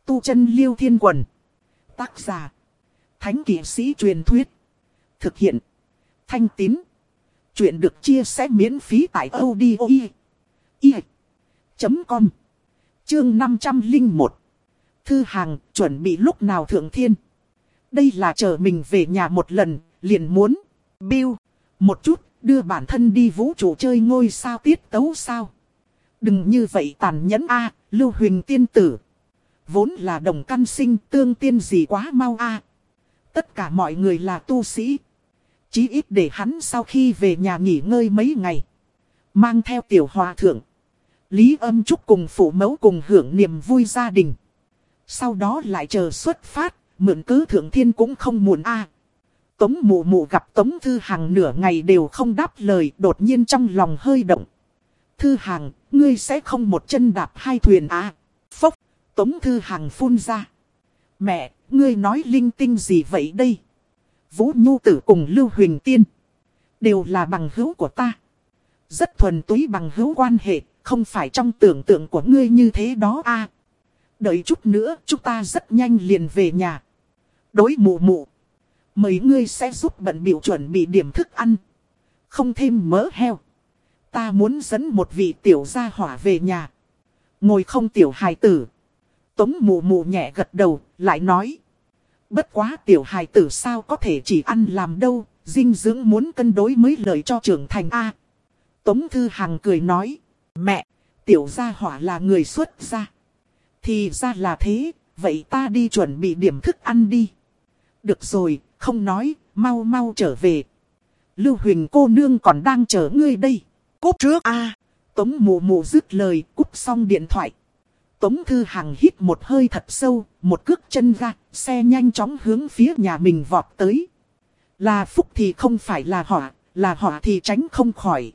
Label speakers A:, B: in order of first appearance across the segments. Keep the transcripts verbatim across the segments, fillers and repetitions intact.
A: Tu chân Liêu Thiên Quần. Tác giả. Thánh kỵ sĩ truyền thuyết. Thực hiện. Thanh Tín. Chuyện được chia sẻ miễn phí tại audio chấm com. Chương năm trăm lẻ một. Thư hàng chuẩn bị lúc nào thượng thiên. Đây là chờ mình về nhà một lần, liền muốn. Bill. Một chút, đưa bản thân đi vũ trụ chơi ngôi sao tiết tấu sao. Đừng như vậy tàn nhẫn a, Lưu Huỳnh tiên tử. Vốn là đồng căn sinh tương tiên gì quá mau a. Tất cả mọi người là tu sĩ. Chí ít để hắn sau khi về nhà nghỉ ngơi mấy ngày. Mang theo tiểu hòa thượng. Lý Âm Trúc cùng phụ mẫu cùng hưởng niềm vui gia đình. Sau đó lại chờ xuất phát, mượn cớ thượng thiên cũng không muộn a. Tống mụ mụ gặp Tống Thư Hằng nửa ngày đều không đáp lời, đột nhiên trong lòng hơi động. Thư Hằng, ngươi sẽ không một chân đạp hai thuyền à? Phốc, Tống Thư Hằng phun ra. Mẹ, ngươi nói linh tinh gì vậy đây? Vũ Nhu Tử cùng Lưu Huỳnh Tiên đều là bằng hữu của ta. Rất thuần túy bằng hữu quan hệ, không phải trong tưởng tượng của ngươi như thế đó à? Đợi chút nữa, chúng ta rất nhanh liền về nhà. Đối mụ mụ, mấy ngươi sẽ giúp bận bịu chuẩn bị điểm thức ăn. Không thêm mỡ heo. Ta muốn dẫn một vị tiểu gia hỏa về nhà. Ngồi không tiểu hài tử. Tống mụ mụ nhẹ gật đầu, lại nói. Bất quá tiểu hài tử sao có thể chỉ ăn làm đâu, dinh dưỡng muốn cân đối mới lợi cho trưởng thành A. Tống Thư Hằng cười nói. Mẹ, tiểu gia hỏa là người xuất gia. Thì ra là thế, vậy ta đi chuẩn bị điểm thức ăn đi. Được rồi, không nói, mau mau trở về. Lưu Huỳnh cô nương còn đang chờ ngươi đây. Cúp trước a. À, Tống mụ mụ dứt lời, cúp xong điện thoại. Tống Thư Hằng hít một hơi thật sâu, một cước chân ra, xe nhanh chóng hướng phía nhà mình vọt tới. Là phúc thì không phải là họa, là họa thì tránh không khỏi.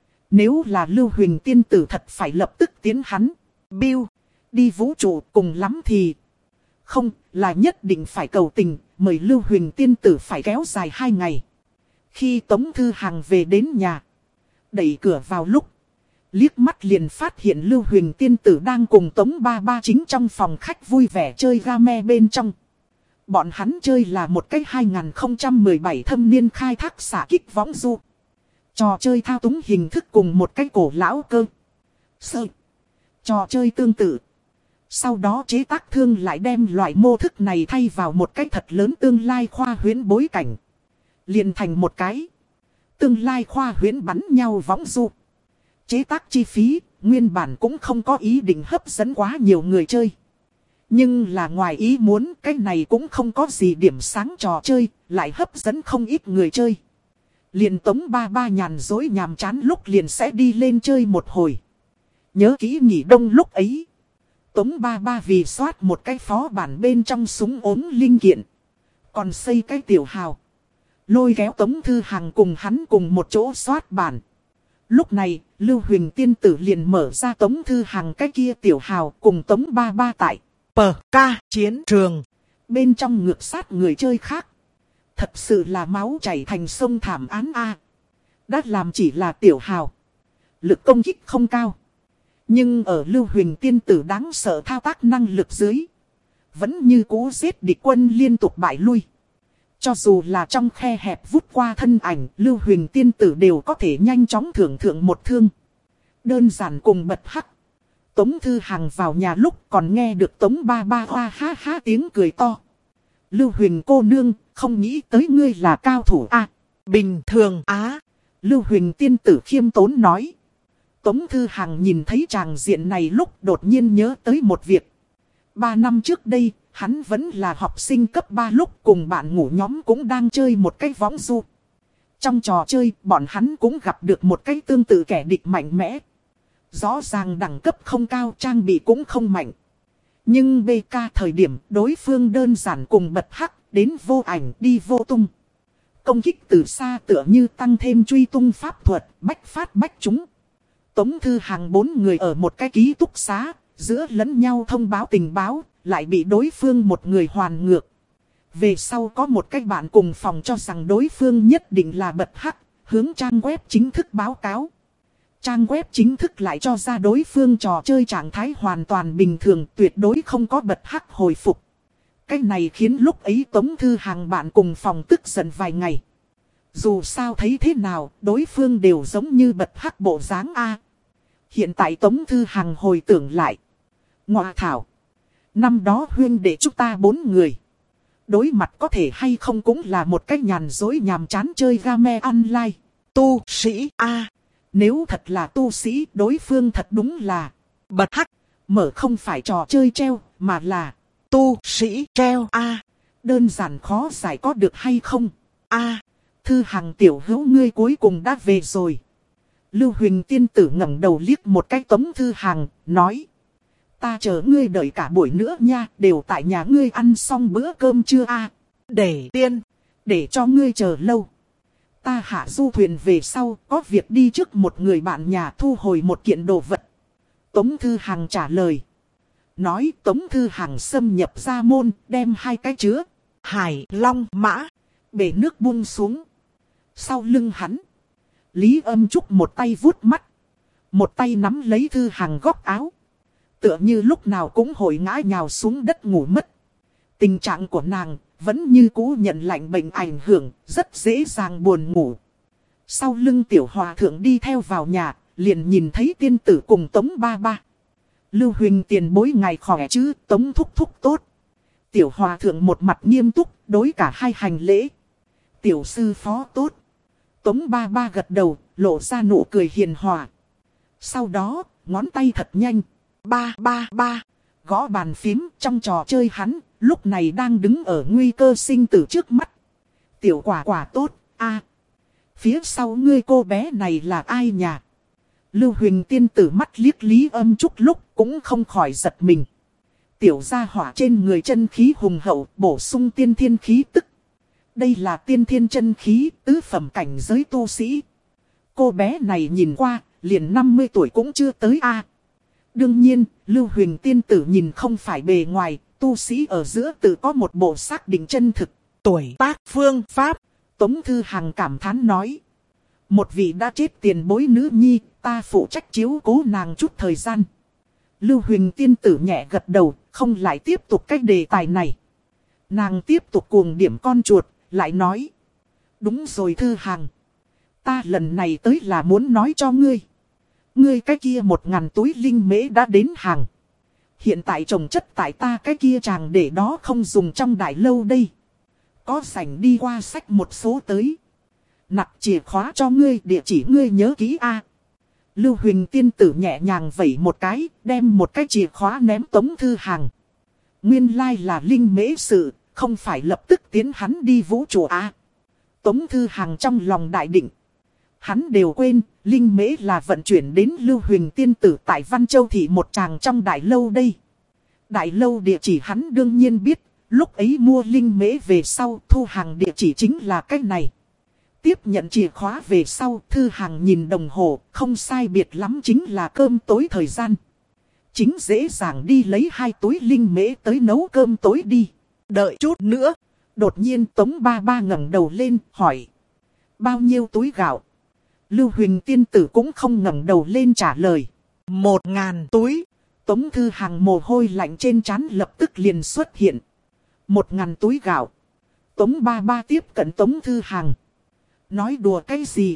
A: Nếu là Lưu Huỳnh tiên tử thật phải lập tức tiến hắn. Bill, đi vũ trụ cùng lắm thì. Không, là nhất định phải cầu tình, mời Lưu Huỳnh tiên tử phải kéo dài hai ngày. Khi Tống Thư Hằng về đến nhà, đẩy cửa vào lúc, liếc mắt liền phát hiện Lưu Huỳnh tiên tử đang cùng Tống Ba Ba chính trong phòng khách vui vẻ chơi game bên trong. Bọn hắn chơi là một cái hai không một bảy thâm niên khai thác xạ kích võng du. Trò chơi thao túng hình thức cùng một cái cổ lão cơ sơ. Trò chơi tương tự. Sau đó chế tác thương lại đem loại mô thức này thay vào một cái thật lớn tương lai khoa huyễn bối cảnh. Liền thành một cái tương lai khoa huyễn bắn nhau võng du. Chế tác chi phí, nguyên bản cũng không có ý định hấp dẫn quá nhiều người chơi. Nhưng là ngoài ý muốn, cái này cũng không có gì điểm sáng trò chơi, lại hấp dẫn không ít người chơi. Liền Tống Ba Ba nhàn dối nhàm chán lúc liền sẽ đi lên chơi một hồi. Nhớ kỹ nghỉ đông lúc ấy. Tống Ba Ba vì soát một cái phó bản bên trong súng ốm linh kiện. Còn xây cái tiểu hào. Lôi kéo Tống Thư Hằng cùng hắn cùng một chỗ soát bản. Lúc này, Lưu Huỳnh tiên tử liền mở ra Tống Thư Hằng cái kia tiểu hào cùng Tống Ba Ba tại pê ca chiến trường. Bên trong ngược sát người chơi khác. Thật sự là máu chảy thành sông thảm án A. Đã làm chỉ là tiểu hào. Lực công kích không cao. Nhưng ở Lưu Huỳnh tiên tử đáng sợ thao tác năng lực dưới. Vẫn như cố giết địch quân liên tục bại lui. Cho dù là trong khe hẹp vút qua thân ảnh, Lưu Huỳnh tiên tử đều có thể nhanh chóng thưởng thượng một thương. Đơn giản cùng bật hắc. Tống Thư Hằng vào nhà lúc còn nghe được Tống Ba Ba hoa ha ha tiếng cười to. Lưu Huỳnh cô nương, không nghĩ tới ngươi là cao thủ a. À, bình thường á. Lưu Huỳnh tiên tử khiêm tốn nói. Tống Thư Hằng nhìn thấy tràng diện này lúc đột nhiên nhớ tới một việc. Ba năm trước đây, hắn vẫn là học sinh cấp ba lúc cùng bạn ngủ nhóm cũng đang chơi một cái võng du. Trong trò chơi, bọn hắn cũng gặp được một cái tương tự kẻ địch mạnh mẽ. Rõ ràng đẳng cấp không cao, trang bị cũng không mạnh. Nhưng bê ca thời điểm đối phương đơn giản cùng bật hắc, đến vô ảnh đi vô tung. Công kích từ xa tựa như tăng thêm truy tung pháp thuật, bách phát bách chúng. Tống Thư Hằng bốn người ở một cái ký túc xá, giữa lẫn nhau thông báo tình báo, lại bị đối phương một người hoàn ngược. Về sau có một cái bạn cùng phòng cho rằng đối phương nhất định là bật hắc, hướng trang web chính thức báo cáo. Trang web chính thức lại cho ra đối phương trò chơi trạng thái hoàn toàn bình thường, tuyệt đối không có bật hắc hồi phục. Cái này khiến lúc ấy Tống Thư Hằng bạn cùng phòng tức giận vài ngày. Dù sao thấy thế nào, đối phương đều giống như bật hắc bộ dáng A. Hiện tại Tống Thư Hằng hồi tưởng lại. Ngoà thảo. Năm đó huyên để chúng ta bốn người. Đối mặt có thể hay không cũng là một cách nhàn dối nhàm chán chơi game online. Tu sĩ A. Nếu thật là tu sĩ, đối phương thật đúng là bật hắc. Mở không phải trò chơi treo, mà là tu sĩ treo A. Đơn giản khó giải có được hay không? A. Thư Hằng tiểu hữu ngươi cuối cùng đã về rồi. Lưu Huỳnh tiên tử ngẩng đầu liếc một cái Tống Thư Hằng, nói. Ta chờ ngươi đợi cả buổi nữa nha, đều tại nhà ngươi ăn xong bữa cơm chưa a? Để tiên, để cho ngươi chờ lâu. Ta hạ du thuyền về sau, có việc đi trước một người bạn nhà thu hồi một kiện đồ vật. Tống Thư Hằng trả lời. Nói Tống Thư Hằng xâm nhập ra môn, đem hai cái chứa. Hải, long, mã, bể nước buông xuống. Sau lưng hắn, Lý Âm Trúc một tay vuốt mắt, một tay nắm lấy Thư Hằng góc áo. Tựa như lúc nào cũng hồi ngã nhào xuống đất ngủ mất. Tình trạng của nàng vẫn như cũ nhận lạnh bệnh ảnh hưởng, rất dễ dàng buồn ngủ. Sau lưng tiểu hòa thượng đi theo vào nhà, liền nhìn thấy tiên tử cùng Tống ba ba. Lưu Huỳnh tiền bối ngày khỏe chứ, Tống thúc thúc tốt. Tiểu hòa thượng một mặt nghiêm túc, đối cả hai hành lễ. Tiểu sư phó tốt. Tống ba ba gật đầu, lộ ra nụ cười hiền hòa. Sau đó, ngón tay thật nhanh. Ba ba ba. Gõ bàn phím trong trò chơi hắn, lúc này đang đứng ở nguy cơ sinh tử trước mắt. Tiểu quả quả tốt, a. Phía sau ngươi cô bé này là ai nhà? Lưu Huỳnh tiên tử mắt liếc Lý Âm Trúc lúc cũng không khỏi giật mình. Tiểu gia hỏa trên người chân khí hùng hậu, bổ sung tiên thiên khí tức. Đây là tiên thiên chân khí, tứ phẩm cảnh giới tu sĩ. Cô bé này nhìn qua, liền năm mươi tuổi cũng chưa tới a. Đương nhiên, Lưu Huỳnh tiên tử nhìn không phải bề ngoài, tu sĩ ở giữa tự có một bộ xác định chân thực. Tuổi tác phương pháp, Tống Thư Hằng cảm thán nói. Một vị đã chết tiền bối nữ nhi, ta phụ trách chiếu cố nàng chút thời gian. Lưu Huỳnh tiên tử nhẹ gật đầu, không lại tiếp tục cách đề tài này. Nàng tiếp tục cuồng điểm con chuột, lại nói. Đúng rồi Thư Hằng. Ta lần này tới là muốn nói cho ngươi. Ngươi cái kia một ngàn túi linh mễ đã đến hàng. Hiện tại trồng chất tại ta cái kia chàng để đó không dùng trong đại lâu đây. Có sảnh đi qua sách một số tới. Nặc chìa khóa cho ngươi, địa chỉ ngươi nhớ kỹ a. Lưu Huỳnh tiên tử nhẹ nhàng vẩy một cái, đem một cái chìa khóa ném Tống Thư Hằng. Nguyên lai là linh mễ sự, không phải lập tức tiến hắn đi vũ trụ a. Tống Thư Hằng trong lòng đại định. Hắn đều quên, linh mễ là vận chuyển đến Lưu Huỳnh tiên tử tại Văn Châu Thị một tràng trong đại lâu đây. Đại lâu địa chỉ hắn đương nhiên biết, lúc ấy mua linh mễ về sau, Thu Hằng địa chỉ chính là cách này. Tiếp nhận chìa khóa về sau, Thư Hằng nhìn đồng hồ, không sai biệt lắm chính là cơm tối thời gian. Chính dễ dàng đi lấy hai túi linh mễ tới nấu cơm tối đi. Đợi chút nữa. Đột nhiên Tống ba ba ngẩng đầu lên, hỏi. Bao nhiêu túi gạo? Lưu Huỳnh tiên tử cũng không ngẩng đầu lên trả lời. Một ngàn túi. Tống Thư Hằng mồ hôi lạnh trên trán lập tức liền xuất hiện. Một ngàn túi gạo. Tống ba ba tiếp cận Tống Thư Hằng. Nói đùa cái gì?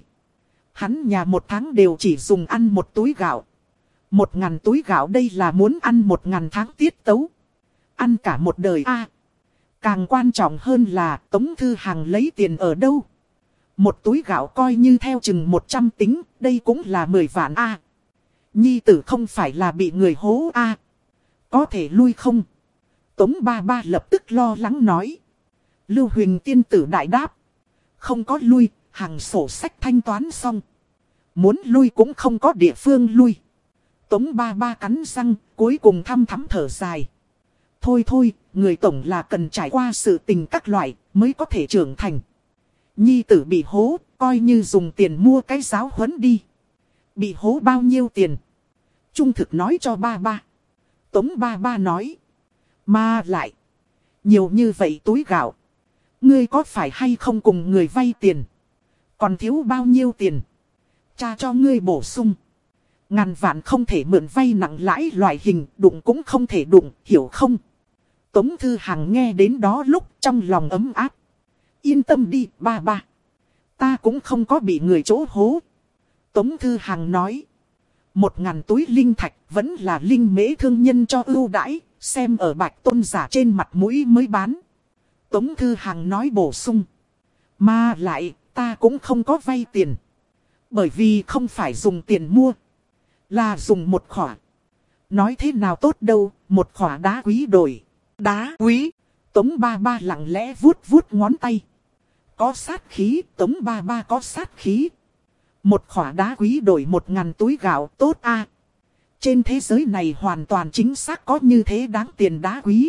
A: Hắn nhà một tháng đều chỉ dùng ăn một túi gạo. Một ngàn túi gạo đây là muốn ăn một ngàn tháng tiết tấu. Ăn cả một đời a. Càng quan trọng hơn là Tống Thư Hằng lấy tiền ở đâu? Một túi gạo coi như theo chừng một trăm tính, đây cũng là mười vạn a. Nhi tử không phải là bị người hố a. Có thể lui không? Tống ba ba lập tức lo lắng nói. Lưu Huỳnh tiên tử đại đáp. Không có lui, hàng sổ sách thanh toán xong. Muốn lui cũng không có địa phương lui. Tống ba ba cắn răng, cuối cùng thăm thắm thở dài. Thôi thôi, người tổng là cần trải qua sự tình các loại, mới có thể trưởng thành. Nhi tử bị hố, coi như dùng tiền mua cái giáo huấn đi. Bị hố bao nhiêu tiền? Trung thực nói cho ba ba. Tống ba ba nói. Mà lại. Nhiều như vậy túi gạo. Ngươi có phải hay không cùng người vay tiền? Còn thiếu bao nhiêu tiền? Cha cho ngươi bổ sung. Ngàn vạn không thể mượn vay nặng lãi loại hình, đụng cũng không thể đụng, hiểu không? Tống Thư Hằng nghe đến đó lúc trong lòng ấm áp. Yên tâm đi, ba ba. Ta cũng không có bị người chỗ hố. Tống Thư Hằng nói. Một ngàn túi linh thạch vẫn là linh mễ thương nhân cho ưu đãi, xem ở Bạch Tôn giả trên mặt mũi mới bán. Tống Thư Hằng nói bổ sung. Mà lại, ta cũng không có vay tiền. Bởi vì không phải dùng tiền mua, là dùng một khỏa. Nói thế nào tốt đâu, một khỏa đá quý đổi. Đá quý. Tống ba ba lặng lẽ vuốt vuốt ngón tay. Có sát khí, Tống ba ba có sát khí. Một khỏa đá quý đổi một ngàn túi gạo tốt a. Trên thế giới này hoàn toàn chính xác có như thế đáng tiền đá quý.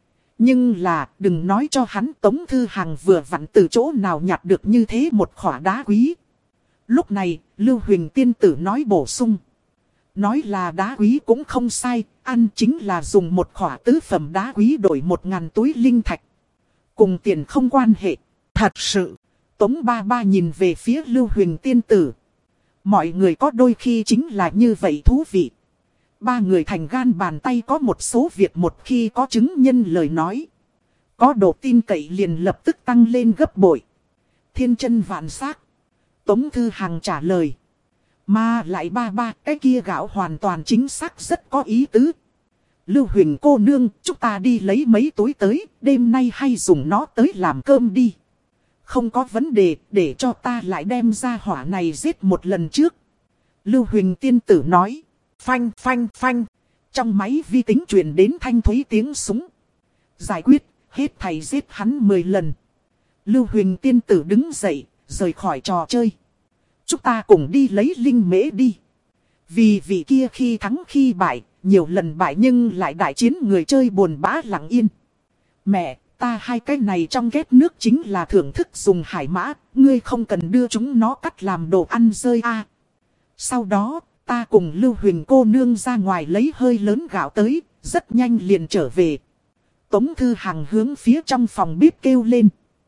A: Nhưng là đừng nói cho hắn Tống Thư Hằng vừa vặn từ chỗ nào nhặt được như thế một khỏa đá quý. Lúc này Lưu Huỳnh tiên tử nói bổ sung. Nói là đá quý cũng không sai, ăn chính là dùng một khỏa tứ phẩm đá quý đổi một ngàn túi linh thạch. Cùng tiền không quan hệ. Thật sự, Tống ba ba nhìn về phía Lưu Huỳnh tiên tử. Mọi người có đôi khi chính là như vậy thú vị. Ba người thành gan bàn tay có một số việc một khi có chứng nhân lời nói. Có độ tin cậy liền lập tức tăng lên gấp bội. Thiên chân vạn xác. Tống Thư Hằng trả lời. Mà lại ba ba, cái kia gạo hoàn toàn chính xác rất có ý tứ. Lưu Huỳnh cô nương, chúng ta đi lấy mấy túi tới, đêm nay hay dùng nó tới làm cơm đi. Không có vấn đề, để cho ta lại đem ra hỏa này giết một lần trước. Lưu Huỳnh tiên tử nói. Phanh, phanh, phanh. Trong máy vi tính truyền đến thanh thúy tiếng súng. Giải quyết, hết thầy giết hắn mười lần. Lưu Huỳnh tiên tử đứng dậy, rời khỏi trò chơi. Chúng ta cùng đi lấy linh mễ đi. Vì vị kia khi thắng khi bại, nhiều lần bại nhưng lại đại chiến người chơi buồn bã lặng yên. Mẹ, ta hai cái này trong ghét nước chính là thưởng thức dùng hải mã, ngươi không cần đưa chúng nó cắt làm đồ ăn rơi a. Sau đó, ta cùng Lưu Huỳnh cô nương ra ngoài lấy hơi lớn gạo tới, rất nhanh liền trở về. Tống Thư Hằng hướng phía trong phòng bếp kêu lên.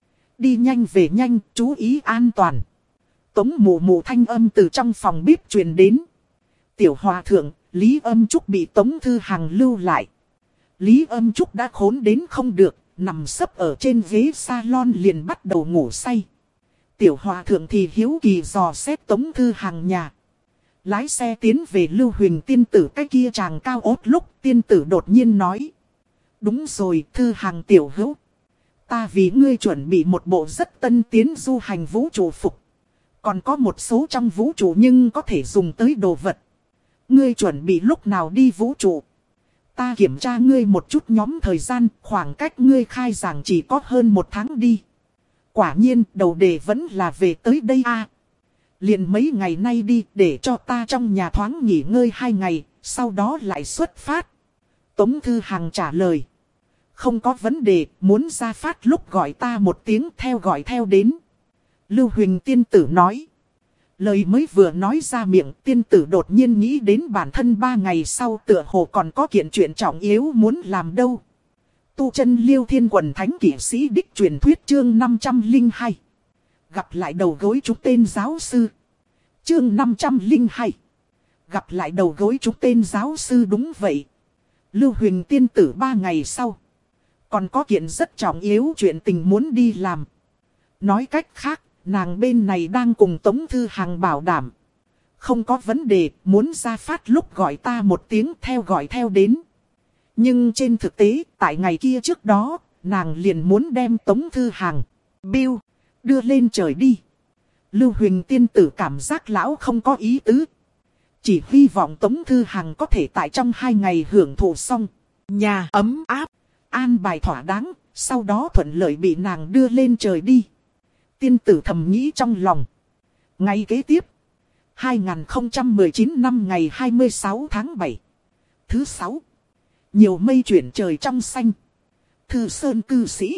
A: Đi nhanh về nhanh, chú ý an toàn. Tống mù mù thanh âm từ trong phòng bếp truyền đến. Tiểu hòa thượng, Lý Âm Trúc bị Tống Thư Hằng lưu lại. Lý Âm Trúc đã khốn đến không được, nằm sấp ở trên ghế salon liền bắt đầu ngủ say. Tiểu hòa thượng thì hiếu kỳ dò xét Tống Thư Hằng nhà. Lái xe tiến về Lưu Huỳnh tiên tử cái kia chàng cao ốt lúc tiên tử đột nhiên nói. Đúng rồi Thư Hằng tiểu hữu. Ta vì ngươi chuẩn bị một bộ rất tân tiến du hành vũ trụ phục. Còn có một số trong vũ trụ nhưng có thể dùng tới đồ vật. Ngươi chuẩn bị lúc nào đi vũ trụ? Ta kiểm tra ngươi một chút nhóm thời gian, khoảng cách ngươi khai giảng chỉ có hơn một tháng đi. Quả nhiên, đầu đề vẫn là về tới đây a. À, liền mấy ngày nay đi, để cho ta trong nhà thoáng nghỉ ngơi hai ngày, sau đó lại xuất phát. Tống Thư Hằng trả lời. Không có vấn đề, muốn ra phát lúc gọi ta một tiếng theo gọi theo đến. Lưu Huỳnh tiên tử nói. Lời mới vừa nói ra miệng, tiên tử đột nhiên nghĩ đến bản thân ba ngày sau tựa hồ còn có kiện chuyện trọng yếu muốn làm đâu. Tu chân Liêu Thiên Quần Thánh Kỷ Sĩ Đích truyền thuyết chương năm trăm lẻ hai. Gặp lại đầu gối chúng tên giáo sư. Chương năm trăm lẻ hai. Gặp lại đầu gối chúng tên giáo sư đúng vậy. Lưu Huỳnh tiên tử ba ngày sau. Còn có kiện rất trọng yếu chuyện tình muốn đi làm. Nói cách khác, nàng bên này đang cùng Tống Thư Hằng bảo đảm. Không có vấn đề, muốn ra phát lúc gọi ta một tiếng theo gọi theo đến. Nhưng trên thực tế, tại ngày kia trước đó, nàng liền muốn đem Tống Thư Hằng, Bill, đưa lên trời đi. Lưu Huỳnh tiên tử cảm giác lão không có ý tứ. Chỉ hy vọng Tống Thư Hằng có thể tại trong hai ngày hưởng thụ xong. Nhà ấm áp, an bài thỏa đáng, sau đó thuận lợi bị nàng đưa lên trời đi. Tiên tử thầm nghĩ trong lòng. Ngày kế tiếp, hai nghìn không trăm mười chín năm ngày hai mươi sáu tháng bảy. Thứ sáu. Nhiều mây chuyển trời trong xanh. Thư Sơn cư sĩ.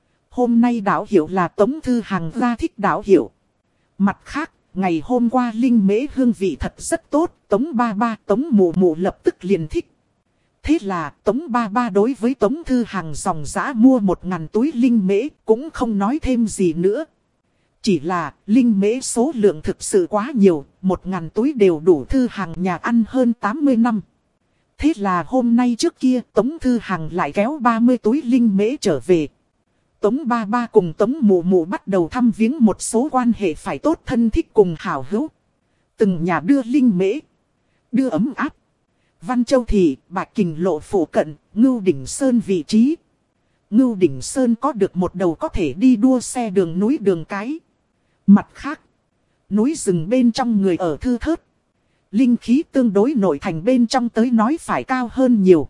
A: Hôm nay đảo hiệu là Tống Thư Hằng ra thích đảo hiệu. Mặt khác, ngày hôm qua linh mễ hương vị thật rất tốt. Tống ba ba, Tống mù mù lập tức liền thích. Thế là Tống ba ba đối với Tống Thư Hằng dòng dã mua một ngàn túi linh mễ cũng không nói thêm gì nữa. Chỉ là linh mễ số lượng thực sự quá nhiều, một ngàn túi đều đủ Thư Hằng nhà ăn hơn tám mươi năm. Thế là hôm nay trước kia Tống Thư Hằng lại kéo ba mươi túi linh mễ trở về. Tống ba ba cùng Tống mụ mụ bắt đầu thăm viếng một số quan hệ phải tốt thân thích cùng hảo hữu. Từng nhà đưa linh mễ, đưa ấm áp. Văn Châu Thị, Bạch Kình Lộ phụ cận, Ngưu Đỉnh Sơn vị trí. Ngưu Đỉnh Sơn có được một đầu có thể đi đua xe đường núi đường cái. Mặt khác, núi rừng bên trong người ở thưa thớt. Linh khí tương đối nội thành bên trong tới nói phải cao hơn nhiều.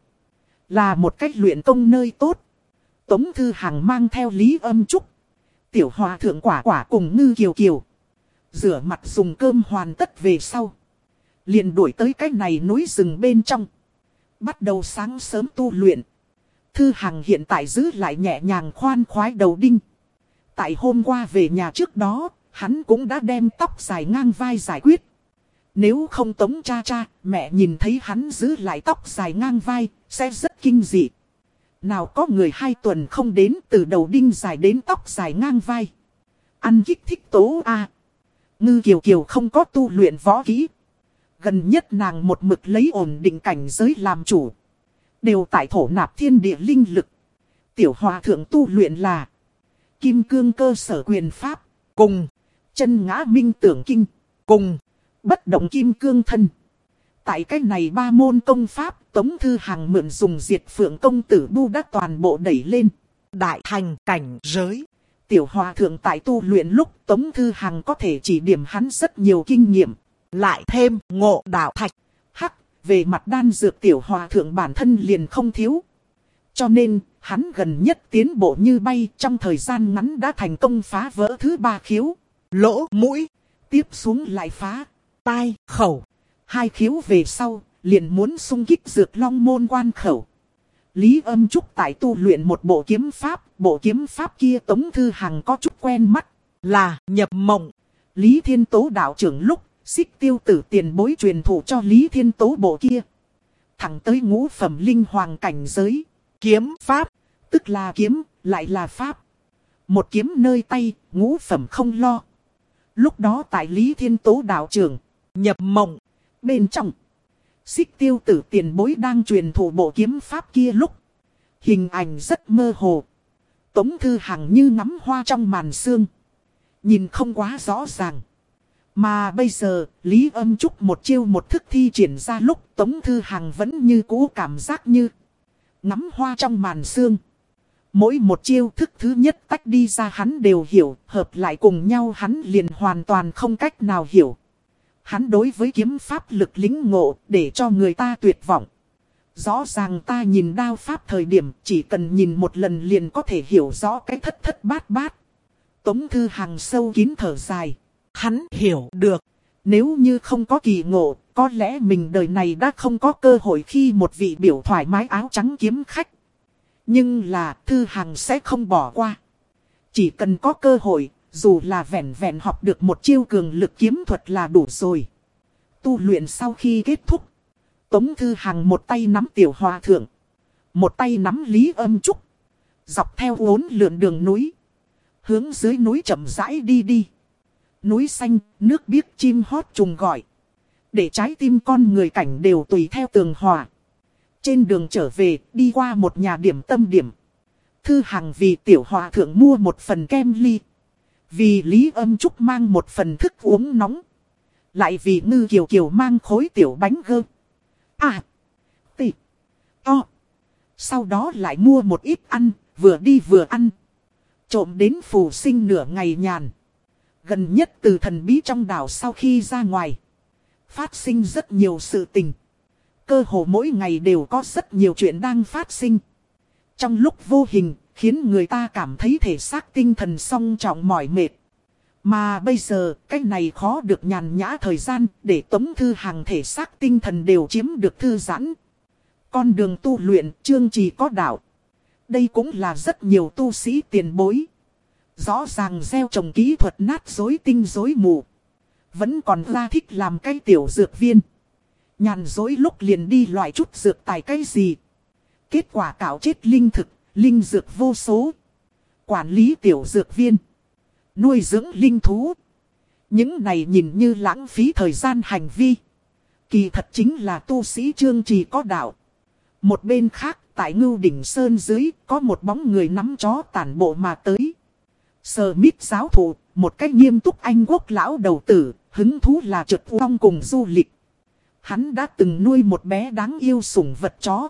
A: Là một cách luyện công nơi tốt. Tống Thư Hằng mang theo Lý Âm Trúc, Tiểu Hòa Thượng Quả Quả cùng Ngư Kiều Kiều. Rửa mặt dùng cơm hoàn tất về sau. Liền đuổi tới cái này núi rừng bên trong. Bắt đầu sáng sớm tu luyện. Thư Hằng hiện tại giữ lại nhẹ nhàng khoan khoái đầu đinh. Tại hôm qua về nhà trước đó, hắn cũng đã đem tóc dài ngang vai giải quyết. Nếu không Tống cha cha, mẹ nhìn thấy hắn giữ lại tóc dài ngang vai, sẽ rất kinh dị. Nào có người hai tuần không đến từ đầu đinh dài đến tóc dài ngang vai. Ăn kích thích tố a. Ngư Kiều Kiều không có tu luyện võ kỹ. Gần nhất nàng một mực lấy ổn định cảnh giới làm chủ. Đều tại thổ nạp thiên địa linh lực. Tiểu Hòa Thượng tu luyện là Kim Cương Cơ Sở Quyền Pháp, cùng Chân Ngã Minh Tưởng Kinh, cùng Bất Động Kim Cương Thân. Tại cái này ba môn công pháp, Tống Thư Hằng mượn dùng Diệt Phượng Công Tử Bu đã toàn bộ đẩy lên đại thành cảnh giới. Tiểu Hòa Thượng tại tu luyện lúc Tống Thư Hằng có thể chỉ điểm hắn rất nhiều kinh nghiệm. Lại thêm ngộ đạo thạch. Hắc, về mặt đan dược Tiểu Hòa Thượng bản thân liền không thiếu. Cho nên, hắn gần nhất tiến bộ như bay, trong thời gian ngắn đã thành công phá vỡ thứ ba khiếu. Lỗ mũi, tiếp xuống lại phá tai, khẩu. Hai khiếu về sau, liền muốn xung kích Dược Long môn quan khẩu. Lý Âm Trúc tại tu luyện một bộ kiếm pháp, bộ kiếm pháp kia Tống Thư Hằng có chút quen mắt, là Nhập Mộng. Lý Thiên Tố đạo trưởng lúc, Xích Tiêu Tử tiền bối truyền thụ cho Lý Thiên Tố bộ kia. Thẳng tới ngũ phẩm linh hoàng cảnh giới, kiếm pháp, tức là kiếm, lại là pháp. Một kiếm nơi tay, ngũ phẩm không lo. Lúc đó tại Lý Thiên Tố đạo trưởng, Nhập Mộng, bên trong, Xích Tiêu Tử tiền bối đang truyền thụ bộ kiếm pháp kia lúc. Hình ảnh rất mơ hồ. Tống Thư Hằng như ngắm hoa trong màn sương. Nhìn không quá rõ ràng. Mà bây giờ, Lý Âm Trúc một chiêu một thức thi triển ra lúc Tống Thư Hằng vẫn như cũ cảm giác như ngắm hoa trong màn sương. Mỗi một chiêu thức thứ nhất tách đi ra hắn đều hiểu, hợp lại cùng nhau hắn liền hoàn toàn không cách nào hiểu. Hắn đối với kiếm pháp lực lĩnh ngộ để cho người ta tuyệt vọng. Rõ ràng ta nhìn đao pháp thời điểm chỉ cần nhìn một lần liền có thể hiểu rõ cái thất thất bát bát. Tống Thư Hằng sâu kín thở dài. Hắn hiểu được. Nếu như không có kỳ ngộ, có lẽ mình đời này đã không có cơ hội khi một vị biểu thoải mái áo trắng kiếm khách. Nhưng là Thư Hằng sẽ không bỏ qua. Chỉ cần có cơ hội, dù là vẹn vẹn học được một chiêu cường lực kiếm thuật là đủ rồi. Tu luyện sau khi kết thúc, Tống Thư Hằng một tay nắm Tiểu Hòa Thượng, một tay nắm Lý Âm Trúc. Dọc theo uốn lượn đường núi, hướng dưới núi chậm rãi đi đi. Núi xanh, nước biếc, chim hót trùng gọi. Để trái tim con người cảnh đều tùy theo tường hòa. Trên đường trở về, đi qua một nhà điểm tâm điểm. Thư Hằng vì Tiểu Hòa Thượng mua một phần kem ly. Vì Lý Âm Trúc mang một phần thức uống nóng. Lại vì Ngư Kiều Kiều mang khối tiểu bánh gơ. À, tì, to. Sau đó lại mua một ít ăn, vừa đi vừa ăn. Trộm đến phù sinh nửa ngày nhàn. Gần nhất từ thần bí trong đảo sau khi ra ngoài, phát sinh rất nhiều sự tình. Cơ hồ mỗi ngày đều có rất nhiều chuyện đang phát sinh. Trong lúc vô hình, khiến người ta cảm thấy thể xác tinh thần song trọng mỏi mệt. Mà bây giờ, cái này khó được nhàn nhã thời gian, để Tống Thư Hằng thể xác tinh thần đều chiếm được thư giãn. Con đường tu luyện, chương trì có đạo. Đây cũng là rất nhiều tu sĩ tiền bối. Rõ ràng gieo trồng kỹ thuật nát rối tinh rối mù. Vẫn còn ra thích làm cái tiểu dược viên. Nhàn dối lúc liền đi loại chút dược tài cái gì. Kết quả cạo chết linh thực, linh dược vô số. Quản lý tiểu dược viên. nuôi dưỡng linh thú. Những này nhìn như lãng phí thời gian hành vi. Kỳ thật chính là tu sĩ chương trì có đạo. Một bên khác, tại Ngưu Đỉnh Sơn dưới, có một bóng người nắm chó tản bộ mà tới. Smith giáo thụ, một cách nghiêm túc Anh quốc lão đầu tử, hứng thú là trượt vong cùng du lịch. Hắn đã từng nuôi một bé đáng yêu sủng vật chó.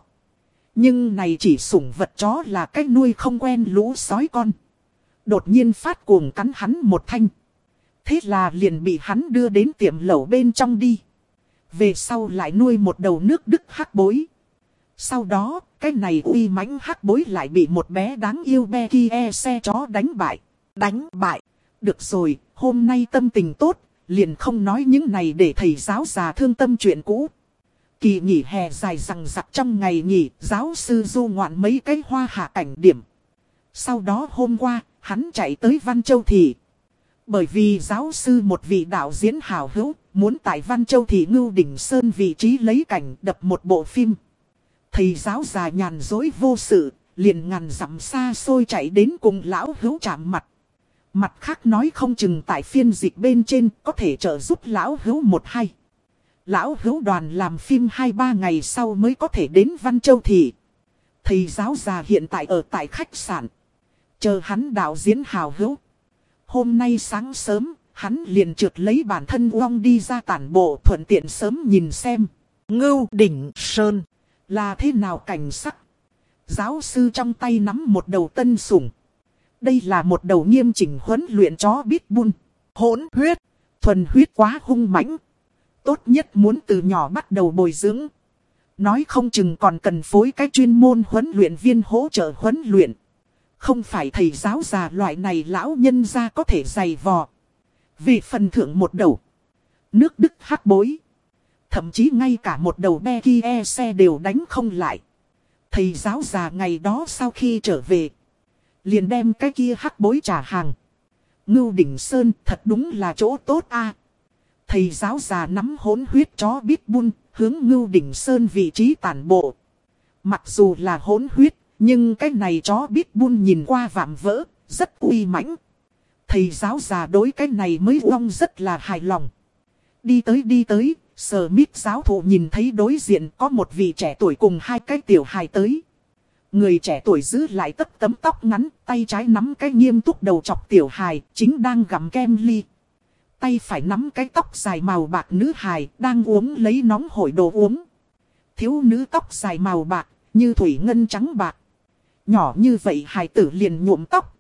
A: Nhưng này chỉ sủng vật chó là cách nuôi không quen lũ sói con. Đột nhiên phát cuồng cắn hắn một thanh. Thế là liền bị hắn đưa đến tiệm lẩu bên trong đi. Về sau lại nuôi một đầu nước Đức hắc bối. Sau đó, cái này uy mãnh hắc bối lại bị một bé đáng yêu Becky e xe chó đánh bại. Đánh bại. Được rồi, hôm nay tâm tình tốt, liền không nói những này để thầy giáo già thương tâm chuyện cũ. Kỳ nghỉ hè dài rằng rặc trong ngày nghỉ, giáo sư du ngoạn mấy cái hoa hạ cảnh điểm. Sau đó hôm qua, hắn chạy tới Văn Châu Thị. Bởi vì giáo sư một vị đạo diễn hào hữu, muốn tại Văn Châu Thị Ngưu Đỉnh Sơn vị trí lấy cảnh đập một bộ phim. Thầy giáo già nhàn dối vô sự, liền ngàn dặm xa xôi chạy đến cùng lão hữu chạm mặt. Mặt khác nói không chừng tại phiên dịch bên trên có thể trợ giúp lão hữu một hai. Lão hữu đoàn làm phim hai ba ngày sau mới có thể đến Văn Châu Thị. Thầy giáo già hiện tại ở tại khách sạn. Chờ hắn đạo diễn hào hữu. Hôm nay sáng sớm, hắn liền trượt lấy bản thân uong đi ra tản bộ thuận tiện sớm nhìn xem. Ngưu Đỉnh Sơn là thế nào cảnh sắc. Giáo sư trong tay nắm một đầu tân sủng. Đây là một đầu nghiêm chỉnh huấn luyện chó pitbull. Hỗn huyết, thuần huyết quá hung mãnh. Tốt nhất muốn từ nhỏ bắt đầu bồi dưỡng. Nói không chừng còn cần phối cái chuyên môn huấn luyện viên hỗ trợ huấn luyện. Không phải thầy giáo già loại này lão nhân ra có thể dày vò. Vì phần thưởng một đầu nước Đức hắc bối. Thậm chí ngay cả một đầu Becky e xe đều đánh không lại. Thầy giáo già ngày đó sau khi trở về, liền đem cái kia hắc bối trả hàng. Ngưu Đỉnh Sơn thật đúng là chỗ tốt a. Thầy giáo già nắm hỗn huyết chó pitbull, hướng Ngưu Đỉnh Sơn vị trí tản bộ. Mặc dù là hỗn huyết, nhưng cái này chó pitbull nhìn qua vạm vỡ, rất uy mãnh. Thầy giáo già đối cái này mới uong rất là hài lòng. Đi tới đi tới, Smith giáo thụ nhìn thấy đối diện có một vị trẻ tuổi cùng hai cái tiểu hài tới. Người trẻ tuổi giữ lại tất tấm tóc ngắn, tay trái nắm cái nghiêm túc đầu chọc tiểu hài, chính đang gặm kem ly. Tay phải nắm cái tóc dài màu bạc nữ hài, đang uống lấy nóng hổi đồ uống. Thiếu nữ tóc dài màu bạc, như thủy ngân trắng bạc. Nhỏ như vậy hài tử liền nhuộm tóc.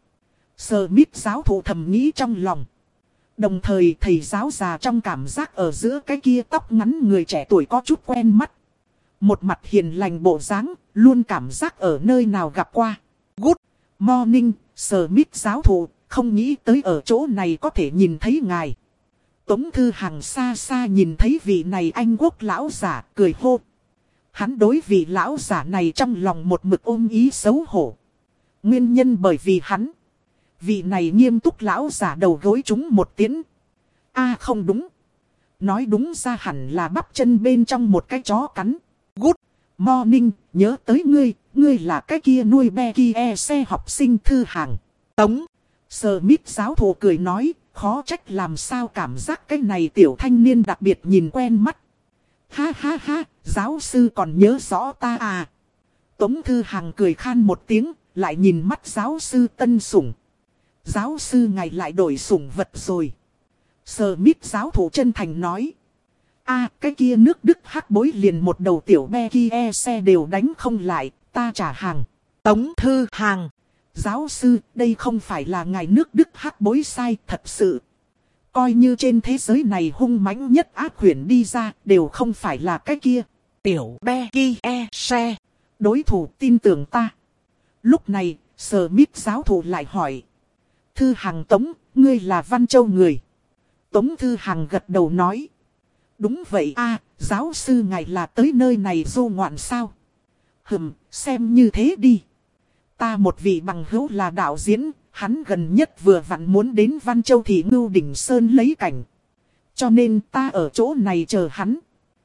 A: Smith giáo thụ thầm nghĩ trong lòng. Đồng thời thầy giáo già trong cảm giác ở giữa cái kia tóc ngắn người trẻ tuổi có chút quen mắt. Một mặt hiền lành bộ dáng, luôn cảm giác ở nơi nào gặp qua. Good morning, Smith giáo thụ, không nghĩ tới ở chỗ này có thể nhìn thấy ngài. Tống Thư Hằng xa xa nhìn thấy vị này Anh quốc lão giả, cười hô. Hắn đối vị lão giả này trong lòng một mực ôm ý xấu hổ. Nguyên nhân bởi vì hắn. Vị này nghiêm túc lão giả đầu gối trúng một tiếng. A không đúng. Nói đúng ra hẳn là bắp chân bên trong một cái chó cắn. Good morning, nhớ tới ngươi, ngươi là cái kia nuôi Becky e xe học sinh Thư Hằng. Tống Smith giáo thụ cười nói, khó trách làm sao cảm giác cái này tiểu thanh niên đặc biệt nhìn quen mắt. Ha ha ha, giáo sư còn nhớ rõ ta à. Tống Thư Hằng cười khan một tiếng, lại nhìn mắt giáo sư tân sủng. Giáo sư ngài lại đổi sủng vật rồi. Smith giáo thụ chân thành nói. A cái kia nước Đức hắc bối liền một đầu tiểu Becky e xe đều đánh không lại, ta trả hàng. Tống Thư Hằng. Giáo sư, đây không phải là ngài nước Đức hắc bối sai, thật sự. Coi như trên thế giới này hung mãnh nhất ác quyển đi ra, đều không phải là cái kia. Tiểu Becky e xe. Đối thủ tin tưởng ta. Lúc này, Smith giáo thụ lại hỏi. Thư Hằng Tống, ngươi là Văn Châu người. Tống Thư Hằng gật đầu nói. Đúng vậy a, giáo sư ngài là tới nơi này du ngoạn sao? Hừm, xem như thế đi. Ta một vị bằng hữu là đạo diễn, hắn gần nhất vừa vặn muốn đến Văn Châu Thị Ngưu Đỉnh Sơn lấy cảnh. Cho nên ta ở chỗ này chờ hắn.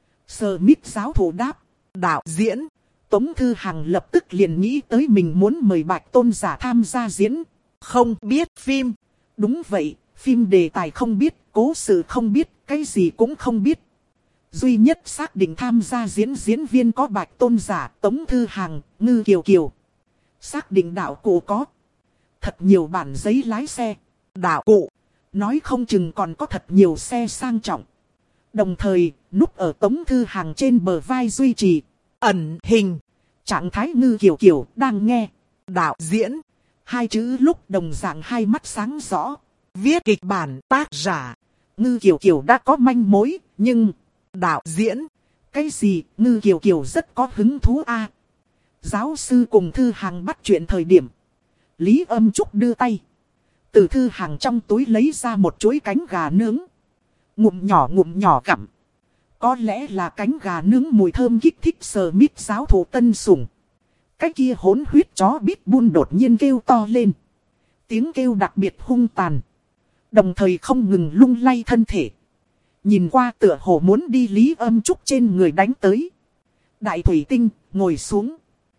A: Smith giáo thụ đáp. Đạo diễn. Tống Thư Hằng lập tức liền nghĩ tới mình muốn mời Bạch Tôn giả tham gia diễn. Không biết phim. Đúng vậy, phim đề tài không biết, cố sự không biết, cái gì cũng không biết. Duy nhất xác định tham gia diễn diễn viên có Bạch Tôn Giả, Tống Thư Hàng, Ngư Kiều Kiều. Xác định đạo cụ có. Thật nhiều bản giấy lái xe. Đạo cụ. Nói không chừng còn có thật nhiều xe sang trọng. Đồng thời, núp ở Tống Thư Hàng trên bờ vai duy trì. Ẩn hình. Trạng thái Ngư Kiều Kiều đang nghe. Đạo diễn. Hai chữ lúc đồng dạng hai mắt sáng rõ. Viết kịch bản tác giả. Ngư Kiều Kiều đã có manh mối, nhưng... Đạo diễn. Cái gì, Ngư Kiều Kiều rất có hứng thú a. À, giáo sư cùng Thư Hàng bắt chuyện thời điểm. Lý Âm Trúc đưa tay. Từ Thư Hàng trong túi lấy ra một chuỗi cánh gà nướng. Ngụm nhỏ ngụm nhỏ gặm. Có lẽ là cánh gà nướng mùi thơm kích thích sờ mít giáo thủ tân sủng. Cái kia hỗn huyết chó Pitbull đột nhiên kêu to lên. Tiếng kêu đặc biệt hung tàn. Đồng thời không ngừng lung lay thân thể. Nhìn qua tựa hồ muốn đi Lý Âm Trúc trên người đánh tới. Đại thủy tinh, ngồi xuống.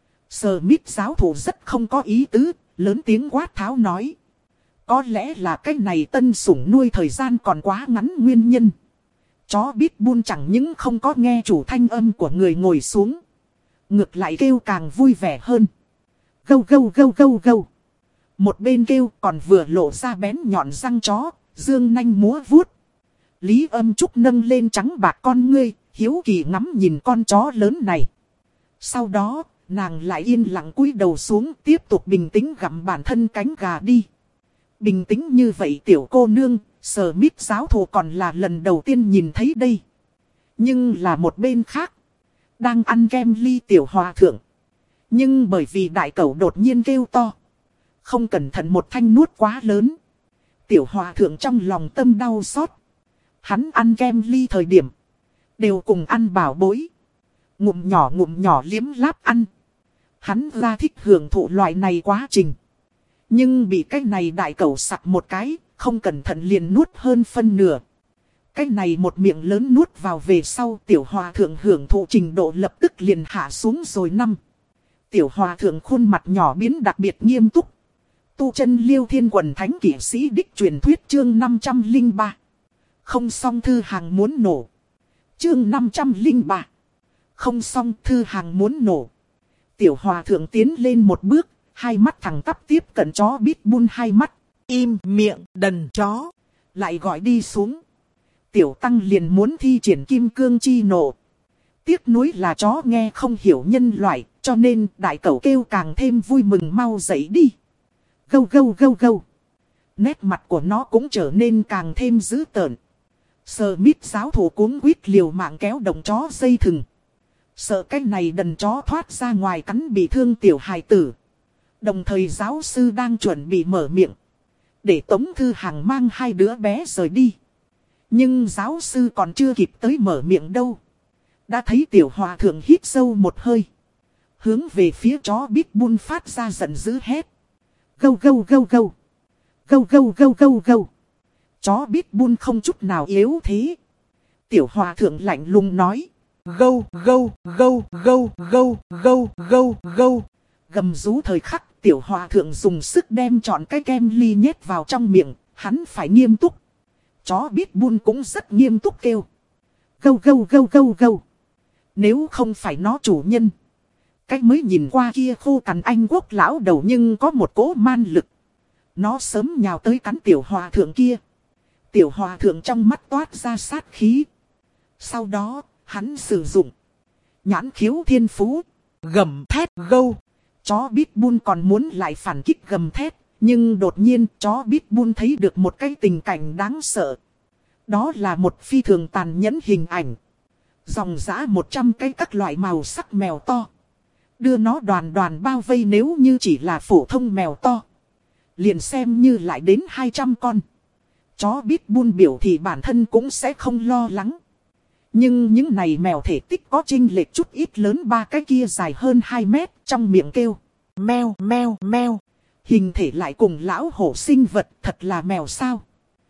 A: Sờ mít giáo thủ rất không có ý tứ, lớn tiếng quát tháo nói. Có lẽ là cái này tân sủng nuôi thời gian còn quá ngắn nguyên nhân. Chó Pitbull chẳng những không có nghe chủ thanh âm của người ngồi xuống. Ngược lại kêu càng vui vẻ hơn. Gâu gâu gâu gâu gâu. Một bên kêu còn vừa lộ ra bén nhọn răng chó, dương nanh múa vuốt. Lý Âm Trúc nâng lên trắng bạc con ngươi, hiếu kỳ ngắm nhìn con chó lớn này. Sau đó, nàng lại yên lặng cúi đầu xuống tiếp tục bình tĩnh gặm bản thân cánh gà đi. Bình tĩnh như vậy tiểu cô nương, sờ mít giáo thù còn là lần đầu tiên nhìn thấy đây. Nhưng là một bên khác, đang ăn kem ly tiểu hòa thượng. Nhưng bởi vì đại cẩu đột nhiên kêu to. Không cẩn thận một thanh nuốt quá lớn. Tiểu hòa thượng trong lòng tâm đau xót. Hắn ăn kem ly thời điểm. Đều cùng ăn bảo bối. Ngụm nhỏ ngụm nhỏ liếm láp ăn. Hắn ra thích hưởng thụ loại này quá trình. Nhưng bị cái này đại cẩu sặc một cái. Không cẩn thận liền nuốt hơn phân nửa. Cái này một miệng lớn nuốt vào về sau. Tiểu hòa thượng hưởng thụ trình độ lập tức liền hạ xuống rồi năm. Tiểu hòa thượng khuôn mặt nhỏ biến đặc biệt nghiêm túc. Tu chân Liêu Thiên Quần Thánh Kỷ Sĩ Đích truyền thuyết chương năm trăm lẻ ba. Không xong Thư Hàng muốn nổ. Chương năm trăm lẻ ba. Không xong Thư Hàng muốn nổ. Tiểu hòa thượng tiến lên một bước, hai mắt thẳng tắp tiếp cận chó Pitbull hai mắt. Im miệng đần chó. Lại gọi đi xuống. Tiểu tăng liền muốn thi triển kim cương chi nộ. Tiếc nuối là chó nghe không hiểu nhân loại, cho nên đại cẩu kêu càng thêm vui mừng mau dậy đi. Gâu gâu gâu gâu. Nét mặt của nó cũng trở nên càng thêm dữ tợn. Sờ mít giáo thủ cuống quýt liều mạng kéo đồng chó dây thừng. Sợ cái này đần chó thoát ra ngoài cắn bị thương tiểu hài tử. Đồng thời giáo sư đang chuẩn bị mở miệng. Để Tống Thư Hàng mang hai đứa bé rời đi. Nhưng giáo sư còn chưa kịp tới mở miệng đâu. Đã thấy tiểu hòa thượng hít sâu một hơi. Hướng về phía chó Pitbull phát ra giận dữ hét. Gâu gâu gâu gâu. Gâu gâu gâu gâu gâu. Chó Pitbull không chút nào yếu thế. Tiểu hòa thượng lạnh lùng nói. Gâu gâu gâu gâu gâu gâu gâu gâu. Gầm rú thời khắc tiểu hòa thượng dùng sức đem trọn cái kem ly nhét vào trong miệng. Hắn phải nghiêm túc. Chó Pitbull cũng rất nghiêm túc kêu. Gâu gâu gâu gâu gâu. Nếu không phải nó chủ nhân. Cách mới nhìn qua kia khô cằn Anh Quốc lão đầu nhưng có một cỗ man lực. Nó sớm nhào tới cắn tiểu hòa thượng kia. Tiểu hòa thượng trong mắt toát ra sát khí. Sau đó, hắn sử dụng nhãn khiếu thiên phú. Gầm thét gâu. Chó Pitbull còn muốn lại phản kích gầm thét. Nhưng đột nhiên chó Pitbull thấy được một cái tình cảnh đáng sợ. Đó là một phi thường tàn nhẫn hình ảnh. Dòng dã một trăm cái các loại màu sắc mèo to. Đưa nó đoàn đoàn bao vây nếu như chỉ là phổ thông mèo to. Liền xem như lại đến hai trăm con. Chó Pitbull biểu thì bản thân cũng sẽ không lo lắng. Nhưng những này mèo thể tích có chênh lệch chút ít lớn ba cái kia dài hơn hai mét trong miệng kêu. Mèo mèo mèo. Hình thể lại cùng lão hổ sinh vật thật là mèo sao.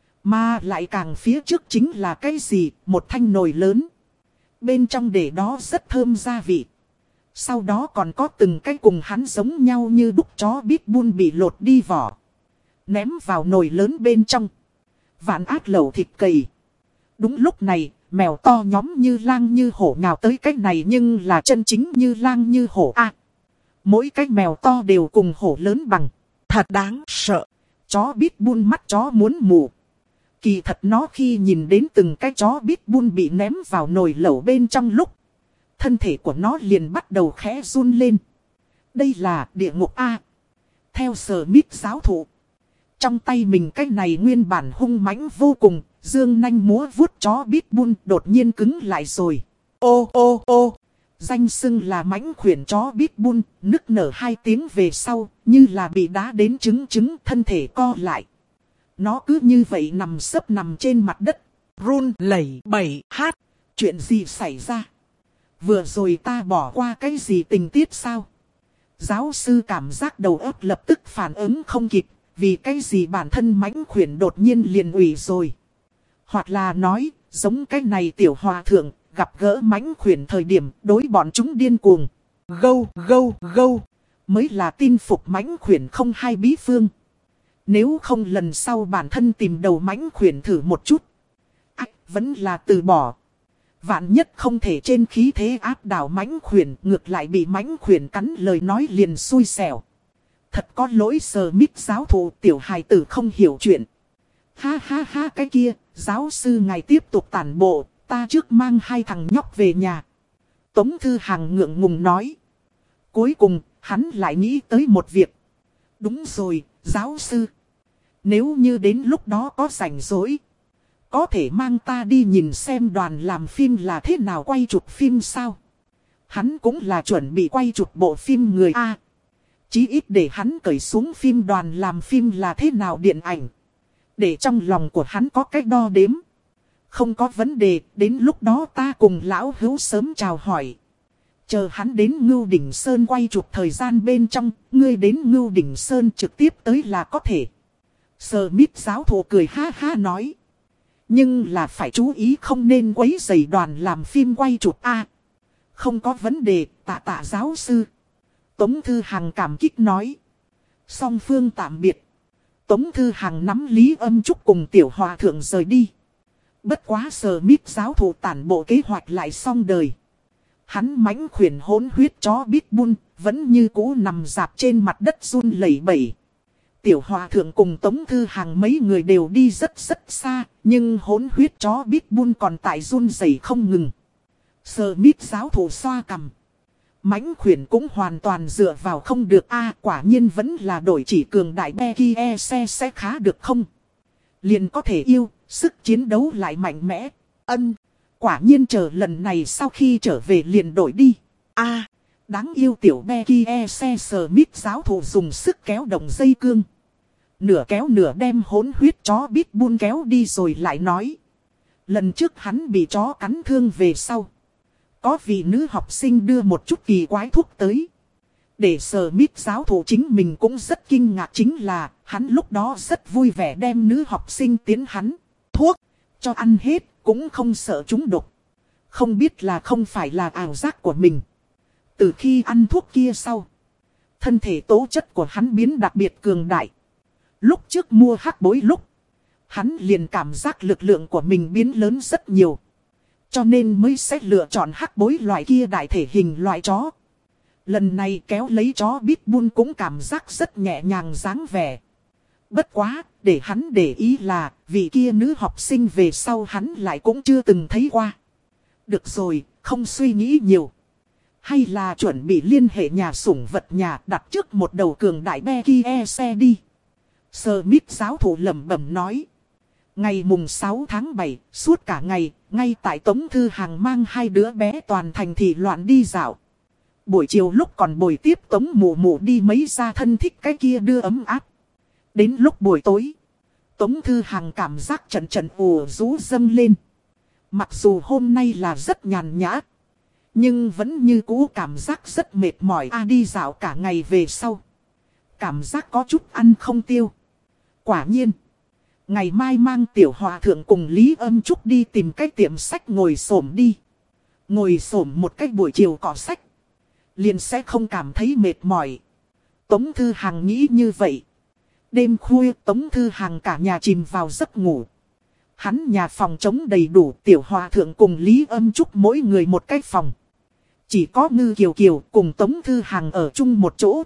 A: Mà lại càng phía trước chính là cái gì, một thanh nồi lớn. Bên trong để đó rất thơm gia vị. Sau đó còn có từng cái cùng hắn giống nhau như đúc chó Pitbull bị lột đi vỏ. ném vào nồi lớn bên trong. Vạn ác lẩu thịt cầy. Đúng lúc này, mèo to nhóm Như Lang Như Hổ nhào tới cái này nhưng là chân chính Như Lang Như Hổ a. À, mỗi cái mèo to đều cùng hổ lớn bằng. Thật đáng sợ. Chó Pitbull mắt chó muốn mù. Kỳ thật nó khi nhìn đến từng cái chó Pitbull bị ném vào nồi lẩu bên trong lúc, thân thể của nó liền bắt đầu khẽ run lên. Đây là địa ngục A. Theo Smith giáo thụ, trong tay mình cái này nguyên bản hung mãnh vô cùng, dương nanh múa vuốt chó Pitbull đột nhiên cứng lại rồi. Ô ô ô, danh xưng là mãnh khuyển chó Pitbull, nức nở hai tiếng về sau, như là bị đá đến trứng trứng, thân thể co lại. Nó cứ như vậy nằm sấp nằm trên mặt đất, run lẩy bẩy hát. Chuyện gì xảy ra? Vừa rồi ta bỏ qua cái gì tình tiết sao? Giáo sư cảm giác đầu óc lập tức phản ứng không kịp, vì cái gì bản thân mãnh khuyển đột nhiên liền ủy rồi. Hoặc là nói, giống cái này tiểu hòa thượng, gặp gỡ mãnh khuyển thời điểm đối bọn chúng điên cuồng. Gâu, gâu, gâu, mới là tin phục mãnh khuyển không hai bí phương. Nếu không lần sau bản thân tìm đầu mãnh khuyển thử một chút. Ách, vẫn là từ bỏ. Vạn nhất không thể trên khí thế áp đảo mãnh khuyển, ngược lại bị mãnh khuyển cắn lời nói liền xui xẻo. Thật có lỗi Smith giáo thụ, tiểu hài tử không hiểu chuyện. Ha ha ha, cái kia, giáo sư ngài tiếp tục tản bộ, ta trước mang hai thằng nhóc về nhà. Tống Thư Hằng ngượng ngùng nói. Cuối cùng, hắn lại nghĩ tới một việc. Đúng rồi, giáo sư. Nếu như đến lúc đó có rảnh rỗi, có thể mang ta đi nhìn xem đoàn làm phim là thế nào quay chụp phim sao? Hắn cũng là chuẩn bị quay chụp bộ phim người A. Chí ít để hắn cởi xuống phim đoàn làm phim là thế nào điện ảnh. Để trong lòng của hắn có cách đo đếm. Không có vấn đề, đến lúc đó ta cùng lão hữu sớm chào hỏi. Chờ hắn đến Ngưu Đỉnh Sơn quay chụp thời gian bên trong, ngươi đến Ngưu Đỉnh Sơn trực tiếp tới là có thể. Smith giáo thụ cười ha ha nói. Nhưng là phải chú ý không nên quấy rầy đoàn làm phim quay chụp A. Không có vấn đề, tạ tạ giáo sư. Tống Thư Hằng cảm kích nói. Song phương tạm biệt. Tống Thư Hằng nắm Lý Âm Trúc cùng tiểu hòa thượng rời đi. Bất quá Smith giáo thụ tản bộ kế hoạch lại xong đời. Hắn mãnh khuyển hỗn huyết chó Pitbull, vẫn như cũ nằm dạp trên mặt đất run lẩy bẩy. Tiểu hòa thượng cùng Tống Thư Hằng mấy người đều đi rất rất xa, nhưng hỗn huyết chó Pitbull còn tại run rẩy không ngừng. Smith giáo thụ xoa cằm. Mãnh khuyển cũng hoàn toàn dựa vào không được a, quả nhiên vẫn là đổi chỉ cường đại Becky e xe sẽ khá được không? Liền có thể yêu, sức chiến đấu lại mạnh mẽ. Ân, quả nhiên chờ lần này sau khi trở về liền đổi đi. A, đáng yêu tiểu Becky e xe Smith giáo thụ dùng sức kéo động dây cương. Nửa kéo nửa đem hỗn huyết chó Pitbull kéo đi rồi lại nói. Lần trước hắn bị chó cắn thương về sau. Có vị nữ học sinh đưa một chút kỳ quái thuốc tới. Để Smith giáo thụ chính mình cũng rất kinh ngạc, chính là hắn lúc đó rất vui vẻ đem nữ học sinh tiến hắn thuốc cho ăn hết, cũng không sợ chúng độc. Không biết là không phải là ảo giác của mình. Từ khi ăn thuốc kia sau, thân thể tố chất của hắn biến đặc biệt cường đại. Lúc trước mua hắc bối lúc, hắn liền cảm giác lực lượng của mình biến lớn rất nhiều. Cho nên mới sẽ lựa chọn hắc bối loại kia đại thể hình loại chó. Lần này kéo lấy chó Pitbull cũng cảm giác rất nhẹ nhàng dáng vẻ. Bất quá, để hắn để ý là, vị kia nữ học sinh về sau hắn lại cũng chưa từng thấy qua. Được rồi, không suy nghĩ nhiều. Hay là chuẩn bị liên hệ nhà sủng vật nhà đặt trước một đầu cường đại Becky e xe đi. Smith giáo thủ lẩm bẩm nói. Ngày mùng sáu tháng bảy, suốt cả ngày, ngay tại Tống Thư Hằng mang hai đứa bé toàn thành thị loạn đi dạo. Buổi chiều lúc còn bồi tiếp Tống Mụ Mụ đi mấy gia thân thích cái kia đưa ấm áp. Đến lúc buổi tối, Tống Thư Hằng cảm giác trận trận ùa rú dâng lên. Mặc dù hôm nay là rất nhàn nhã, nhưng vẫn như cũ cảm giác rất mệt mỏi. A đi dạo cả ngày về sau, cảm giác có chút ăn không tiêu. Quả nhiên, ngày mai mang tiểu hòa thượng cùng Lý Âm Trúc đi tìm cái tiệm sách ngồi xổm đi. Ngồi xổm một cách buổi chiều cọ sách, liền sẽ không cảm thấy mệt mỏi. Tống Thư Hằng nghĩ như vậy. Đêm khuya Tống Thư Hàng cả nhà chìm vào giấc ngủ. Hắn nhà phòng trống đầy đủ, Tiểu Hòa Thượng cùng Lý Âm Trúc mỗi người một cái phòng. Chỉ có Ngư Kiều Kiều cùng Tống Thư Hàng ở chung một chỗ.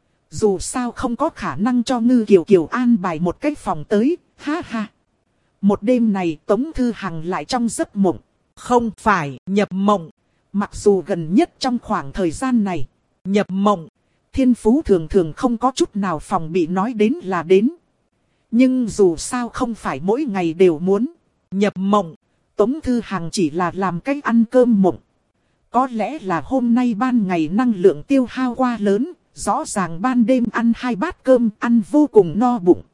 A: Dù sao không có khả năng cho Ngư Kiều Kiều an bài một cái phòng tới, ha ha. Một đêm này Tống Thư Hàng lại trong giấc mộng.
B: Không phải nhập mộng.
A: Mặc dù gần nhất trong khoảng thời gian này,
B: nhập mộng,
A: Thiên Phú thường thường không có chút nào phòng bị nói đến là đến. Nhưng dù sao không phải mỗi ngày đều muốn
B: nhập mộng.
A: Tống Thư Hàng chỉ là làm cách ăn cơm mộng. Có lẽ là hôm nay ban ngày năng lượng tiêu hao quá lớn, rõ ràng ban đêm ăn hai bát cơm ăn vô cùng no bụng.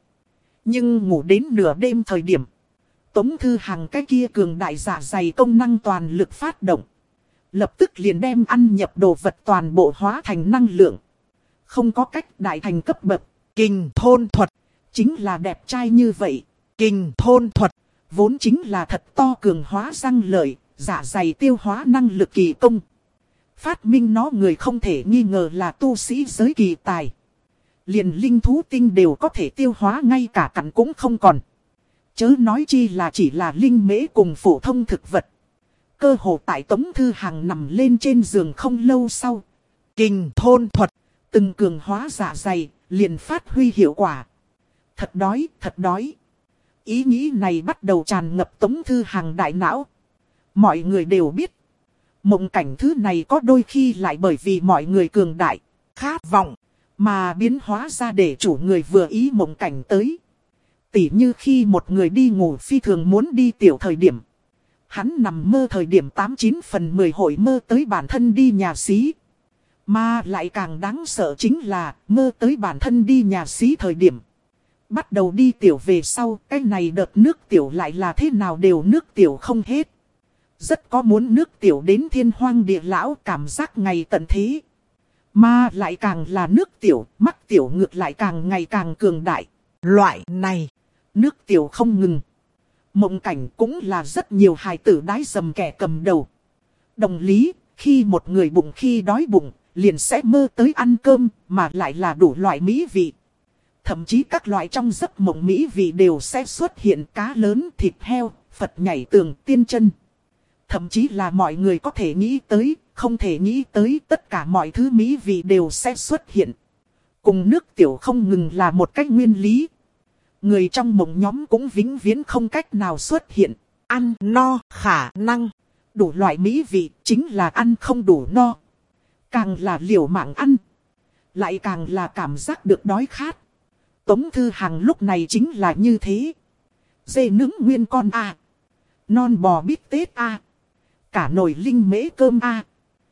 A: Nhưng ngủ đến nửa đêm thời điểm, Tống Thư Hàng cái kia cường đại dạ dày công năng toàn lực phát động. Lập tức liền đem ăn nhập đồ vật toàn bộ hóa thành năng lượng. Không có cách đại thành cấp bậc.
B: Kình thôn thuật.
A: Chính là đẹp trai như vậy.
B: Kình thôn thuật.
A: Vốn chính là thật to cường hóa răng lợi, dạ dày tiêu hóa năng lực kỳ công. Phát minh nó người không thể nghi ngờ là tu sĩ giới kỳ tài. Liền linh thú tinh đều có thể tiêu hóa ngay cả cặn cũng không còn. Chớ nói chi là chỉ là linh mễ cùng phổ thông thực vật. Cơ hồ tại Tống Thư Hàng nằm lên trên giường không lâu sau.
B: Kình thôn thuật.
A: Từng cường hóa dạ dày, liền phát huy hiệu quả. Thật đói, thật đói. Ý nghĩ này bắt đầu tràn ngập Tống Thư Hàng đại não. Mọi người đều biết. Mộng cảnh thứ này có đôi khi lại bởi vì mọi người cường đại, khát vọng, mà biến hóa ra để chủ người vừa ý mộng cảnh tới. Tỉ như khi một người đi ngủ phi thường muốn đi tiểu thời điểm. Hắn nằm mơ thời điểm tám chín phần mười hội mơ tới bản thân đi nhà xí. Mà lại càng đáng sợ chính là mơ tới bản thân đi nhà xí thời điểm. Bắt đầu đi tiểu về sau, cái này đợt nước tiểu lại là thế nào đều nước tiểu không hết. Rất có muốn nước tiểu đến thiên hoang địa lão cảm giác ngày tận thế. Mà lại càng là nước tiểu, mắc tiểu ngược lại càng ngày càng cường đại.
B: Loại này,
A: nước tiểu không ngừng. Mộng cảnh cũng là rất nhiều hài tử đái dầm kẻ cầm đầu. Đồng lý, khi một người bụng khi đói bụng, liền sẽ mơ tới ăn cơm, mà lại là đủ loại mỹ vị. Thậm chí các loại trong giấc mộng mỹ vị đều sẽ xuất hiện cá lớn, thịt heo, Phật nhảy tường, tiên chân. Thậm chí là mọi người có thể nghĩ tới, không thể nghĩ tới tất cả mọi thứ mỹ vị đều sẽ xuất hiện. Cùng nước tiểu không ngừng là một cách nguyên lý. Người trong mộng nhóm cũng vĩnh viễn không cách nào xuất hiện.
B: Ăn no khả năng.
A: Đủ loại mỹ vị chính là ăn không đủ no. Càng là liều mạng ăn. Lại càng là cảm giác được đói khát. Tống Thư Hàng lúc này chính là như thế. Dê nướng nguyên con a, non bò bít tết a, cả nồi linh mễ cơm a,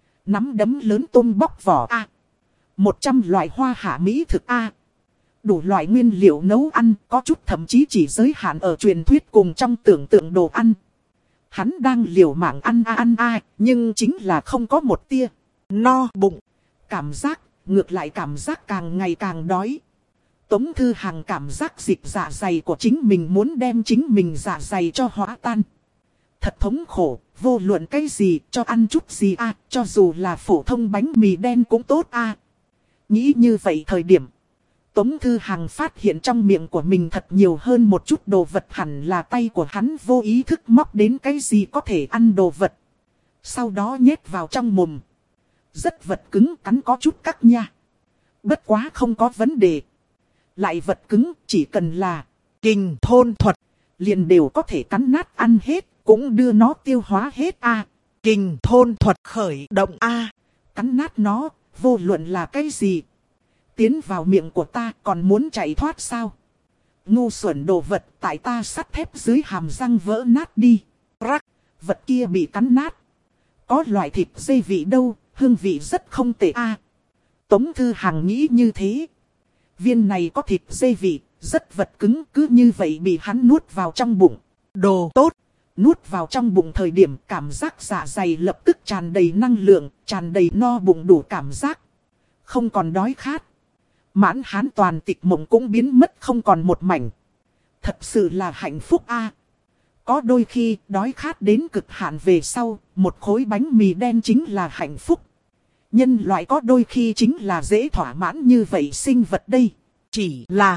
A: nắm đấm lớn tôm bóc vỏ a, một trăm loại hoa hạ mỹ thực a. Đủ loại nguyên liệu nấu ăn, có chút thậm chí chỉ giới hạn ở truyền thuyết cùng trong tưởng tượng đồ ăn. Hắn đang liều mạng ăn a ăn a, nhưng chính là không có một tia no bụng. Cảm giác, ngược lại cảm giác càng ngày càng đói. Tống Thư Hàng cảm giác dịch dạ dày của chính mình muốn đem chính mình dạ dày cho hóa tan. Thật thống khổ, vô luận cái gì, cho ăn chút gì a, cho dù là phổ thông bánh mì đen cũng tốt a. Nghĩ như vậy thời điểm, Tống Thư Hàng phát hiện trong miệng của mình thật nhiều hơn một chút đồ vật, hẳn là tay của hắn vô ý thức móc đến cái gì có thể ăn đồ vật. Sau đó nhét vào trong mồm. Rất vật cứng, cắn có chút cắc nha. Bất quá không có vấn đề. Lại vật cứng, chỉ cần là
B: kình thôn thuật,
A: liền đều có thể cắn nát ăn hết, cũng đưa nó tiêu hóa hết a.
B: Kình thôn thuật khởi động a.
A: Cắn nát nó, vô luận là cái gì. Tiến vào miệng của ta còn muốn chạy thoát sao? Ngu xuẩn đồ vật, tại ta sắt thép dưới hàm răng vỡ nát đi. Rắc, vật kia bị cắn nát. Có loại thịt dây vị đâu, hương vị rất không tệ a. Tống Thư Hàng nghĩ như thế. Viên này có thịt dây vị, rất vật cứng, cứ như vậy bị hắn nuốt vào trong bụng.
B: Đồ tốt,
A: nuốt vào trong bụng thời điểm cảm giác dạ dày lập tức tràn đầy năng lượng, tràn đầy no bụng đủ cảm giác. Không còn đói khát. Mãn hán toàn tịch mộng cũng biến mất không còn một mảnh. Thật sự là hạnh phúc a. Có đôi khi đói khát đến cực hạn về sau, một khối bánh mì đen chính là hạnh phúc. Nhân loại có đôi khi chính là dễ thỏa mãn như vậy sinh vật đây.
B: Chỉ là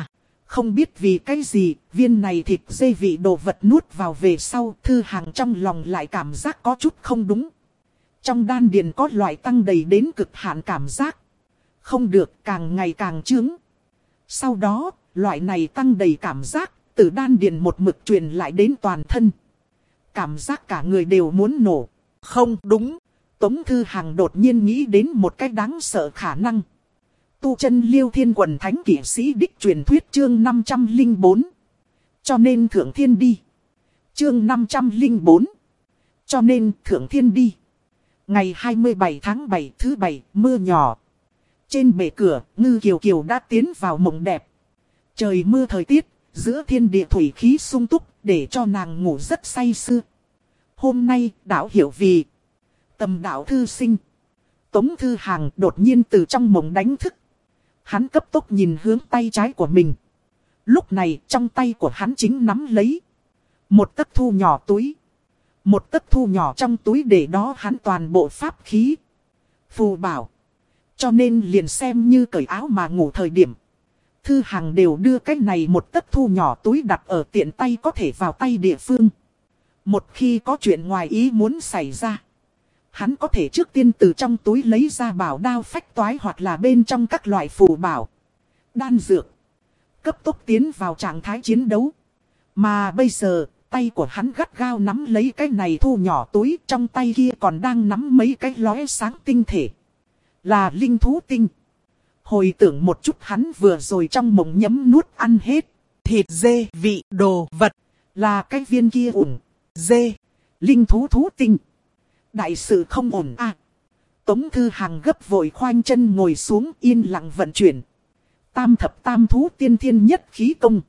A: Không biết vì cái gì, viên này thịt dê vị đồ vật nuốt vào về sau, Thư Hằng trong lòng lại cảm giác có chút không đúng. Trong đan điền có loại tăng đầy đến cực hạn cảm giác. Không được, càng ngày càng chướng. Sau đó, loại này tăng đầy cảm giác, từ đan điền một mực truyền lại đến toàn thân. Cảm giác cả người đều muốn nổ.
B: Không đúng.
A: Tống Thư Hằng đột nhiên nghĩ đến một cái đáng sợ khả năng. Tu chân Liêu Thiên Quần Thánh Kỷ Sĩ Đích truyền thuyết chương năm trăm lẻ bốn. Cho nên thượng thiên đi. Chương năm trăm lẻ bốn. Cho nên thượng thiên đi. Ngày hai mươi bảy tháng bảy thứ bảy, mưa nhỏ. Trên bể cửa, Ngư Kiều Kiều đã tiến vào mộng đẹp. Trời mưa thời tiết, giữa thiên địa thủy khí sung túc, để cho nàng ngủ rất say sưa. Hôm nay, đạo hiểu vì Tầm đạo thư sinh. Tống Thư Hằng đột nhiên từ trong mộng đánh thức. Hắn cấp tốc nhìn hướng tay trái của mình. Lúc này trong tay của hắn chính nắm lấy một tấc thu nhỏ túi. Một tấc thu nhỏ trong túi để đó hắn toàn bộ pháp khí, phù bảo. Cho nên liền xem như cởi áo mà ngủ thời điểm, Thư Hằng đều đưa cái này một tấc thu nhỏ túi đặt ở tiện tay có thể vào tay địa phương. Một khi có chuyện ngoài ý muốn xảy ra, hắn có thể trước tiên từ trong túi lấy ra bảo đao phách toái hoặc là bên trong các loại phù bảo, đan dược, cấp tốc tiến vào trạng thái chiến đấu. Mà bây giờ, tay của hắn gắt gao nắm lấy cái này thu nhỏ túi, trong tay kia còn đang nắm mấy cái lóe sáng tinh thể. Là linh thú tinh. Hồi tưởng một chút hắn vừa rồi trong mộng nhấm nuốt ăn hết.
B: Thịt dê vị đồ vật.
A: Là cái viên kia ủng.
B: Dê.
A: Linh thú thú tinh. Đại sự không ổn à. Tống Thư Hằng gấp vội khoanh chân ngồi xuống yên lặng vận chuyển tam thập tam thú tiên thiên nhất khí công.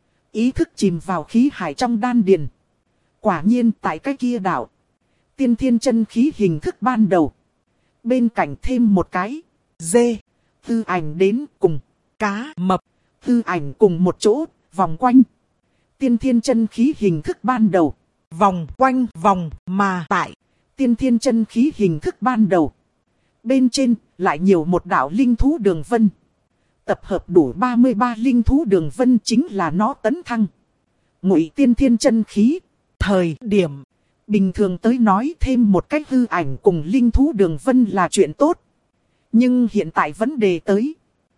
A: Ý thức chìm vào khí hải trong đan điền. Quả nhiên tại cái kia đảo, tiên thiên chân khí hình thức ban đầu. Bên cạnh thêm một cái
B: dê.
A: Tư ảnh đến cùng
B: Cá mập.
A: Tư ảnh cùng một chỗ, vòng quanh. Tiên thiên chân khí hình thức ban đầu.
B: Vòng quanh vòng mà tại
A: tiên thiên chân khí hình thức ban đầu. Bên trên lại nhiều một đạo linh thú đường vân. Tập hợp đủ ba mươi ba linh thú đường vân chính là nó tấn thăng ngụy tiên thiên chân khí.
B: Thời điểm
A: bình thường tới nói thêm một cách hư ảnh cùng linh thú đường vân là chuyện tốt. Nhưng hiện tại vấn đề tới.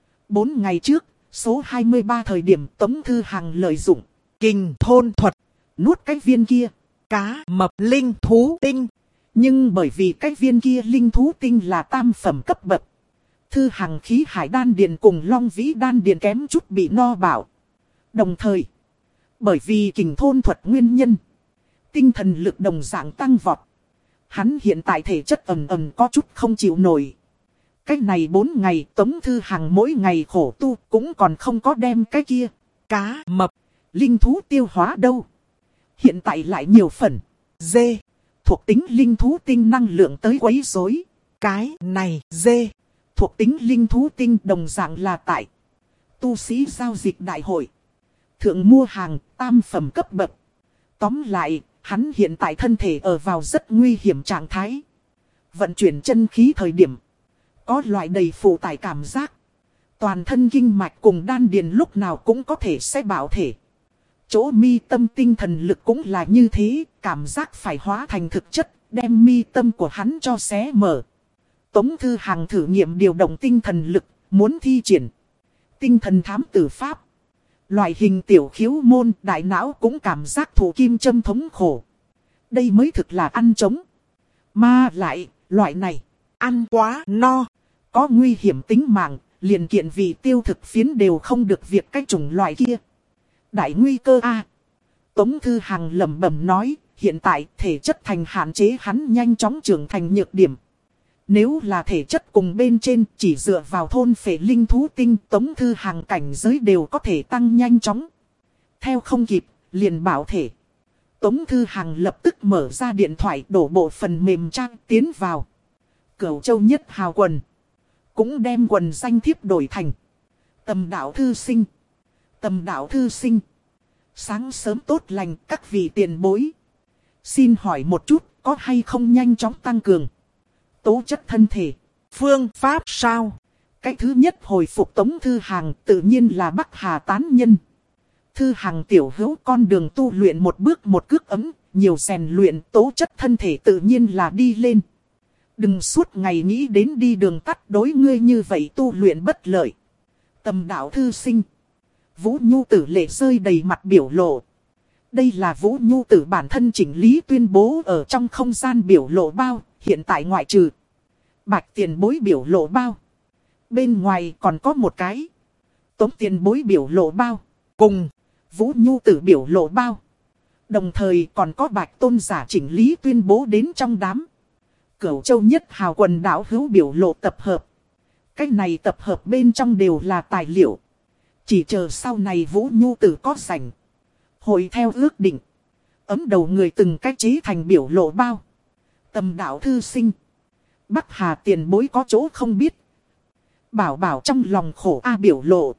A: Bốn ngày trước, số hai mươi ba thời điểm Tống Thư Hằng lợi dụng
B: kình thôn thuật
A: nuốt cái viên kia
B: cá mập linh thú tinh.
A: Nhưng bởi vì cái viên kia linh thú tinh là tam phẩm cấp bậc, Thư Hằng khí hải đan điền cùng long vĩ đan điền kém chút bị no bảo. Đồng thời, bởi vì kình thôn thuật nguyên nhân, tinh thần lực đồng dạng tăng vọt. Hắn hiện tại thể chất ầm ầm có chút không chịu nổi. Cách này bốn ngày Tống Thư Hằng mỗi ngày khổ tu cũng còn không có đem cái kia
B: cá mập
A: linh thú tiêu hóa đâu. Hiện tại lại nhiều phần
B: dê
A: thuộc tính linh thú tinh năng lượng tới quấy rối.
B: Cái này dê
A: thuộc tính linh thú tinh đồng dạng là tại tu sĩ giao dịch đại hội thượng mua hàng tam phẩm cấp bậc. Tóm lại, hắn hiện tại thân thể ở vào rất nguy hiểm trạng thái. Vận chuyển chân khí thời điểm, có loại đầy phụ tải cảm giác. Toàn thân kinh mạch cùng đan điền lúc nào cũng có thể sẽ bạo thể. Chỗ mi tâm tinh thần lực cũng là như thế, cảm giác phải hóa thành thực chất, đem mi tâm của hắn cho xé mở. Tống Thư Hằng thử nghiệm điều động tinh thần lực, muốn thi triển tinh thần thám tử pháp. Loại hình tiểu khiếu môn đại não cũng cảm giác thủ kim châm thống khổ. Đây mới thực là ăn trống. Mà lại, loại này,
B: ăn quá no,
A: có nguy hiểm tính mạng, liền kiện vì tiêu thực phiến đều không được việc cái chủng loại kia. Đại nguy cơ a. Tống Thư Hằng lẩm bẩm nói, hiện tại thể chất thành hạn chế hắn nhanh chóng trưởng thành nhược điểm. Nếu là thể chất cùng bên trên chỉ dựa vào thôn phệ linh thú tinh, Tống Thư Hằng cảnh giới đều có thể tăng nhanh chóng. Theo không kịp, liền bảo thể. Tống Thư Hằng lập tức mở ra điện thoại đổ bộ phần mềm trang tiến vào. Cửu Châu Nhất Hào quần. Cũng đem quần danh thiếp đổi thành Tầm đạo thư sinh. Tầm đạo thư sinh. Sáng sớm tốt lành các vị tiền bối. Xin hỏi một chút có hay không nhanh chóng tăng cường tố chất thân thể.
B: Phương pháp sao?
A: Cái thứ nhất hồi phục Tống Thư Hằng tự nhiên là Bắc Hà tán nhân. Thư Hằng tiểu hữu con đường tu luyện một bước một cước ấm, nhiều rèn luyện tố chất thân thể tự nhiên là đi lên. Đừng suốt ngày nghĩ đến đi đường tắt, đối ngươi như vậy tu luyện bất lợi. Tầm đạo thư sinh. Vũ Nhu Tử lệ rơi đầy mặt biểu lộ. Đây là Vũ Nhu Tử bản thân chỉnh lý tuyên bố ở trong không gian biểu lộ bao, hiện tại ngoại trừ Bạch Tiền Bối biểu lộ bao. Bên ngoài còn có một cái Tống Tiền Bối biểu lộ bao, cùng Vũ Nhu Tử biểu lộ bao. Đồng thời còn có Bạch Tôn giả chỉnh lý tuyên bố đến trong đám Cửu Châu Nhất Hào quần đảo hữu biểu lộ tập hợp. Cách này tập hợp bên trong đều là tài liệu. Chỉ chờ sau này Vũ Nhu Tử có rảnh, hội theo ước định, ấm đầu người từng cách chế thành biểu lộ bao. Tầm đạo thư sinh. Bắc Hà Tiền Bối có chỗ không biết. Bảo bảo trong lòng khổ a biểu lộ.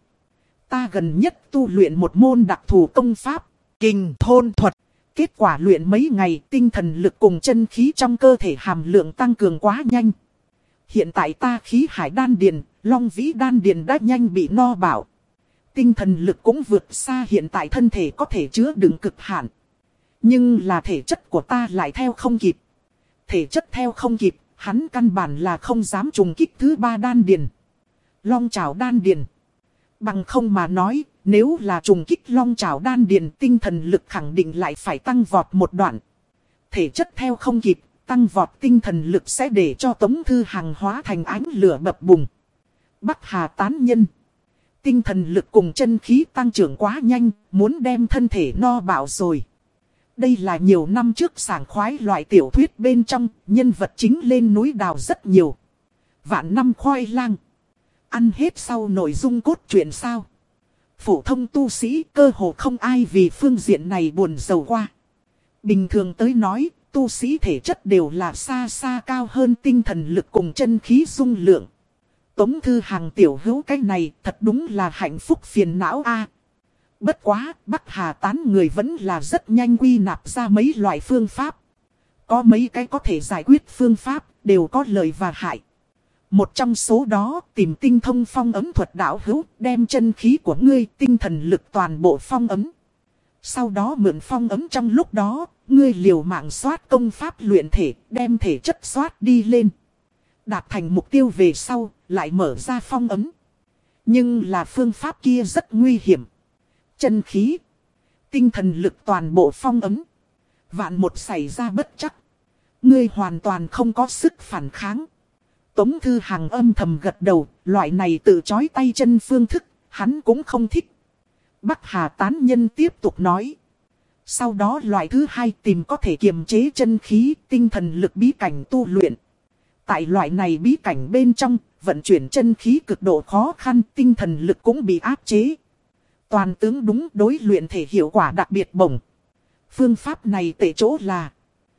A: Ta gần nhất tu luyện một môn đặc thù công pháp, Kình Thôn Thuật. Kết quả luyện mấy ngày, tinh thần lực cùng chân khí trong cơ thể hàm lượng tăng cường quá nhanh. Hiện tại ta khí hải đan điền, long vĩ đan điền đã nhanh bị no bảo. Tinh thần lực cũng vượt xa hiện tại thân thể có thể chứa đựng cực hạn. Nhưng là thể chất của ta lại theo không kịp. Thể chất theo không kịp, hắn căn bản là không dám trùng kích thứ ba đan điền, long trảo đan điền. Bằng không mà nói, nếu là trùng kích long trảo đan điền, tinh thần lực khẳng định lại phải tăng vọt một đoạn. Thể chất theo không kịp, tăng vọt tinh thần lực sẽ để cho Tống Thư Hằng hóa thành ánh lửa bập bùng. Bắc Hà tán nhân. Tinh thần lực cùng chân khí tăng trưởng quá nhanh, muốn đem thân thể no bạo rồi. Đây là nhiều năm trước sảng khoái loại tiểu thuyết bên trong, nhân vật chính lên núi đào rất nhiều. Vạn năm khoai lang. Ăn hết sau nội dung cốt truyện sao. Phổ thông tu sĩ cơ hồ không ai vì phương diện này buồn rầu qua. Bình thường tới nói, tu sĩ thể chất đều là xa xa cao hơn tinh thần lực cùng chân khí dung lượng. Tống Thư Hằng tiểu hữu cái này thật đúng là hạnh phúc phiền não a. Bất quá, Bắc Hà tán người vẫn là rất nhanh quy nạp ra mấy loại phương pháp. Có mấy cái có thể giải quyết phương pháp, đều có lợi và hại. Một trong số đó, tìm tinh thông phong ấm thuật đạo hữu, đem chân khí của ngươi, tinh thần lực toàn bộ phong ấm. Sau đó mượn phong ấm trong lúc đó, ngươi liều mạng soát công pháp luyện thể, đem thể chất soát đi lên. Đạt thành mục tiêu về sau, lại mở ra phong ấm. Nhưng là phương pháp kia rất nguy hiểm. Chân khí, tinh thần lực toàn bộ phong ấm. Vạn một xảy ra bất chắc, ngươi hoàn toàn không có sức phản kháng. Tống Thư Hằng âm thầm gật đầu, loại này tự chói tay chân phương thức, hắn cũng không thích. Bắc Hà tán nhân tiếp tục nói. Sau đó loại thứ hai tìm có thể kiềm chế chân khí, tinh thần lực bí cảnh tu luyện. Tại loại này bí cảnh bên trong, vận chuyển chân khí cực độ khó khăn, tinh thần lực cũng bị áp chế. Toàn tướng đúng đối luyện thể hiệu quả đặc biệt bổng. Phương pháp này tệ chỗ là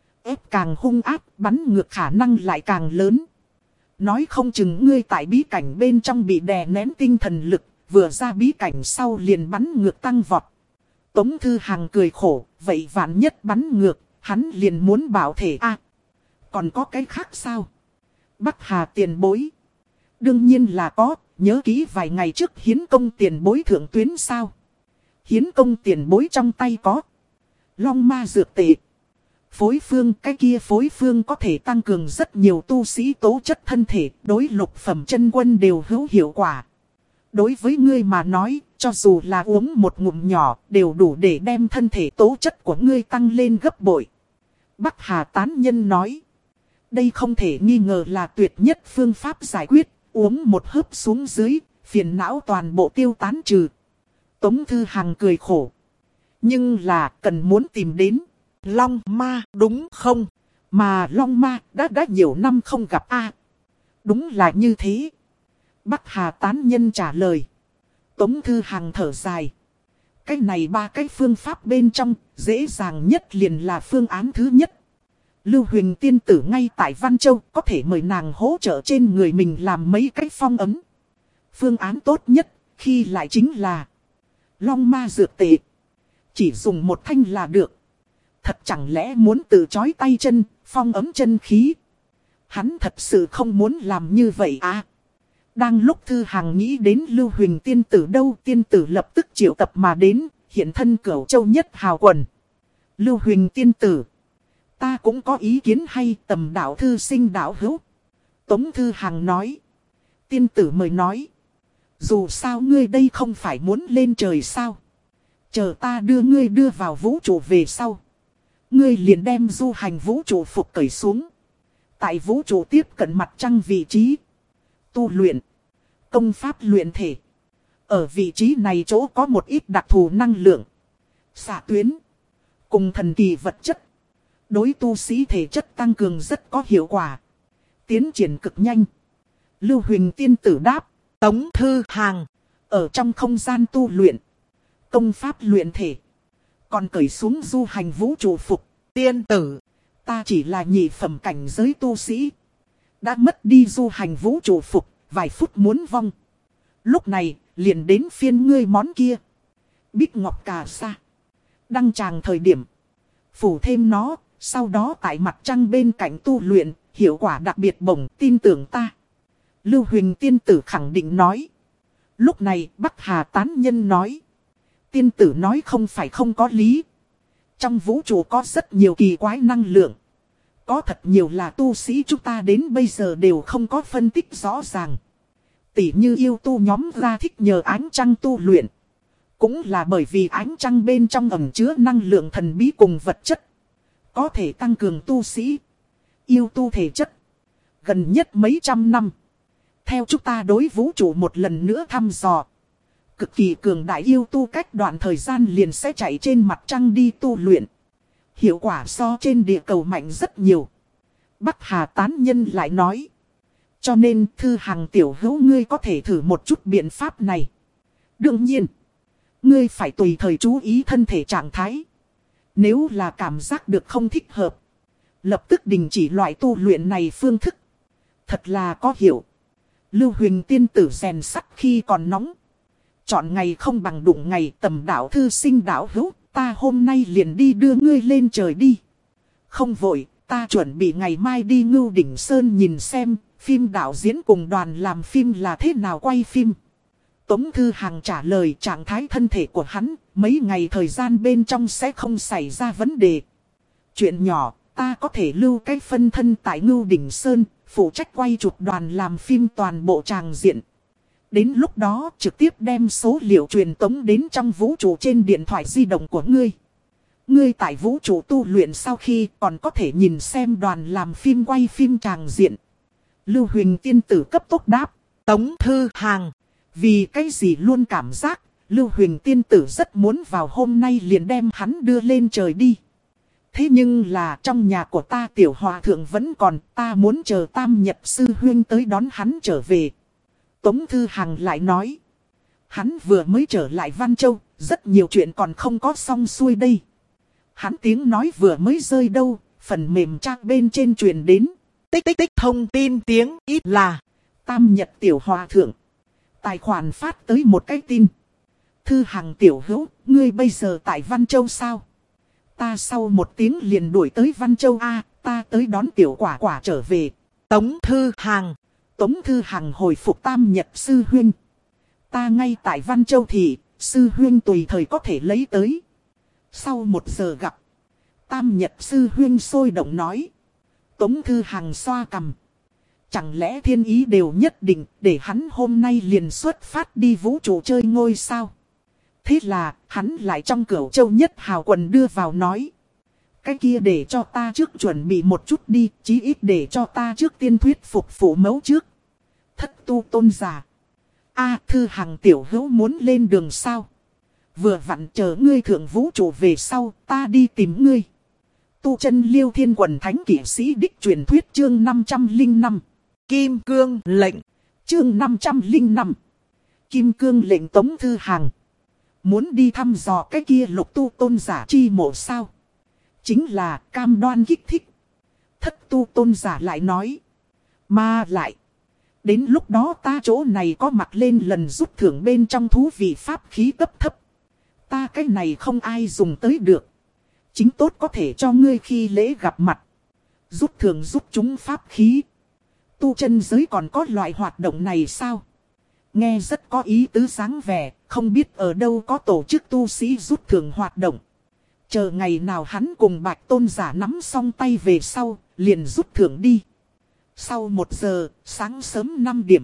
A: ép càng hung ác, bắn ngược khả năng lại càng lớn. Nói không chừng ngươi tại bí cảnh bên trong bị đè nén tinh thần lực, vừa ra bí cảnh sau liền bắn ngược tăng vọt. Tống Thư Hằng cười khổ, vậy vạn nhất bắn ngược, hắn liền muốn bảo thể a. Còn có cái khác sao? Bắc Hà Tiền Bối. Đương nhiên là có, nhớ kỹ vài ngày trước Hiến Công Tiền Bối thượng tuyến sao? Hiến Công Tiền Bối trong tay có Long Ma dược tệ. Phối phương, cái kia phối phương có thể tăng cường rất nhiều tu sĩ tố chất thân thể, đối lục phẩm chân quân đều hữu hiệu quả. Đối với ngươi mà nói, cho dù là uống một ngụm nhỏ, đều đủ để đem thân thể tố chất của ngươi tăng lên gấp bội. Bắc Hà tán nhân nói. Đây không thể nghi ngờ là tuyệt nhất phương pháp giải quyết, uống một hớp xuống dưới, phiền não toàn bộ tiêu tán trừ. Tống Thư Hằng cười khổ. Nhưng là cần muốn tìm đến Long Ma đúng không? Mà Long Ma đã đã nhiều năm không gặp a. Đúng là như thế. Bắc Hà tán nhân trả lời. Tống Thư Hằng thở dài. Cái này ba cái phương pháp bên trong, dễ dàng nhất liền là phương án thứ nhất. Lưu Huỳnh tiên tử ngay tại Văn Châu, có thể mời nàng hỗ trợ trên người mình làm mấy cái phong ấm. Phương án tốt nhất, khi lại chính là Long Ma dược tệ. Chỉ dùng một thanh là được. Thật chẳng lẽ muốn tự chói tay chân, phong ấm chân khí. Hắn thật sự không muốn làm như vậy à. Đang lúc Thư Hằng nghĩ đến Lưu Huỳnh tiên tử đâu, tiên tử lập tức triệu tập mà đến, hiện thân Cửu Châu nhất hào quần. Lưu Huỳnh tiên tử. Ta cũng có ý kiến hay, Tầm đạo thư sinh đạo hữu. Tống Thư Hằng nói. Tiên tử mời nói. Dù sao ngươi đây không phải muốn lên trời sao. Chờ ta đưa ngươi đưa vào vũ trụ về sau. Ngươi liền đem du hành vũ trụ phục cởi xuống. Tại vũ trụ tiếp cận mặt trăng vị trí. Tu luyện. Công pháp luyện thể. Ở vị trí này chỗ có một ít đặc thù năng lượng. Xạ tuyến. Cùng thần kỳ vật chất. Đối tu sĩ thể chất tăng cường rất có hiệu quả. Tiến triển cực nhanh. Lưu Huỳnh tiên tử đáp.
B: Tống Thư Hằng.
A: Ở trong không gian tu luyện. Công pháp luyện thể. Còn cởi xuống du hành vũ trụ phục.
B: Tiên tử.
A: Ta chỉ là nhị phẩm cảnh giới tu sĩ. Đã mất đi du hành vũ trụ phục. Vài phút muốn vong. Lúc này liền đến phiên ngươi món kia. Bích ngọc cà sa. Đăng tràng thời điểm. Phủ thêm nó. Sau đó tại mặt trăng bên cạnh tu luyện. Hiệu quả đặc biệt bổng, tin tưởng ta. Lưu Huỳnh tiên tử khẳng định nói. Lúc này Bắc Hà tán nhân nói. Tiên tử nói không phải không có lý. Trong vũ trụ có rất nhiều kỳ quái năng lượng. Có thật nhiều là tu sĩ chúng ta đến bây giờ đều không có phân tích rõ ràng. Tỉ như yêu tu nhóm ra thích nhờ ánh trăng tu luyện. Cũng là bởi vì ánh trăng bên trong ẩn chứa năng lượng thần bí cùng vật chất. Có thể tăng cường tu sĩ. Yêu tu thể chất. Gần nhất mấy trăm năm. Theo chúng ta đối vũ trụ một lần nữa thăm dò. Cực kỳ cường đại yêu tu cách đoạn thời gian liền sẽ chạy trên mặt trăng đi tu luyện. Hiệu quả so trên địa cầu mạnh rất nhiều. Bắc Hà tán nhân lại nói. Cho nên Thư Hằng tiểu hữu ngươi có thể thử một chút biện pháp này. Đương nhiên. Ngươi phải tùy thời chú ý thân thể trạng thái. Nếu là cảm giác được không thích hợp. Lập tức đình chỉ loại tu luyện này phương thức. Thật là có hiệu. Lưu Huỳnh tiên tử rèn sắt khi còn nóng. Chọn ngày không bằng đụng ngày, Tầm đạo thư sinh đạo hữu. Ta hôm nay liền đi đưa ngươi lên trời đi. Không vội, ta chuẩn bị ngày mai đi Ngưu Đỉnh Sơn nhìn xem. Phim đạo diễn cùng đoàn làm phim là thế nào quay phim. Tống Thư Hằng trả lời trạng thái thân thể của hắn. Mấy ngày thời gian bên trong sẽ không xảy ra vấn đề. Chuyện nhỏ. Ta có thể lưu cái phân thân tại Ngưu Đỉnh Sơn, phụ trách quay chụp đoàn làm phim toàn bộ tràng diện. Đến lúc đó trực tiếp đem số liệu truyền tống đến trong vũ trụ trên điện thoại di động của ngươi. Ngươi tại vũ trụ tu luyện sau khi còn có thể nhìn xem đoàn làm phim quay phim tràng diện. Lưu Huỳnh tiên tử cấp tốc đáp.
B: Tống Thư Hằng.
A: Vì cái gì luôn cảm giác, Lưu Huỳnh tiên tử rất muốn vào hôm nay liền đem hắn đưa lên trời đi. Thế nhưng là trong nhà của ta tiểu hòa thượng vẫn còn, ta muốn chờ Tam Nhật sư huynh tới đón hắn trở về. Tống Thư Hằng lại nói. Hắn vừa mới trở lại Văn Châu, rất nhiều chuyện còn không có xong xuôi đây. Hắn tiếng nói vừa mới rơi đâu, phần mềm trang bên trên truyền đến.
B: Tích tích tích thông tin tiếng ít là.
A: Tam Nhật tiểu hòa thượng. Tài khoản phát tới một cái tin. Thư Hằng tiểu hữu, ngươi bây giờ tại Văn Châu sao? Ta sau một tiếng liền đuổi tới Văn Châu A, ta tới đón tiểu quả quả trở về.
B: Tống Thư Hằng.
A: Tống Thư Hằng hồi phục Tam Nhật sư huynh. Ta ngay tại Văn Châu thì, sư huynh tùy thời có thể lấy tới. Sau một giờ gặp, Tam Nhật sư huynh sôi động nói. Tống Thư Hằng xoa cằm. Chẳng lẽ thiên ý đều nhất định để hắn hôm nay liền xuất phát đi vũ trụ chơi ngôi sao? Thế là, hắn lại trong Cửu Châu nhất hào quần đưa vào nói. Cái kia để cho ta trước chuẩn bị một chút đi, chí ít để cho ta trước tiên thuyết phục phụ mẫu trước. Thất tu tôn giả. A Thư Hằng tiểu hữu muốn lên đường sao? Vừa vặn chờ ngươi thượng vũ trụ về sau, ta đi tìm ngươi. Tu chân Liêu Thiên Quần Thánh Kỷ Sĩ Đích truyền thuyết chương năm trăm lẻ năm.
B: Kim Cương lệnh.
A: Chương năm trăm lẻ năm. Kim Cương lệnh Tống Thư Hằng. Muốn đi thăm dò cái kia lục tu tôn giả chi mộ sao? Chính là cam đoan kích thích. Thất tu tôn giả lại nói. Mà lại. Đến lúc đó ta chỗ này có mặc lên lần rút thưởng bên trong thú vị pháp khí cấp thấp. Ta cái này không ai dùng tới được. Chính tốt có thể cho ngươi khi lễ gặp mặt. Rút thưởng giúp chúng pháp khí. Tu chân giới còn có loại hoạt động này sao? Nghe rất có ý tứ sáng vẻ, Không biết ở đâu có tổ chức tu sĩ rút thưởng hoạt động. Chờ ngày nào hắn cùng Bạch Tôn giả nắm xong tay về sau, liền rút thưởng đi. Sau một giờ, sáng sớm năm điểm.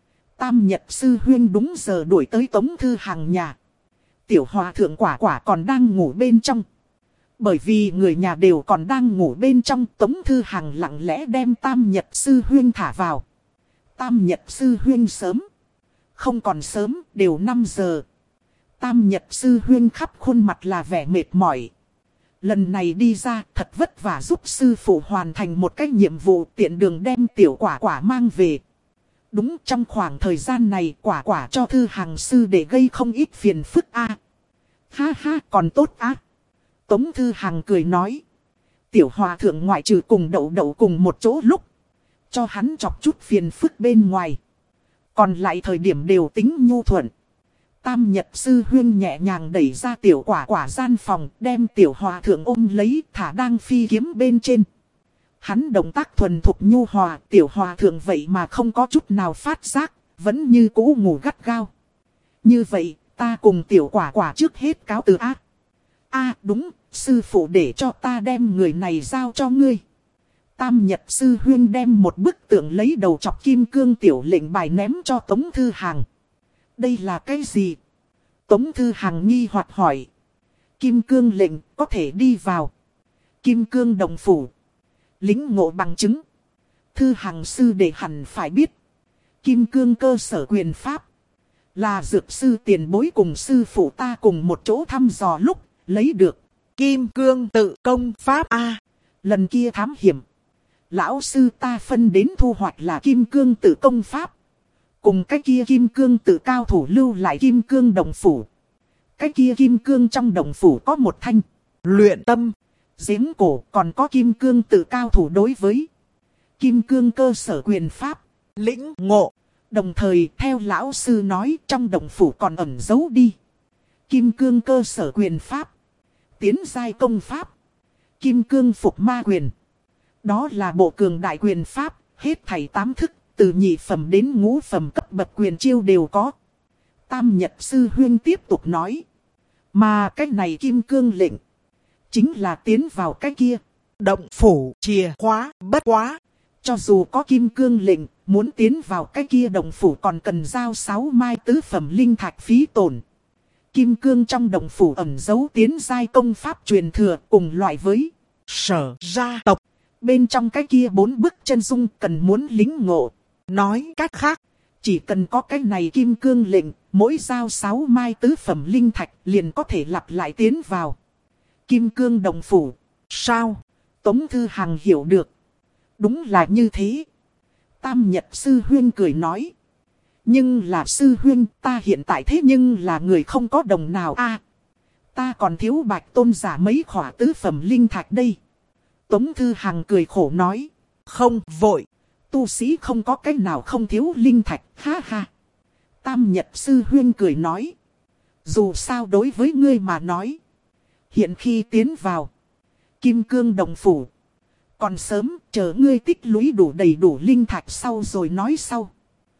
A: Tam Nhật Sư Huyên đúng giờ đuổi tới Tống Thư Hằng nhà. Tiểu Hòa Thượng Quả Quả còn đang ngủ bên trong. Bởi vì người nhà đều còn đang ngủ bên trong, Tống Thư Hằng lặng lẽ đem Tam Nhật Sư Huyên thả vào. Tam Nhật Sư Huyên sớm. Không còn sớm, đều năm giờ. Tam Nhật Sư Huyên khắp khuôn mặt là vẻ mệt mỏi. Lần này đi ra thật vất vả giúp sư phụ hoàn thành một cái nhiệm vụ, tiện đường đem Tiểu Quả Quả mang về. Đúng trong khoảng thời gian này Quả Quả cho Thư Hằng sư để gây không ít phiền phức a. À. Ha ha còn tốt á. À. Tống Thư Hằng cười nói. Tiểu Hòa Thượng ngoại trừ cùng Đậu Đậu cùng một chỗ lúc. Cho hắn chọc chút phiền phức bên ngoài. Còn lại thời điểm đều tính nhu thuận. Tam Nhật Sư Huyên nhẹ nhàng đẩy ra Tiểu Quả Quả gian phòng, đem Tiểu Hòa Thượng ôm lấy, thả đang phi kiếm bên trên. Hắn động tác thuần thục nhu hòa, Tiểu Hòa Thượng vậy mà không có chút nào phát giác, vẫn như cũ ngủ gắt gao. Như vậy, ta cùng Tiểu Quả Quả trước hết cáo từ ác. A đúng, sư phụ để cho ta đem người này giao cho ngươi. Tam Nhật Sư Huyên đem một bức tượng lấy đầu chọc kim cương tiểu lệnh bài ném cho Tống Thư Hằng. Đây là cái gì? Tống Thư Hằng nghi hoặc hỏi. Kim cương lệnh có thể đi vào. Kim cương đồng phủ. Lính ngộ bằng chứng. Thư Hằng sư để hẳn phải biết. Kim cương cơ sở quyền pháp. Là dược sư tiền bối cùng sư phụ ta cùng một chỗ thăm dò lúc lấy được.
B: Kim cương tự công pháp A.
A: Lần kia thám hiểm. Lão sư ta phân đến thu hoạch là kim cương tự công pháp. Cùng cái kia kim cương tự cao thủ lưu lại kim cương đồng phủ. Cái kia kim cương trong đồng phủ có một thanh.
B: Luyện tâm.
A: Giếng cổ còn có kim cương tự cao thủ đối với. Kim cương cơ sở quyền pháp.
B: Lĩnh ngộ.
A: Đồng thời theo lão sư nói trong đồng phủ còn ẩn giấu đi. Kim cương cơ sở quyền pháp. Tiến giai công pháp. Kim cương phục ma quyền. Đó là bộ cường đại quyền pháp, hết thảy tám thức, từ nhị phẩm đến ngũ phẩm cấp bậc quyền chiêu đều có. Tam Nhật Sư Huyên tiếp tục nói. Mà cái này kim cương lệnh, chính là tiến vào cái kia.
B: Động phủ, chìa khóa, bất quá.
A: Cho dù có kim cương lệnh, muốn tiến vào cái kia động phủ còn cần giao sáu mai tứ phẩm linh thạch phí tổn. Kim cương trong động phủ ẩn giấu tiến giai công pháp truyền thừa cùng loại với
B: sở gia tộc.
A: Bên trong cái kia bốn bức chân dung cần muốn lính ngộ.
B: Nói cách khác,
A: chỉ cần có cái này kim cương lệnh, mỗi giao sáu mai tứ phẩm linh thạch liền có thể lặp lại tiến vào. Kim cương đồng phủ.
B: Sao?
A: Tống Thư Hằng hiểu được. Đúng là như thế. Tam Nhật Sư Huyên cười nói. Nhưng là Sư Huyên, ta hiện tại thế nhưng là người không có đồng nào a. À, ta còn thiếu Bạch Tôn giả mấy khỏa tứ phẩm linh thạch đây. Tống Thư Hằng cười khổ nói.
B: Không vội.
A: Tu sĩ không có cách nào không thiếu linh thạch, ha ha. Tam Nhật Sư Huyên cười nói. Dù sao đối với ngươi mà nói. Hiện khi tiến vào Kim cương đồng phủ. Còn sớm, chờ ngươi tích lũy đủ đầy đủ linh thạch sau rồi nói sau.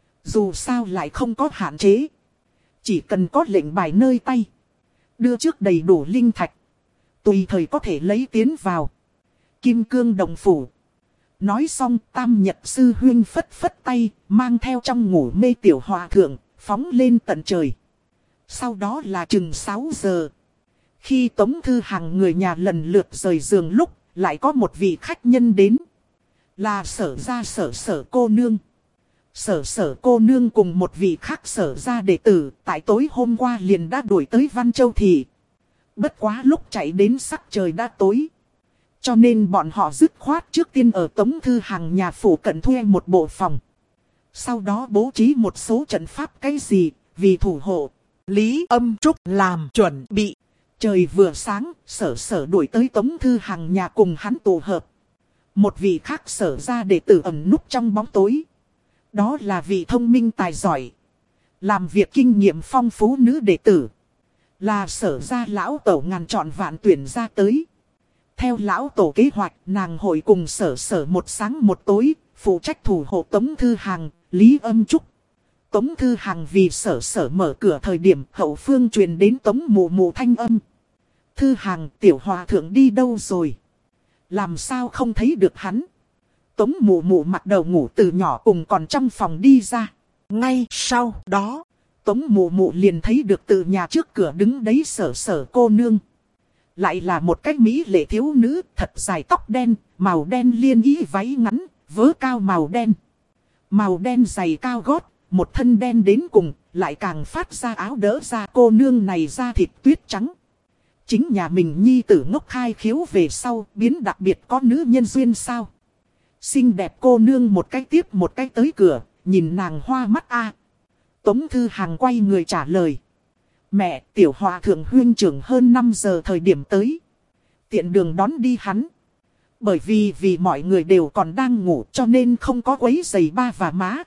A: Dù sao lại không có hạn chế. Chỉ cần có lệnh bài nơi tay. Đưa trước đầy đủ linh thạch. Tùy thời có thể lấy tiến vào Kim cương đồng phủ. Nói xong Tam Nhật Sư Huyên phất phất tay, mang theo trong ngủ mê Tiểu Hòa Thượng, phóng lên tận trời. Sau đó là chừng sáu giờ. Khi Tống Thư Hằng người nhà lần lượt rời giường lúc, lại có một vị khách nhân đến. Là Sở gia Sở Sở cô nương. Sở Sở cô nương cùng một vị khác Sở gia đệ tử, tại tối hôm qua liền đã đuổi tới Văn Châu Thị. Bất quá lúc chạy đến sắc trời đã tối. Cho nên bọn họ dứt khoát trước tiên ở Tống Thư Hằng nhà phủ cận thuê một bộ phòng. Sau đó bố trí một số trận pháp cái gì, vì thủ hộ.
B: Lý Âm Trúc làm chuẩn bị.
A: Trời vừa sáng, Sở Sở đuổi tới Tống Thư Hằng nhà cùng hắn tụ hợp. Một vị khác Sở gia đệ tử ẩn núp trong bóng tối. Đó là vị thông minh tài giỏi. Làm việc kinh nghiệm phong phú nữ đệ tử. Là Sở gia lão tổ ngàn chọn vạn tuyển ra tới. Theo lão tổ kế hoạch, nàng hội cùng Sở Sở một sáng một tối, phụ trách thủ hộ Tống Thư Hằng, Lý Âm Trúc. Tống Thư Hằng vì Sở Sở mở cửa thời điểm hậu phương truyền đến Tống Mụ Mụ thanh âm. Thư Hằng, tiểu hòa thượng đi đâu rồi? Làm sao không thấy được hắn? Tống Mụ Mụ mặc đầu ngủ từ nhỏ cùng còn trong phòng đi ra.
B: Ngay sau đó,
A: Tống Mụ Mụ liền thấy được từ nhà trước cửa đứng đấy Sở Sở cô nương. Lại là một cái mỹ lệ thiếu nữ, thật dài tóc đen, màu đen liên y váy ngắn, vớ cao màu đen. Màu đen giày cao gót, một thân đen đến cùng, lại càng phát ra áo đỡ ra cô nương này da thịt tuyết trắng. Chính nhà mình nhi tử ngốc khai khiếu về sau, biến đặc biệt có nữ nhân duyên sao. Xinh đẹp cô nương một cái tiếp một cái tới cửa, nhìn nàng hoa mắt a. Tống Thư Hằng quay người trả lời. Mẹ, tiểu hòa thượng huynh trưởng hơn năm giờ thời điểm tới. Tiện đường đón đi hắn. Bởi vì vì mọi người đều còn đang ngủ cho nên không có quấy giày ba và má.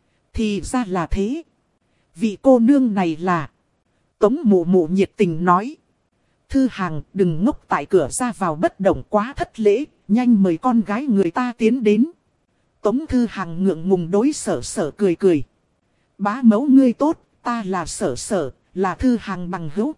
A: Thì ra là thế. Vị cô nương này là... Tống Mụ Mụ nhiệt tình nói. Thư Hằng đừng ngốc tại cửa ra vào bất động quá thất lễ. Nhanh mời con gái người ta tiến đến. Tống Thư Hằng ngượng ngùng đối Sở Sở cười cười. Bá mẫu ngươi tốt, ta là Sở Sở, là Thư Hằng bằng hữu.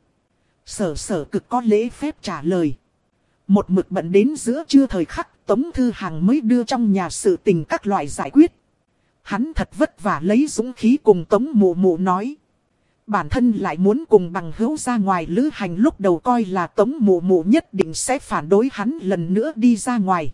A: Sở Sở cực có lễ phép trả lời. Một mực bận đến giữa trưa thời khắc, Tống Thư Hằng mới đưa trong nhà sự tình các loại giải quyết. Hắn thật vất vả lấy dũng khí cùng Tống Mụ Mụ nói. Bản thân lại muốn cùng bằng hữu ra ngoài lữ hành, lúc đầu coi là Tống Mụ Mụ nhất định sẽ phản đối hắn lần nữa đi ra ngoài.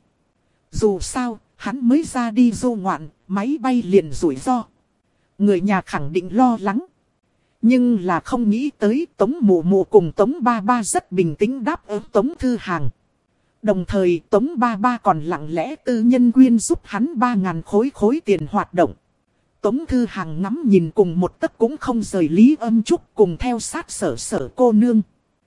A: Dù sao, hắn mới ra đi du ngoạn, máy bay liền rủi ro. Người nhà khẳng định lo lắng. Nhưng là không nghĩ tới Tống Mụ Mụ cùng Tống Ba Ba rất bình tĩnh đáp ứng Tống Thư Hằng. Đồng thời Tống Ba Ba còn lặng lẽ tư nhân quyên giúp hắn ba ngàn khối khối tiền hoạt động. Tống Thư Hằng ngắm nhìn cùng một tấc cũng không rời Lý Âm Trúc cùng theo sát Sở Sở cô nương.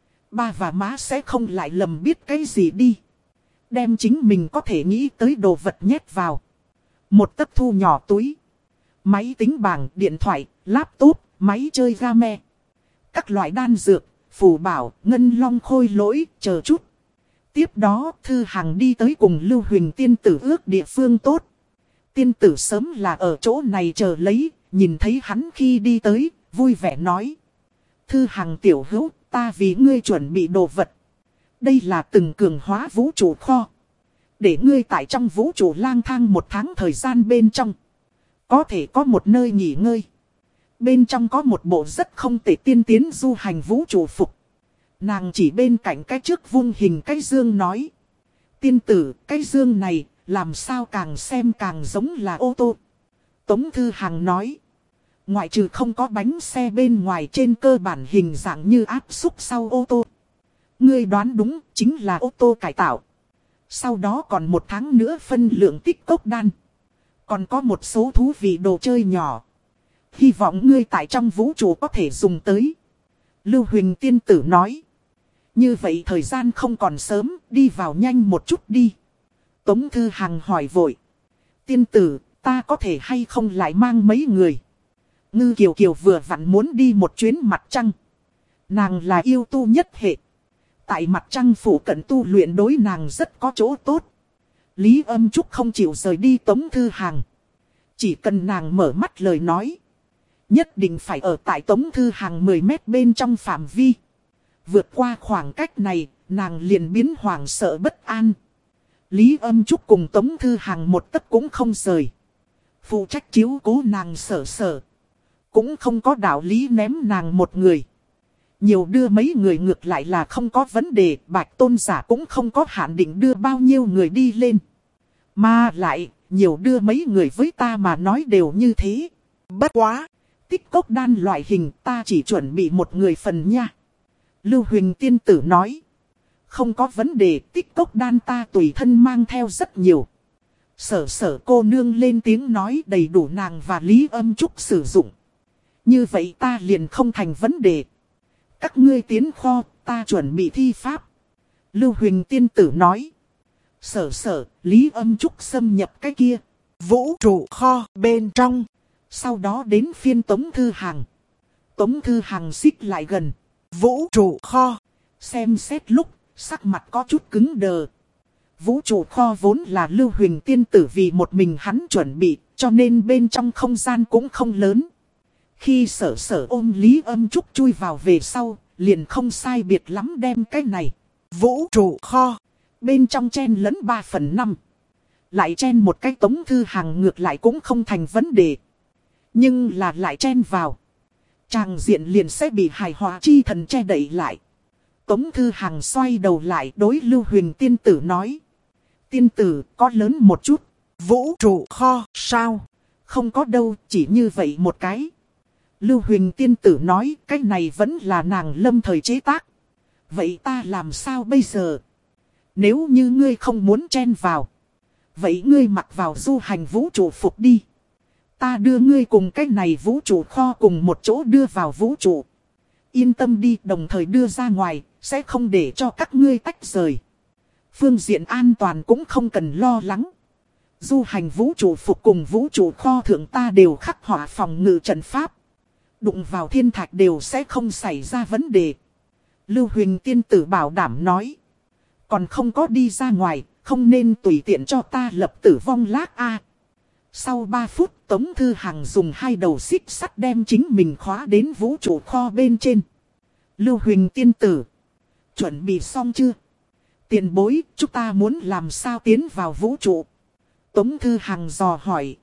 A: Ba và má sẽ không lại lầm biết cái gì đi. Đem chính mình có thể nghĩ tới đồ vật nhét vào. Một tấc thu nhỏ túi. Máy tính bảng, điện thoại, laptop, máy chơi game. Các loại đan dược, phù bảo, ngân long khôi lỗi, chờ chút. Tiếp đó Thư Hằng đi tới cùng Lưu Huỳnh tiên tử ước địa phương tốt. Tiên tử sớm là ở chỗ này chờ lấy, nhìn thấy hắn khi đi tới, vui vẻ nói. Thư Hằng tiểu hữu, ta vì ngươi chuẩn bị đồ vật. Đây là từng cường hóa vũ trụ kho. Để ngươi tại trong vũ trụ lang thang một tháng thời gian bên trong. Có thể có một nơi nghỉ ngơi. Bên trong có một bộ rất không tệ tiên tiến du hành vũ trụ phục. Nàng chỉ bên cạnh cái trước vung hình cái dương nói. Tiên tử, cái dương này, làm sao càng xem càng giống là ô tô. Tống Thư Hằng nói. Ngoại trừ không có bánh xe bên ngoài, trên cơ bản hình dạng như áp xúc sau ô tô. Ngươi đoán đúng, chính là ô tô cải tạo. Sau đó còn một tháng nữa phân lượng tích cốc đan. Còn có một số thú vị đồ chơi nhỏ. Hy vọng ngươi tại trong vũ trụ có thể dùng tới. Lưu Huỳnh tiên tử nói. Như vậy thời gian không còn sớm, đi vào nhanh một chút đi. Tống Thư Hằng hỏi vội. Tiên tử, ta có thể hay không lại mang mấy người? Ngư Kiều Kiều vừa vặn muốn đi một chuyến mặt trăng. Nàng là yêu tu nhất hệ. Tại mặt trăng phủ cận tu luyện đối nàng rất có chỗ tốt. Lý Âm Trúc không chịu rời đi Tống Thư Hằng. Chỉ cần nàng mở mắt lời nói. Nhất định phải ở tại Tống Thư Hằng mười mét bên trong phạm vi. Vượt qua khoảng cách này, nàng liền biến hoảng sợ bất an. Lý Âm Trúc cùng Tống Thư Hằng một tấc cũng không rời. Phụ trách chiếu cố nàng Sở Sở. Cũng không có đạo lý ném nàng một người. Nhiều đưa mấy người ngược lại là không có vấn đề. Bạch Tôn giả cũng không có hạn định đưa bao nhiêu người đi lên. Mà lại, nhiều đưa mấy người với ta mà nói đều như thế. Bất quá, tích cốc đan loại hình ta chỉ chuẩn bị một người phần nha. Lưu Huỳnh tiên tử nói. Không có vấn đề, tích cốc đan ta tùy thân mang theo rất nhiều. Sở Sở cô nương lên tiếng nói đầy đủ nàng và Lý Âm Trúc sử dụng. Như vậy ta liền không thành vấn đề. Các ngươi tiến kho, ta chuẩn bị thi pháp. Lưu Huỳnh tiên tử nói. Sở Sở, Lý Âm Trúc xâm nhập cái kia vũ trụ kho bên trong. Sau đó đến phiên Tống Thư Hằng. Tống Thư Hằng xích lại gần vũ trụ kho. Xem xét lúc, sắc mặt có chút cứng đờ. Vũ trụ kho vốn là Lưu Huỳnh tiên tử vì một mình hắn chuẩn bị, cho nên bên trong không gian cũng không lớn. Khi Sở Sở ôm Lý Âm Trúc chui vào về sau, liền không sai biệt lắm đem cái này.
B: Vũ trụ kho.
A: Bên trong chen lẫn ba phần năm. Lại chen một cái Tống Thư Hằng ngược lại cũng không thành vấn đề. Nhưng là lại chen vào. Tràng diện liền sẽ bị hài hòa chi thần che đậy lại. Tống Thư Hằng xoay đầu lại đối Lưu Huỳnh tiên tử nói. Tiên tử có lớn một chút.
B: Vũ trụ kho sao?
A: Không có đâu, chỉ như vậy một cái. Lưu Huỳnh tiên tử nói cái này vẫn là nàng lâm thời chế tác. Vậy ta làm sao bây giờ? Nếu như ngươi không muốn chen vào. Vậy ngươi mặc vào du hành vũ trụ phục đi. Ta đưa ngươi cùng cái này vũ trụ kho cùng một chỗ đưa vào vũ trụ. Yên tâm đi, đồng thời đưa ra ngoài, sẽ không để cho các ngươi tách rời. Phương diện an toàn cũng không cần lo lắng. Du hành vũ trụ phục cùng vũ trụ kho thượng ta đều khắc họa phòng ngự trận pháp. Đụng vào thiên thạch đều sẽ không xảy ra vấn đề. Lưu Huỳnh tiên tử bảo đảm nói. Còn không có đi ra ngoài, không nên tùy tiện cho ta lập tử vong lác a. Sau ba phút Tống Thư Hằng dùng hai đầu xích sắt đem chính mình khóa đến vũ trụ kho bên trên. Lưu Huỳnh tiên tử. Chuẩn bị xong chưa? Tiền bối, chúng ta muốn làm sao tiến vào vũ trụ? Tống Thư Hằng dò hỏi.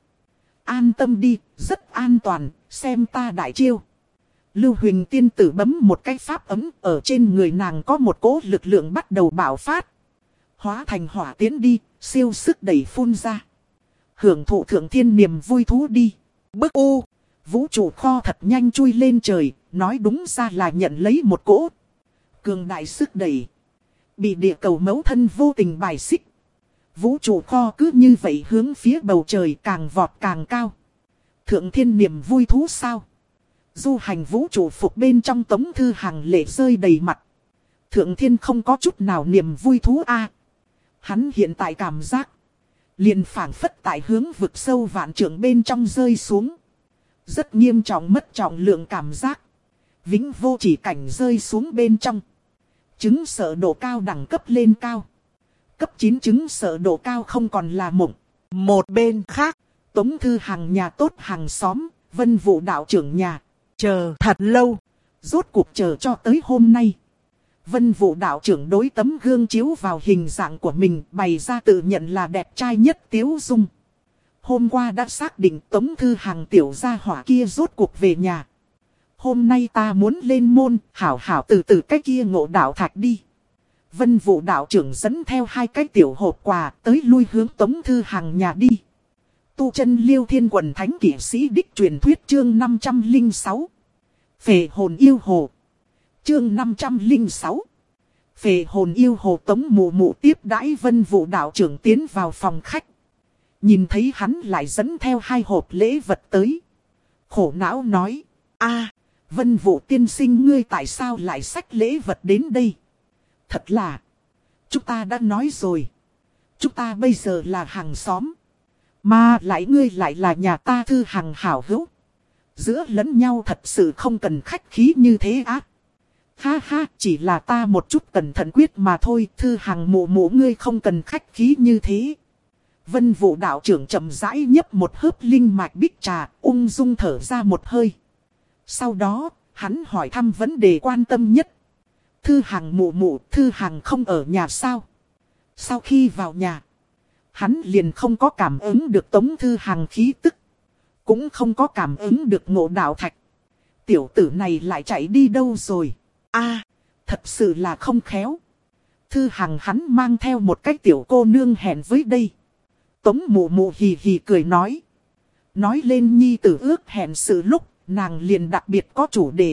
A: An tâm đi, rất an toàn, xem ta đại chiêu. Lưu Huỳnh tiên tử bấm một cái pháp ấm, ở trên người nàng có một cỗ lực lượng bắt đầu bạo phát. Hóa thành hỏa tiến đi, siêu sức đẩy phun ra. Hưởng thụ thượng thiên niềm vui thú đi. Bức u, vũ trụ kho thật nhanh chui lên trời, nói đúng ra là nhận lấy một cỗ cường đại sức đẩy. Bị địa cầu mẫu thân vô tình bài xích. Vũ trụ kho cứ như vậy hướng phía bầu trời càng vọt càng cao. Thượng thiên niềm vui thú sao? Du hành vũ trụ phục bên trong Tống Thư Hằng lệ rơi đầy mặt. Thượng thiên không có chút nào niềm vui thú a. Hắn hiện tại cảm giác. Liền phảng phất tại hướng vực sâu vạn trượng bên trong rơi xuống. Rất nghiêm trọng mất trọng lượng cảm giác. Vĩnh vô chỉ cảnh rơi xuống bên trong. Chứng sợ độ cao đẳng cấp lên cao. Cấp chín chứng sợ độ cao không còn là mộng.
B: Một bên khác,
A: Tống Thư Hằng nhà tốt hàng xóm, Vân Vũ đạo trưởng nhà.
B: chờ thật lâu.
A: Rốt cuộc chờ cho tới hôm nay. Vân Vũ đạo trưởng đối tấm gương chiếu vào hình dạng của mình, bày ra tự nhận là đẹp trai nhất Tiếu Dung. Hôm qua đã xác định Tống Thư Hằng tiểu gia hỏa kia rốt cuộc về nhà. Hôm nay ta muốn lên môn, hảo hảo từ từ cái kia ngộ đạo thạch đi. Vân Vũ đạo trưởng dẫn theo hai cái tiểu hộp quà tới lui hướng Tống Thư Hằng nhà đi. Tu chân Liêu Thiên Quần Thánh Kỷ Sĩ Đích truyền thuyết chương năm trăm lẻ sáu. Phệ hồn yêu hồ. Chương năm trăm lẻ sáu. Phệ hồn yêu hồ. Tống Mụ Mụ tiếp đãi Vân Vũ đạo trưởng tiến vào phòng khách. Nhìn thấy hắn lại dẫn theo hai hộp lễ vật tới. Khổ não nói. A, Vân Vũ tiên sinh ngươi tại sao lại xách lễ vật đến đây? Thật là. Chúng ta đã nói rồi. Chúng ta bây giờ là hàng xóm. Mà lại ngươi lại là nhà ta Thư Hằng hảo hữu. Giữa lẫn nhau thật sự không cần khách khí như thế á. Ha ha, chỉ là ta một chút cẩn thận quyết mà thôi. Thư Hằng Mụ Mụ ngươi không cần khách khí như thế. Vân Vũ đạo trưởng chậm rãi nhấp một hớp linh mạch bích trà, ung dung thở ra một hơi. Sau đó, hắn hỏi thăm vấn đề quan tâm nhất. Thư Hằng Mụ Mụ, Thư Hằng không ở nhà sao? Sau khi vào nhà, hắn liền không có cảm ứng được Tống Thư Hằng khí tức. Cũng không có cảm ứng được ngộ đạo thạch. Tiểu tử này lại chạy đi đâu rồi? A, thật sự là không khéo. Thư Hằng hắn mang theo một cái tiểu cô nương hẹn với đây. Tống Mụ Mụ hì hì cười nói. Nói lên nhi tử ước hẹn sự lúc, nàng liền đặc biệt có chủ đề.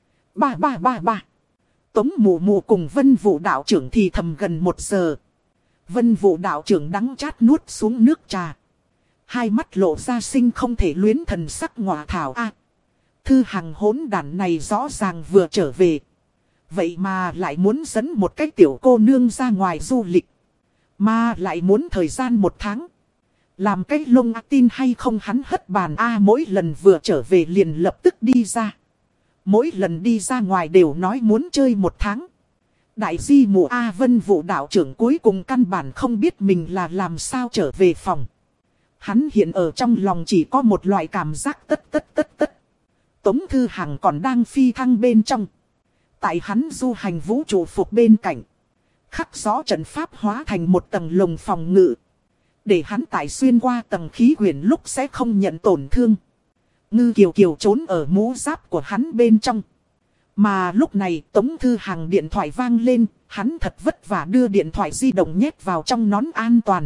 A: Ba ba ba ba. Tống Mụ Mụ cùng Vân Vũ đạo trưởng thì thầm gần một giờ. Vân Vũ đạo trưởng đắng chát nuốt xuống nước trà. Hai mắt lộ ra sinh không thể luyến thần sắc ngọa thảo a. Thư Hằng hỗn đản này rõ ràng vừa trở về. Vậy mà lại muốn dẫn một cái tiểu cô nương ra ngoài du lịch. Mà lại muốn thời gian một tháng. Làm cái lông a tin hay không hắn hất bàn a mỗi lần vừa trở về liền lập tức đi ra. Mỗi lần đi ra ngoài đều nói muốn chơi một tháng. Đại di mụ A Vân Vũ đạo trưởng cuối cùng căn bản không biết mình là làm sao trở về phòng. Hắn hiện ở trong lòng chỉ có một loại cảm giác tất tất tất tất. Tống Thư Hằng còn đang phi thăng bên trong. Tại hắn du hành vũ trụ phục bên cạnh. Khắc rõ trận pháp hóa thành một tầng lồng phòng ngự. Để hắn tại xuyên qua tầng khí quyển lúc sẽ không nhận tổn thương. Ngư Kiều Kiều trốn ở mũ giáp của hắn bên trong. Mà lúc này Tống Thư Hằng điện thoại vang lên. Hắn thật vất vả đưa điện thoại di động nhét vào trong nón an toàn.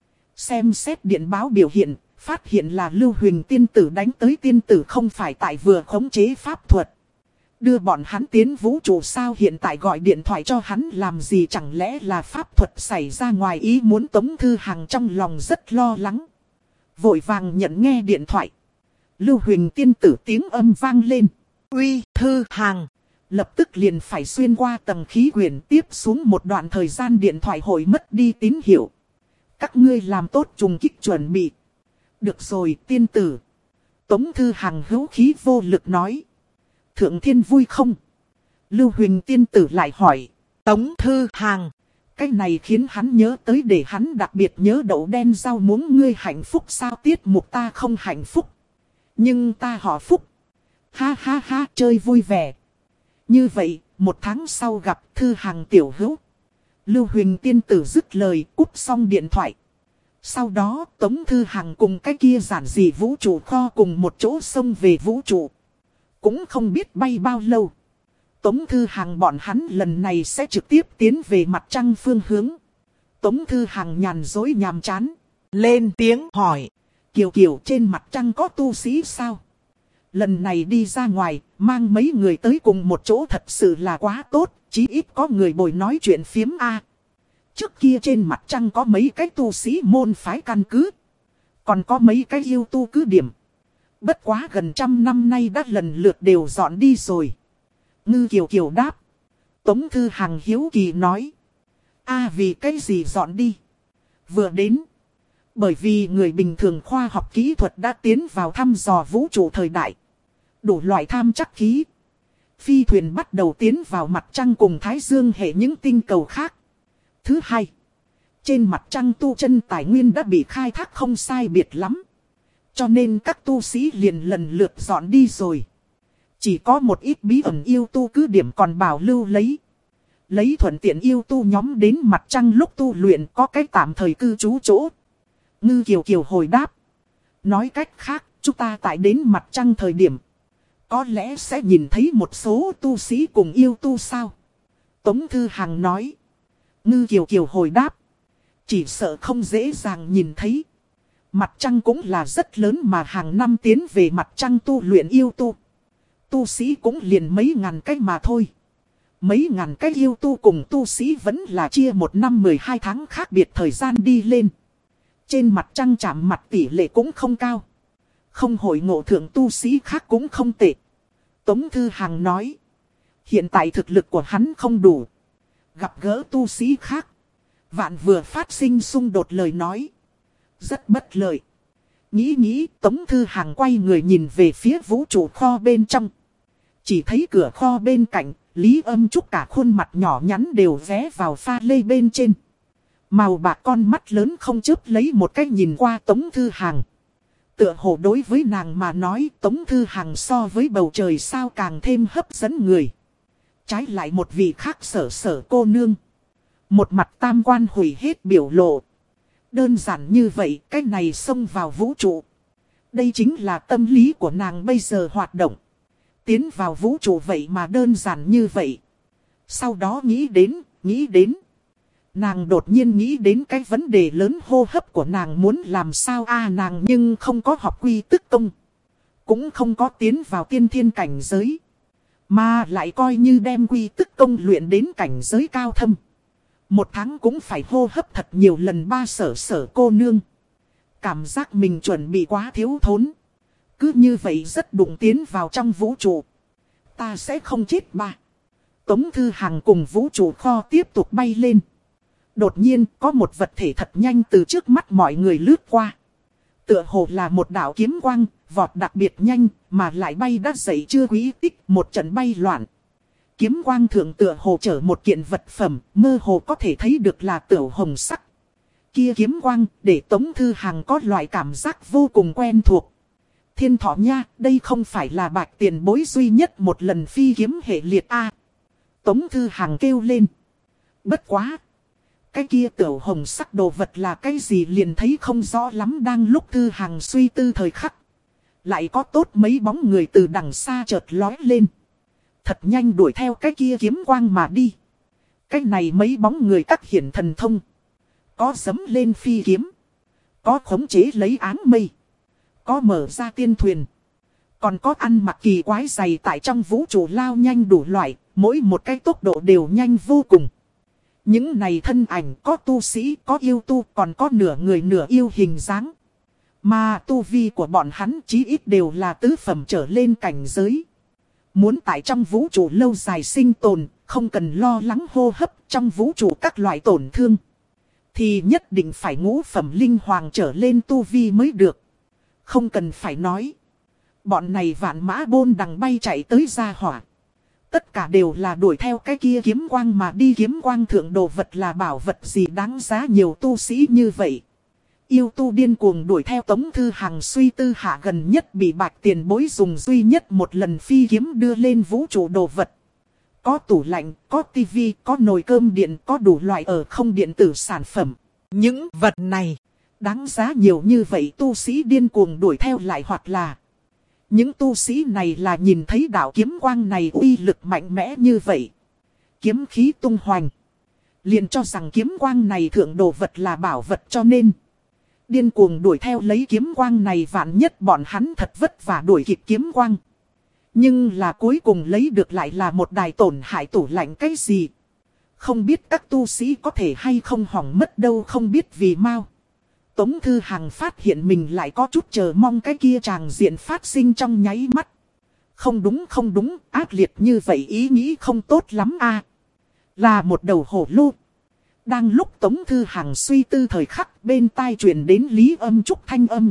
A: Xem xét điện báo biểu hiện. Phát hiện là Lưu Huỳnh tiên tử đánh tới tiên tử không phải tại vừa khống chế pháp thuật. Đưa bọn hắn tiến vũ trụ sao, hiện tại gọi điện thoại cho hắn làm gì, chẳng lẽ là pháp thuật xảy ra ngoài ý muốn. Tống Thư Hằng trong lòng rất lo lắng. Vội vàng nhận nghe điện thoại. Lưu Huỳnh tiên tử tiếng âm vang lên.
B: Uy Thư Hằng.
A: Lập tức liền phải xuyên qua tầng khí quyển, tiếp xuống một đoạn thời gian điện thoại hội mất đi tín hiệu. Các ngươi làm tốt trùng kích chuẩn bị. Được rồi tiên tử. Tống Thư Hằng hữu khí vô lực nói. Thượng thiên vui không? Lưu Huỳnh tiên tử lại hỏi.
B: Tống Thư Hằng.
A: Cái này khiến hắn nhớ tới để hắn đặc biệt nhớ đậu đen rau muống. Ngươi hạnh phúc sao? Tiết mục ta không hạnh phúc. Nhưng ta họ Phúc. Ha ha ha, chơi vui vẻ. Như vậy, một tháng sau gặp Thư Hằng tiểu hữu. Lưu Huỳnh tiên tử dứt lời, cúp xong điện thoại. Sau đó Tống Thư Hằng cùng cái kia giản dị vũ trụ kho cùng một chỗ xông về vũ trụ. Cũng không biết bay bao lâu. Tống Thư Hằng bọn hắn lần này sẽ trực tiếp tiến về mặt trăng phương hướng. Tống Thư Hằng nhàn dối nhàm chán.
B: Lên tiếng hỏi.
A: Kiều Kiều, trên mặt trăng có tu sĩ sao? Lần này đi ra ngoài, mang mấy người tới cùng một chỗ thật sự là quá tốt. Chí ít có người bồi nói chuyện phiếm a. Trước kia trên mặt trăng có mấy cái tu sĩ môn phái căn cứ. Còn có mấy cái yêu tu cứ điểm. Bất quá gần trăm năm nay đã lần lượt đều dọn đi rồi. Ngư Kiều Kiều đáp. Tống Thư Hằng hiếu kỳ nói. A vì cái gì dọn đi? Vừa đến. Bởi vì người bình thường khoa học kỹ thuật đã tiến vào thăm dò vũ trụ thời đại. Đủ loại tham chắc khí. Phi thuyền bắt đầu tiến vào mặt trăng cùng Thái Dương hệ những tinh cầu khác. Thứ hai, trên mặt trăng tu chân tài nguyên đã bị khai thác không sai biệt lắm. Cho nên các tu sĩ liền lần lượt dọn đi rồi. Chỉ có một ít bí ẩn yêu tu cứ điểm còn bảo lưu lấy. Lấy thuận tiện yêu tu nhóm đến mặt trăng lúc tu luyện có cách tạm thời cư trú chỗ. Ngư Kiều Kiều hồi đáp. Nói cách khác, chúng ta tại đến mặt trăng thời điểm. Có lẽ sẽ nhìn thấy một số tu sĩ cùng yêu tu sao? Tống Thư Hằng nói. Ngư Kiều Kiều hồi đáp. Chỉ sợ không dễ dàng nhìn thấy. Mặt trăng cũng là rất lớn mà hàng năm tiến về mặt trăng tu luyện yêu tu. Tu sĩ cũng liền mấy ngàn cách mà thôi. Mấy ngàn cách yêu tu cùng tu sĩ vẫn là chia một năm mười hai tháng khác biệt thời gian đi lên. Trên mặt trăng chạm mặt tỷ lệ cũng không cao. Không hội ngộ thượng tu sĩ khác cũng không tệ. Tống Thư Hằng nói. Hiện tại thực lực của hắn không đủ. Gặp gỡ tu sĩ khác. Vạn vừa phát sinh xung đột lời nói. Rất bất lợi. Nghĩ nghĩ Tống Thư Hằng quay người nhìn về phía vũ trụ kho bên trong. Chỉ thấy cửa kho bên cạnh. Lý Âm Trúc cả khuôn mặt nhỏ nhắn đều vé vào pha lê bên trên. Màu bạc con mắt lớn không chớp lấy một cách nhìn qua Tống Thư Hằng. Tựa hồ đối với nàng mà nói Tống Thư Hằng so với bầu trời sao càng thêm hấp dẫn người. Trái lại một vị khác sở sở cô nương. Một mặt tam quan hủy hết biểu lộ. Đơn giản như vậy cái này xông vào vũ trụ. Đây chính là tâm lý của nàng bây giờ hoạt động. Tiến vào vũ trụ vậy mà đơn giản như vậy. Sau đó nghĩ đến, nghĩ đến. Nàng đột nhiên nghĩ đến cái vấn đề lớn hô hấp của nàng muốn làm sao a à, nàng nhưng không có học quy tức công. Cũng không có tiến vào tiên thiên cảnh giới. Mà lại coi như đem quy tức công luyện đến cảnh giới cao thâm. Một tháng cũng phải hô hấp thật nhiều lần ba sở sở cô nương. Cảm giác mình chuẩn bị quá thiếu thốn. Cứ như vậy rất đụng tiến vào trong vũ trụ. Ta sẽ không chết ba. Tống Thư Hằng cùng vũ trụ kho tiếp tục bay lên. Đột nhiên có một vật thể thật nhanh từ trước mắt mọi người lướt qua. Tựa hồ là một đạo kiếm quang, vọt đặc biệt nhanh, mà lại bay đã dậy chưa quý tích, một trận bay loạn. Kiếm quang thượng tựa hồ chở một kiện vật phẩm, mơ hồ có thể thấy được là tửu hồng sắc. Kia kiếm quang, để Tống Thư Hằng có loại cảm giác vô cùng quen thuộc. thiên thọ nha, đây không phải là bạch tiền bối duy nhất một lần phi kiếm hệ liệt a. Tống Thư Hằng kêu lên. Bất quá. Cái kia tiểu hồng sắc đồ vật là cái gì liền thấy không rõ lắm, đang lúc Thư Hằng suy tư thời khắc. Lại có tốt mấy bóng người từ đằng xa chợt lói lên. Thật nhanh đuổi theo cái kia kiếm quang mà đi. Cái này mấy bóng người các hiển thần thông. Có dấm lên phi kiếm. Có khống chế lấy áng mây. Có mở ra tiên thuyền. Còn có ăn mặc kỳ quái dày tại trong vũ trụ lao nhanh đủ loại. Mỗi một cái tốc độ đều nhanh vô cùng. Những này thân ảnh có tu sĩ, có yêu tu, còn có nửa người nửa yêu hình dáng. Mà tu vi của bọn hắn chí ít đều là tứ phẩm trở lên cảnh giới. Muốn tại trong vũ trụ lâu dài sinh tồn, không cần lo lắng hô hấp trong vũ trụ các loại tổn thương. Thì nhất định phải ngũ phẩm linh hoàng trở lên tu vi mới được. Không cần phải nói. Bọn này vạn mã bôn đằng bay chạy tới gia hỏa. Tất cả đều là đuổi theo cái kia kiếm quang mà đi, kiếm quang thượng đồ vật là bảo vật gì đáng giá nhiều tu sĩ như vậy. Yêu tu điên cuồng đuổi theo Tống Thư Hằng suy tư hạ gần nhất bị bạch tiền bối dùng duy nhất một lần phi kiếm đưa lên vũ trụ đồ vật. Có tủ lạnh, có tivi, có nồi cơm điện, có đủ loại ở không điện tử sản phẩm.
B: Những vật này
A: đáng giá nhiều như vậy tu sĩ điên cuồng đuổi theo lại, hoặc là những tu sĩ này là nhìn thấy đạo kiếm quang này uy lực mạnh mẽ như vậy. Kiếm khí tung hoành. Liền cho rằng kiếm quang này thượng đồ vật là bảo vật cho nên điên cuồng đuổi theo lấy kiếm quang này, vạn nhất bọn hắn thật vất vả đuổi kịp kiếm quang. Nhưng là cuối cùng lấy được lại là một đài tổn hại tủ lạnh cái gì. Không biết các tu sĩ có thể hay không hỏng mất đâu, không biết vì mau. Tống Thư Hằng phát hiện mình lại có chút chờ mong cái kia tràng diện phát sinh trong nháy mắt. Không đúng không đúng, ác liệt như vậy ý nghĩ không tốt lắm a. Là một đầu hổ lô. Đang lúc Tống Thư Hằng suy tư thời khắc, bên tai truyền đến Lý Âm Trúc thanh âm.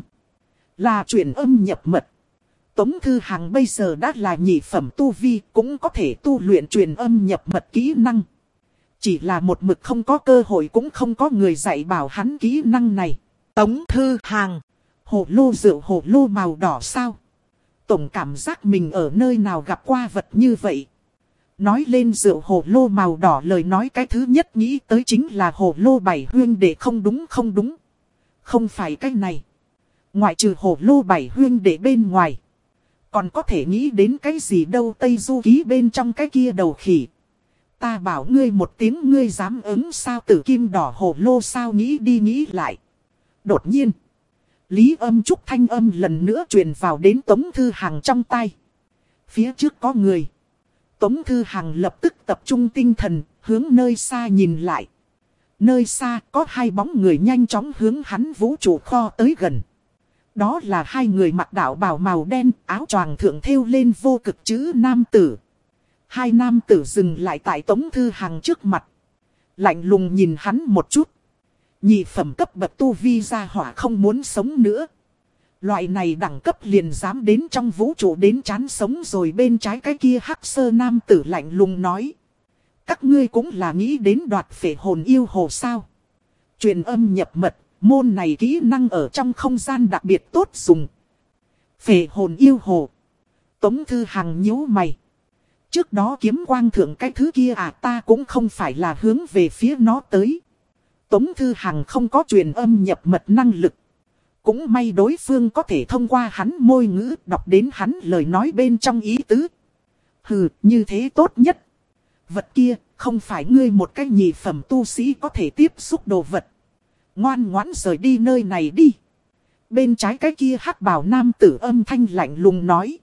A: Là truyền âm nhập mật. Tống Thư Hằng bây giờ đã là nhị phẩm tu vi, cũng có thể tu luyện truyền âm nhập mật kỹ năng. Chỉ là một mực không có cơ hội, cũng không có người dạy bảo hắn kỹ năng này.
B: Tống Thư Hằng.
A: Hồ lô rượu hồ lô màu đỏ sao? Tổng cảm giác mình ở nơi nào gặp qua vật như vậy. Nói lên rượu hồ lô màu đỏ, lời nói cái thứ nhất nghĩ tới chính là hồ lô bảy huyên đệ. Không đúng không đúng. Không phải cái này. Ngoại trừ hồ lô bảy huyên đệ bên ngoài, còn có thể nghĩ đến cái gì đâu. Tây Du Ký bên trong cái kia đầu khỉ. Ta bảo ngươi một tiếng ngươi dám ứng sao? Tử kim đỏ hồ lô sao? Nghĩ đi nghĩ lại. Đột nhiên, Lý Âm Trúc thanh âm lần nữa truyền vào đến Tống Thư Hằng trong tai. Phía trước có người. Tống Thư Hằng lập tức tập trung tinh thần, hướng nơi xa nhìn lại. Nơi xa có hai bóng người nhanh chóng hướng hắn vũ trụ kho tới gần. Đó là hai người mặc đạo bào màu đen, áo choàng thượng thêu lên vô cực chữ nam tử. Hai nam tử dừng lại tại Tống Thư Hằng trước mặt. Lạnh lùng nhìn hắn một chút. Nhị phẩm cấp bậc tu vi gia hỏa không muốn sống nữa. Loại này đẳng cấp liền dám đến trong vũ trụ đến chán sống rồi. Bên trái cái kia hắc sơ nam tử lạnh lùng nói. Các ngươi cũng là nghĩ đến đoạt phệ hồn yêu hồ sao? Truyền âm nhập mật, môn này kỹ năng ở trong không gian đặc biệt tốt dùng. Phệ hồn yêu hồ. Tống Thư Hằng nhíu mày. Trước đó kiếm quang thượng cái thứ kia à, ta cũng không phải là hướng về phía nó tới. Tống Thư Hằng không có truyền âm nhập mật năng lực. Cũng may đối phương có thể thông qua hắn môi ngữ đọc đến hắn lời nói bên trong ý tứ. Hừ, như thế tốt nhất. Vật kia không phải ngươi một cái nhị phẩm tu sĩ có thể tiếp xúc đồ vật. Ngoan ngoãn rời đi nơi này đi. Bên trái cái kia hắc bào nam tử âm thanh lạnh lùng nói.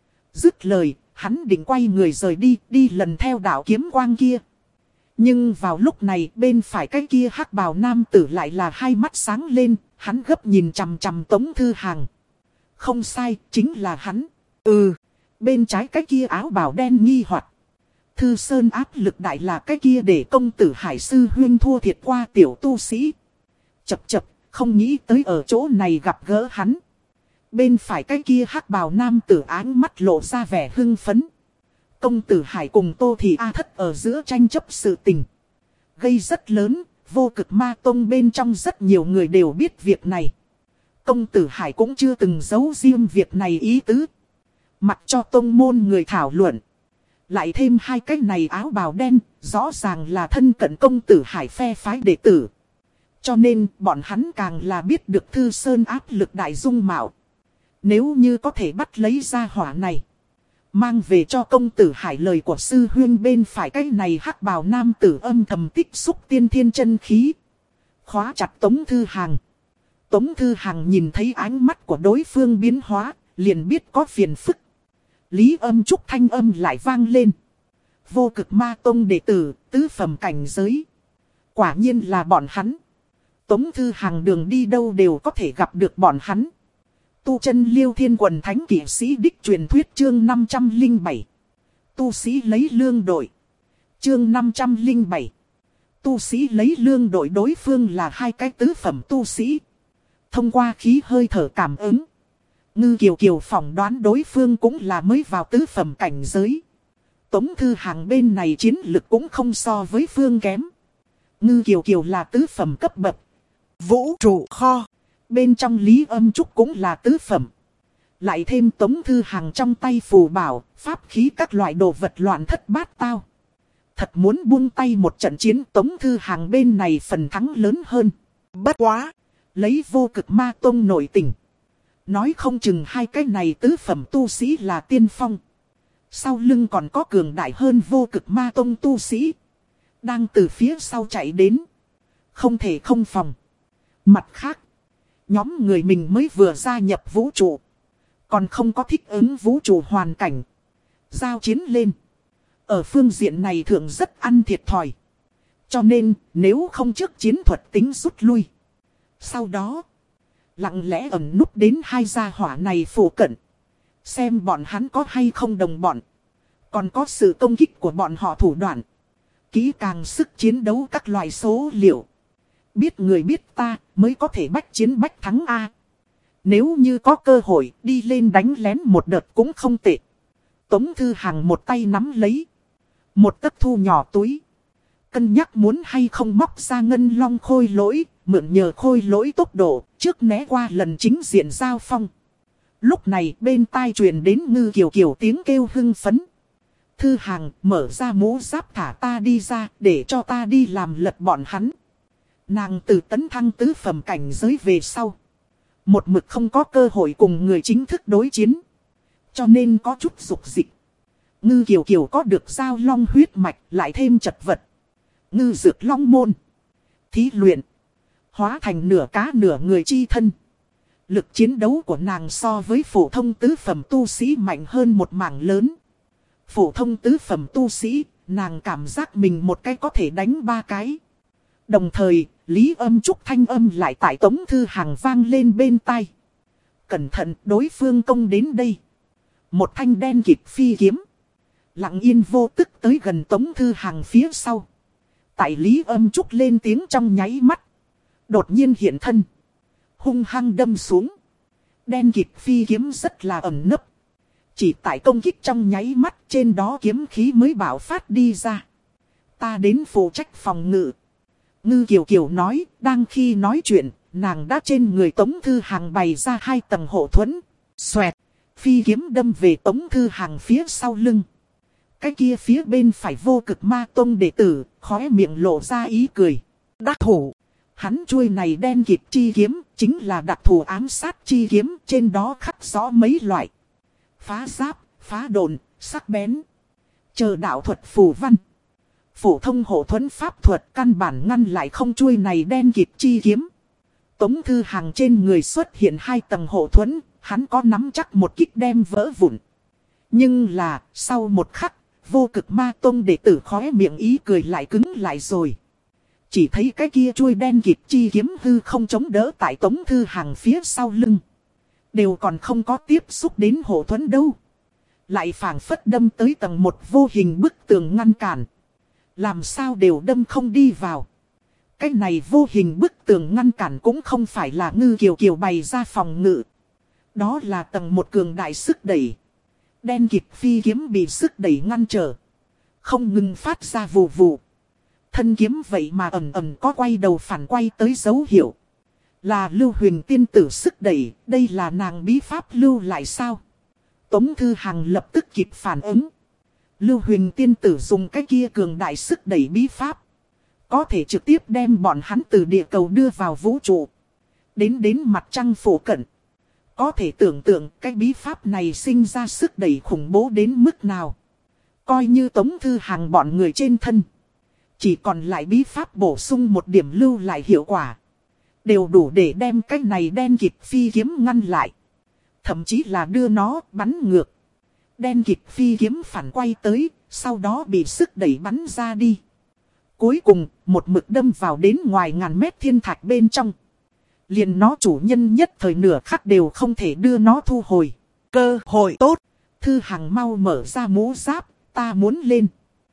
A: Dứt lời, hắn định quay người rời đi, đi lần theo đạo kiếm quang kia. Nhưng vào lúc này bên phải cái kia hắc bào nam tử lại là hai mắt sáng lên, hắn gấp nhìn chằm chằm Tống Thư Hằng. Không sai, chính là hắn. Ừ, bên trái cái kia áo bào đen nghi hoặc. Thư Sơn áp lực đại là cái kia để công tử Hải Sư Huyên thua thiệt qua tiểu tu sĩ. Chập chập, không nghĩ tới ở chỗ này gặp gỡ hắn. Bên phải cái kia hắc bào nam tử áng mắt lộ ra vẻ hưng phấn. Công tử Hải cùng Tô Thị A Thất ở giữa tranh chấp sự tình. Gây rất lớn, vô cực ma tông bên trong rất nhiều người đều biết việc này. công tử Hải cũng chưa từng giấu riêng việc này ý tứ. Mặc cho tông môn người thảo luận. Lại thêm hai cái này áo bào đen, rõ ràng là thân cận công tử Hải phe phái đệ tử. Cho nên bọn hắn càng là biết được Thư Sơn áp lực đại dung mạo. Nếu như có thể bắt lấy ra hỏa này, mang về cho công tử Hải lời của sư huyên bên phải cái này hắc bào nam tử âm thầm tích xúc tiên thiên chân khí. Khóa chặt Tống Thư Hàng. Tống Thư Hàng nhìn thấy ánh mắt của đối phương biến hóa, liền biết có phiền phức. Lý Âm Trúc thanh âm lại vang lên. Vô Cực Ma Tông đệ tử, tứ phẩm cảnh giới. Quả nhiên là bọn hắn. Tống Thư Hàng đường đi đâu đều có thể gặp được bọn hắn. Tu chân Liêu Thiên Quần Thánh Kỵ Sĩ đích truyền thuyết chương năm trăm lẻ bảy. Tu sĩ lấy lương đội. Chương năm trăm lẻ bảy. Tu sĩ lấy lương đội đối phương là hai cái tứ phẩm tu sĩ. Thông qua khí hơi thở cảm ứng. Ngư Kiều Kiều phỏng đoán đối phương cũng là mới vào tứ phẩm cảnh giới. Tống Thư Hàng bên này chiến lực cũng không so với phương kém. Ngư Kiều Kiều là tứ phẩm cấp bậc. Vũ trụ kho. Bên trong Lý Âm Trúc cũng là tứ phẩm. Lại thêm Tống Thư Hàng trong tay phù bảo, pháp khí các loại đồ vật loạn thất bát tao. Thật muốn buông tay một trận chiến, Tống Thư Hàng bên này phần thắng lớn hơn. Bất quá, lấy Vô Cực Ma Tông nội tình. Nói không chừng hai cái này tứ phẩm tu sĩ là tiên phong. Sau lưng còn có cường đại hơn Vô Cực Ma Tông tu sĩ. Đang từ phía sau chạy đến. Không thể không phòng. Mặt khác, nhóm người mình mới vừa gia nhập vũ trụ. Còn không có thích ứng vũ trụ hoàn cảnh. Giao chiến lên. Ở phương diện này thường rất ăn thiệt thòi. Cho nên nếu không trước chiến thuật tính rút lui. Sau đó, lặng lẽ ẩn núp đến hai gia hỏa này phụ cận. Xem bọn hắn có hay không đồng bọn. Còn có sự công kích của bọn họ thủ đoạn. Kỹ càng sức chiến đấu các loại số liệu. Biết người biết ta mới có thể bách chiến bách thắng A. Nếu như có cơ hội đi lên đánh lén một đợt cũng không tệ. Tống Thư Hàng một tay nắm lấy. Một tấc thu nhỏ túi. Cân nhắc muốn hay không móc ra ngân long khôi lỗi. Mượn nhờ khôi lỗi tốc độ trước né qua lần chính diện giao phong. Lúc này bên tai truyền đến Ngư Kiều Kiều tiếng kêu hưng phấn. Thư Hàng mở ra mũ giáp thả ta đi ra để cho ta đi làm lật bọn hắn. Nàng từ tấn thăng tứ phẩm cảnh giới về sau. Một mực không có cơ hội cùng người chính thức đối chiến. Cho nên có chút dục dịch. Ngư Kiều Kiều có được giao long huyết mạch lại thêm chật vật. Ngư dược long môn. Thí luyện. Hóa thành nửa cá nửa người chi thân. Lực chiến đấu của nàng so với phổ thông tứ phẩm tu sĩ mạnh hơn một mảng lớn. Phổ thông tứ phẩm tu sĩ, nàng cảm giác mình một cái có thể đánh ba cái. Đồng thời, Lý Âm Trúc thanh âm lại tại Tống Thư Hàng vang lên bên tai. Cẩn thận, đối phương công đến đây. Một thanh đen kịt phi kiếm. Lặng yên vô tức tới gần Tống Thư Hàng phía sau. Tại Lý Âm Trúc lên tiếng trong nháy mắt. Đột nhiên hiện thân. Hung hăng đâm xuống. Đen kịt phi kiếm rất là ẩn nấp. Chỉ tại công kích trong nháy mắt trên đó kiếm khí mới bạo phát đi ra. Ta đến phụ trách phòng ngự. Ngư Kiều Kiều nói, đang khi nói chuyện, nàng đã trên người Tống Thư Hàng bày ra hai tầng hộ thuẫn. Xoẹt, phi kiếm đâm về Tống Thư Hàng phía sau lưng. Cái kia phía bên phải Vô Cực Ma Tông đệ tử, khóe miệng lộ ra ý cười. Đắc thủ, hắn chuôi này đen kịt chi kiếm, chính là đặc thù ám sát chi kiếm, trên đó khắc rõ mấy loại. Phá giáp, phá độn, sắc bén. Chờ đạo thuật phù văn. Phổ thông hộ thuẫn pháp thuật căn bản ngăn lại không chuôi này đen kịt chi kiếm. Tống Thư Hàng trên người xuất hiện hai tầng hộ thuẫn, hắn có nắm chắc một kích đem vỡ vụn. Nhưng là, sau một khắc, Vô Cực Ma Tông đệ tử khóe miệng ý cười lại cứng lại rồi. Chỉ thấy cái kia chuôi đen kịt chi kiếm hư không chống đỡ tại Tống Thư Hàng phía sau lưng. Đều còn không có tiếp xúc đến hộ thuẫn đâu. Lại phảng phất đâm tới tầng một vô hình bức tường ngăn cản. Làm sao đều đâm không đi vào. Cái này vô hình bức tường ngăn cản cũng không phải là Ngư Kiều Kiều bày ra phòng ngự. Đó là tầng một cường đại sức đẩy. Đen kịt phi kiếm bị sức đẩy ngăn trở. Không ngừng phát ra vù vù. Thân kiếm vậy mà ầm ầm có quay đầu phản quay tới dấu hiệu. Là Lưu Huỳnh tiên tử sức đẩy, đây là nàng bí pháp lưu lại sao? Tống Thư Hằng lập tức kịp phản ứng. Lưu Huỳnh tiên tử dùng cái kia cường đại sức đẩy bí pháp. Có thể trực tiếp đem bọn hắn từ địa cầu đưa vào vũ trụ. Đến đến mặt trăng phổ cận. Có thể tưởng tượng cái bí pháp này sinh ra sức đẩy khủng bố đến mức nào. Coi như Tống Thư Hằng bọn người trên thân. Chỉ còn lại bí pháp bổ sung một điểm lưu lại hiệu quả. Đều đủ để đem cái này đen kịt phi kiếm ngăn lại. Thậm chí là đưa nó bắn ngược. Đen kịt phi kiếm phản quay tới, sau đó bị sức đẩy bắn ra đi. Cuối cùng, một mực đâm vào đến ngoài ngàn mét thiên thạch bên trong. Liền nó chủ nhân nhất thời nửa khắc đều không thể đưa nó thu hồi. Cơ hội tốt. Thư Hằng mau mở ra mũ giáp, ta muốn lên.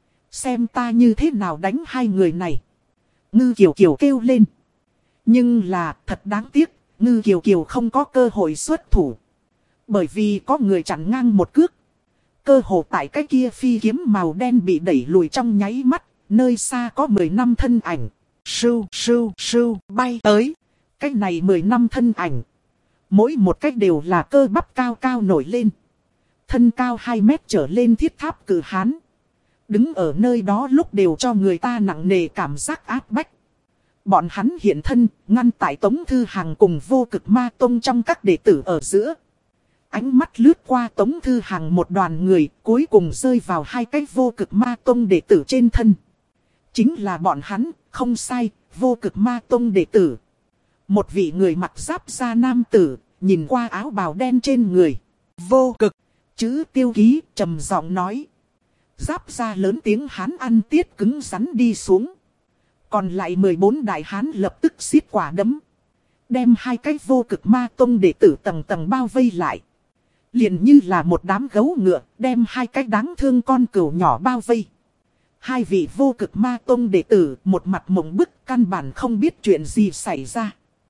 A: Xem ta như thế nào đánh hai người này. Ngư Kiều Kiều kêu lên. Nhưng là thật đáng tiếc, Ngư Kiều Kiều không có cơ hội xuất thủ. Bởi vì có người chặn ngang một cước. Cơ hồ tại cái kia phi kiếm màu đen bị đẩy lùi trong nháy mắt. Nơi xa có mười năm thân ảnh. Sưu, sưu, sưu, bay tới. Cách này mười năm thân ảnh. Mỗi một cách đều là cơ bắp cao cao nổi lên. Thân cao hai mét trở lên thiết tháp cử hán. Đứng ở nơi đó lúc đều cho người ta nặng nề cảm giác áp bách. Bọn hắn hiện thân, ngăn tại Tống Thư Hằng cùng Vô Cực Ma Tông trong các đệ tử ở giữa. Ánh mắt lướt qua Tống Thư Hằng một đoàn người, cuối cùng rơi vào hai cái Vô Cực Ma Tông đệ tử trên thân. Chính là bọn hắn, không sai, Vô Cực Ma Tông đệ tử. Một vị người mặc giáp da nam tử, nhìn qua áo bào đen trên người. Vô Cực, chữ tiêu ký, trầm giọng nói. Giáp da lớn tiếng hán ăn tiết cứng rắn đi xuống. Còn lại mười bốn đại hán lập tức xiết quả đấm. Đem hai cái Vô Cực Ma Tông đệ tử tầng tầng bao vây lại. Liền như là một đám gấu ngựa, đem hai cái đáng thương con cừu nhỏ bao vây. Hai vị Vô Cực Ma Tông đệ tử một mặt mộng bức, căn bản không biết chuyện gì xảy ra.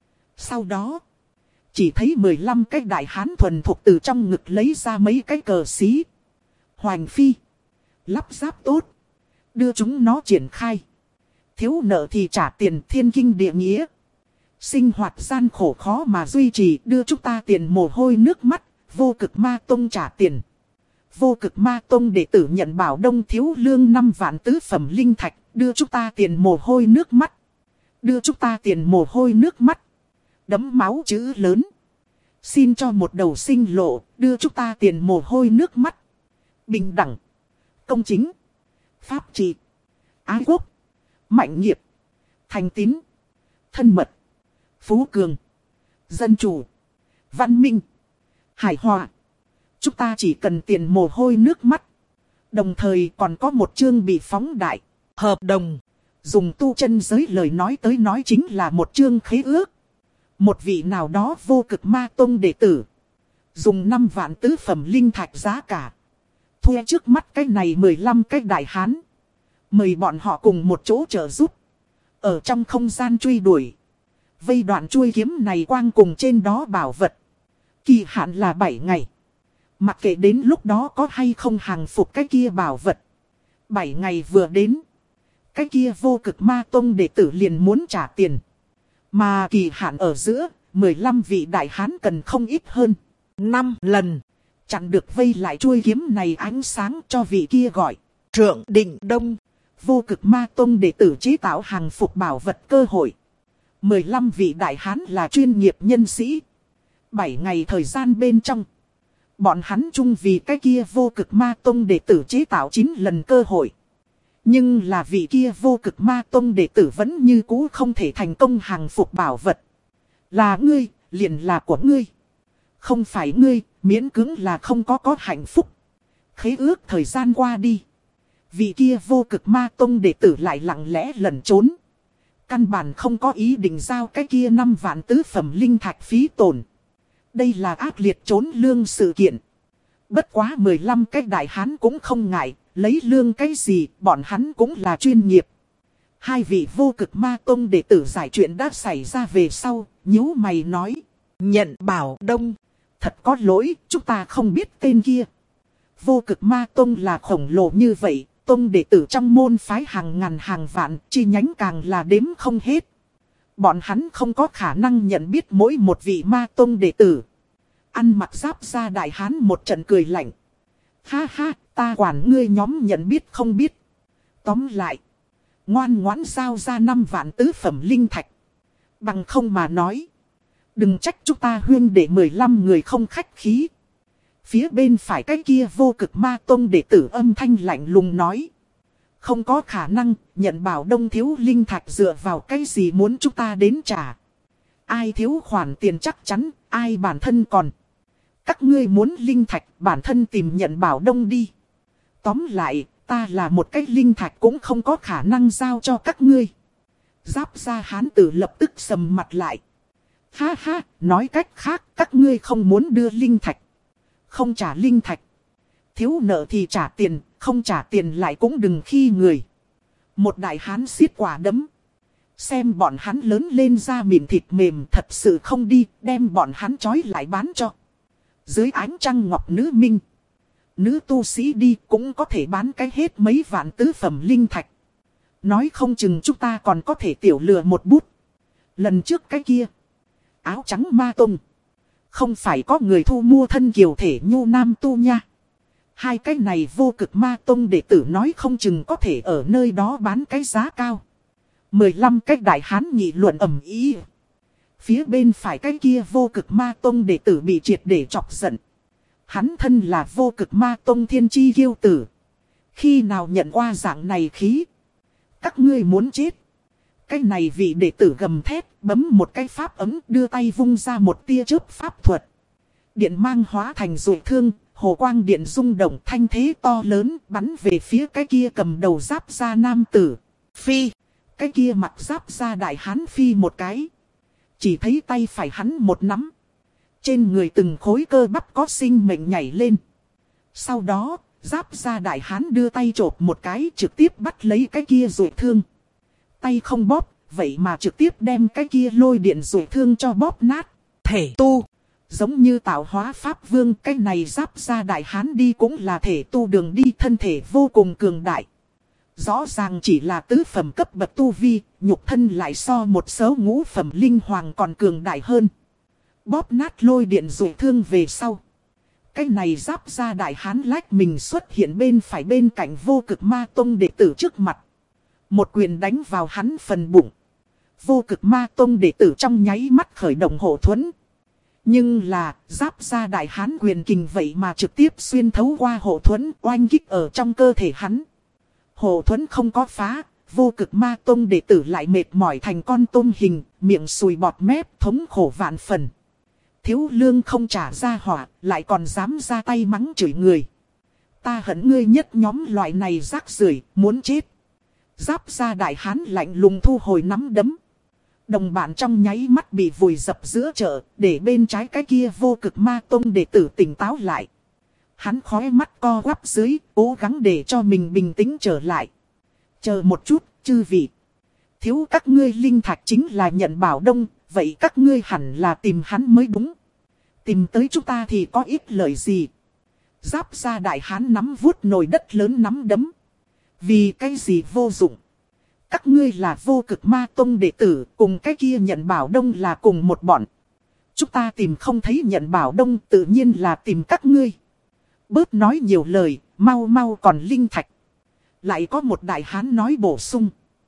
A: Sau đó, chỉ thấy mười lăm cái đại hán thuần thuộc từ trong ngực lấy ra mấy cái cờ xí. Hoành phi, lắp ráp tốt, đưa chúng nó triển khai. Thiếu nợ thì trả tiền, thiên kinh địa nghĩa. Sinh hoạt gian khổ khó mà duy trì, đưa chúng ta tiền mồ hôi nước mắt. Vô Cực Ma Tông trả tiền. Vô Cực Ma Tông đệ tử nhận bảo Đông thiếu lương năm vạn tứ phẩm linh thạch, đưa chúng ta tiền mồ hôi nước mắt. Đưa chúng ta tiền mồ hôi nước mắt. Đấm máu chữ lớn. Xin cho một đầu sinh lộ, đưa chúng ta tiền mồ hôi nước mắt. Bình đẳng, công chính, pháp trị, ái quốc, mạnh nghiệp, thành tín, thân mật, phú cường, dân chủ, văn minh, hài hòa. Chúng ta chỉ cần tiền mồ hôi nước mắt. Đồng thời còn có một chương bị phóng đại. Hợp đồng. Dùng tu chân giới lời nói tới nói chính là một chương khế ước. Một vị nào đó Vô Cực Ma Tông đệ tử. Dùng năm vạn tứ phẩm linh thạch giá cả. Thuê trước mắt cái này mười lăm cái đại hán. Mời bọn họ cùng một chỗ trợ giúp. Ở trong không gian truy đuổi. Vây đoạn chuôi kiếm này quang cùng trên đó bảo vật. Kỳ hạn là bảy ngày. Mặc kệ đến lúc đó có hay không hàng phục cái kia bảo vật. bảy ngày vừa đến. Cái kia Vô Cực Ma Tông đệ tử liền muốn trả tiền. Mà kỳ hạn ở giữa, mười lăm vị đại hán cần không ít hơn năm lần. Chặn được vây lại chuôi kiếm này ánh sáng cho vị kia gọi. Trượng Định Đông. Vô Cực Ma Tông đệ tử chế tạo hàng phục bảo vật cơ hội. mười lăm vị đại hán là chuyên nghiệp nhân sĩ. bảy ngày thời gian bên trong. Bọn hắn chung vì cái kia Vô Cực Ma Tông đệ tử chế tạo chín lần cơ hội. Nhưng là vị kia Vô Cực Ma Tông đệ tử vẫn như cũ không thể thành công hàng phục bảo vật. Là ngươi, liền là của ngươi. Không phải ngươi, miễn cưỡng là không có có hạnh phúc. Khế ước thời gian qua đi. Vị kia Vô Cực Ma Tông đệ tử lại lặng lẽ lẩn trốn. Căn bản không có ý định giao cái kia năm vạn tứ phẩm linh thạch phí tổn. Đây là ác liệt trốn lương sự kiện. Bất quá mười lăm cái đại hán cũng không ngại, lấy lương cái gì, bọn hắn cũng là chuyên nghiệp. Hai vị Vô Cực Ma Tông đệ tử giải chuyện đã xảy ra về sau, nhíu mày nói. Nhận bảo Đông, thật có lỗi, chúng ta không biết tên kia. Vô Cực Ma Tông là khổng lồ như vậy, Tông đệ tử trong môn phái hàng ngàn hàng vạn, chi nhánh càng là đếm không hết. Bọn hắn không có khả năng nhận biết mỗi một vị ma tông đệ tử. Ăn mặc giáp ra đại hán một trận cười lạnh. Ha ha, ta quản ngươi nhóm nhận biết không biết. Tóm lại, ngoan ngoãn giao ra năm vạn tứ phẩm linh thạch. Bằng không mà nói, đừng trách chúng ta huyên để mười lăm người không khách khí. Phía bên phải cái kia vô cực ma tông đệ tử âm thanh lạnh lùng nói. Không có khả năng, nhận bảo đông thiếu linh thạch dựa vào cái gì muốn chúng ta đến trả. Ai thiếu khoản tiền chắc chắn, ai bản thân còn. Các ngươi muốn linh thạch, bản thân tìm nhận bảo đông đi. Tóm lại, ta là một cái linh thạch cũng không có khả năng giao cho các ngươi. Giáp ra hán tử lập tức sầm mặt lại. Ha ha, nói cách khác, các ngươi không muốn đưa linh thạch. Không trả linh thạch. Thiếu nợ thì trả tiền, không trả tiền lại cũng đừng khi người. Một đại hán xiết quả đấm. Xem bọn hắn lớn lên ra mịn thịt mềm thật sự không đi, đem bọn hắn trói lại bán cho. Dưới ánh trăng ngọc nữ minh. Nữ tu sĩ đi cũng có thể bán cái hết mấy vạn tứ phẩm linh thạch. Nói không chừng chúng ta còn có thể tiểu lừa một bút. Lần trước cái kia. Áo trắng ma tông. Không phải có người thu mua thân kiều thể nhu nam tu nha. Hai cái này vô cực ma tông đệ tử nói không chừng có thể ở nơi đó bán cái giá cao. Mười lăm cái đại hán nghị luận ầm ý. Phía bên phải cái kia vô cực ma tông đệ tử bị triệt để chọc giận. Hắn thân là vô cực ma tông thiên chi kiêu tử. Khi nào nhận qua dạng này khí. Các ngươi muốn chết. Cái này vị đệ tử gầm thét, bấm một cái pháp ấm đưa tay vung ra một tia chớp pháp thuật. Điện mang hóa thành dụ thương, hồ quang điện rung động thanh thế to lớn bắn về phía cái kia cầm đầu giáp ra nam tử. Phi, cái kia mặt giáp ra đại hán phi một cái. Chỉ thấy tay phải hắn một nắm. Trên người từng khối cơ bắp có sinh mệnh nhảy lên. Sau đó, giáp ra đại hán đưa tay chộp một cái trực tiếp bắt lấy cái kia dụ thương. Tay không bóp, vậy mà trực tiếp đem cái kia lôi điện dụ thương cho bóp nát. Thể tu, giống như tạo hóa pháp vương, cái này giáp ra đại hán đi cũng là thể tu đường đi, thân thể vô cùng cường đại. Rõ ràng chỉ là tứ phẩm cấp bậc tu vi, nhục thân lại so một số ngũ phẩm linh hoàng còn cường đại hơn. Bóp nát lôi điện dụ thương về sau. Cái này giáp ra đại hán lách mình xuất hiện bên phải bên cạnh vô cực ma tông đệ tử trước mặt. Một quyền đánh vào hắn phần bụng. Vô cực ma tông đệ tử trong nháy mắt khởi động hộ thuẫn. Nhưng là giáp ra đại hán quyền kình vậy mà trực tiếp xuyên thấu qua hộ thuẫn oanh kích ở trong cơ thể hắn. Hộ thuẫn không có phá, vô cực ma tông đệ tử lại mệt mỏi thành con tôm hình, miệng sùi bọt mép thống khổ vạn phần. Thiếu lương không trả ra hỏa, lại còn dám ra tay mắng chửi người. Ta hận ngươi nhất nhóm loại này rác rưởi, muốn chết. Giáp ra đại hán lạnh lùng thu hồi nắm đấm. Đồng bạn trong nháy mắt bị vùi dập giữa chợ, để bên trái cái kia vô cực ma tông đệ tử tỉnh táo lại. Hắn khóe mắt co quắp dưới, cố gắng để cho mình bình tĩnh trở lại. Chờ một chút, chư vị. Thiếu các ngươi linh thạch chính là nhận bảo đông, vậy các ngươi hẳn là tìm hắn mới đúng. Tìm tới chúng ta thì có ít lời gì. Giáp ra đại hán nắm vuốt nồi đất lớn nắm đấm. Vì cái gì vô dụng. Các ngươi là vô cực ma tông đệ tử, cùng cái kia nhận bảo đông là cùng một bọn. Chúng ta tìm không thấy nhận bảo đông, tự nhiên là tìm các ngươi. Bớt nói nhiều lời, mau mau còn linh thạch. Lại có một đại hán nói bổ sung.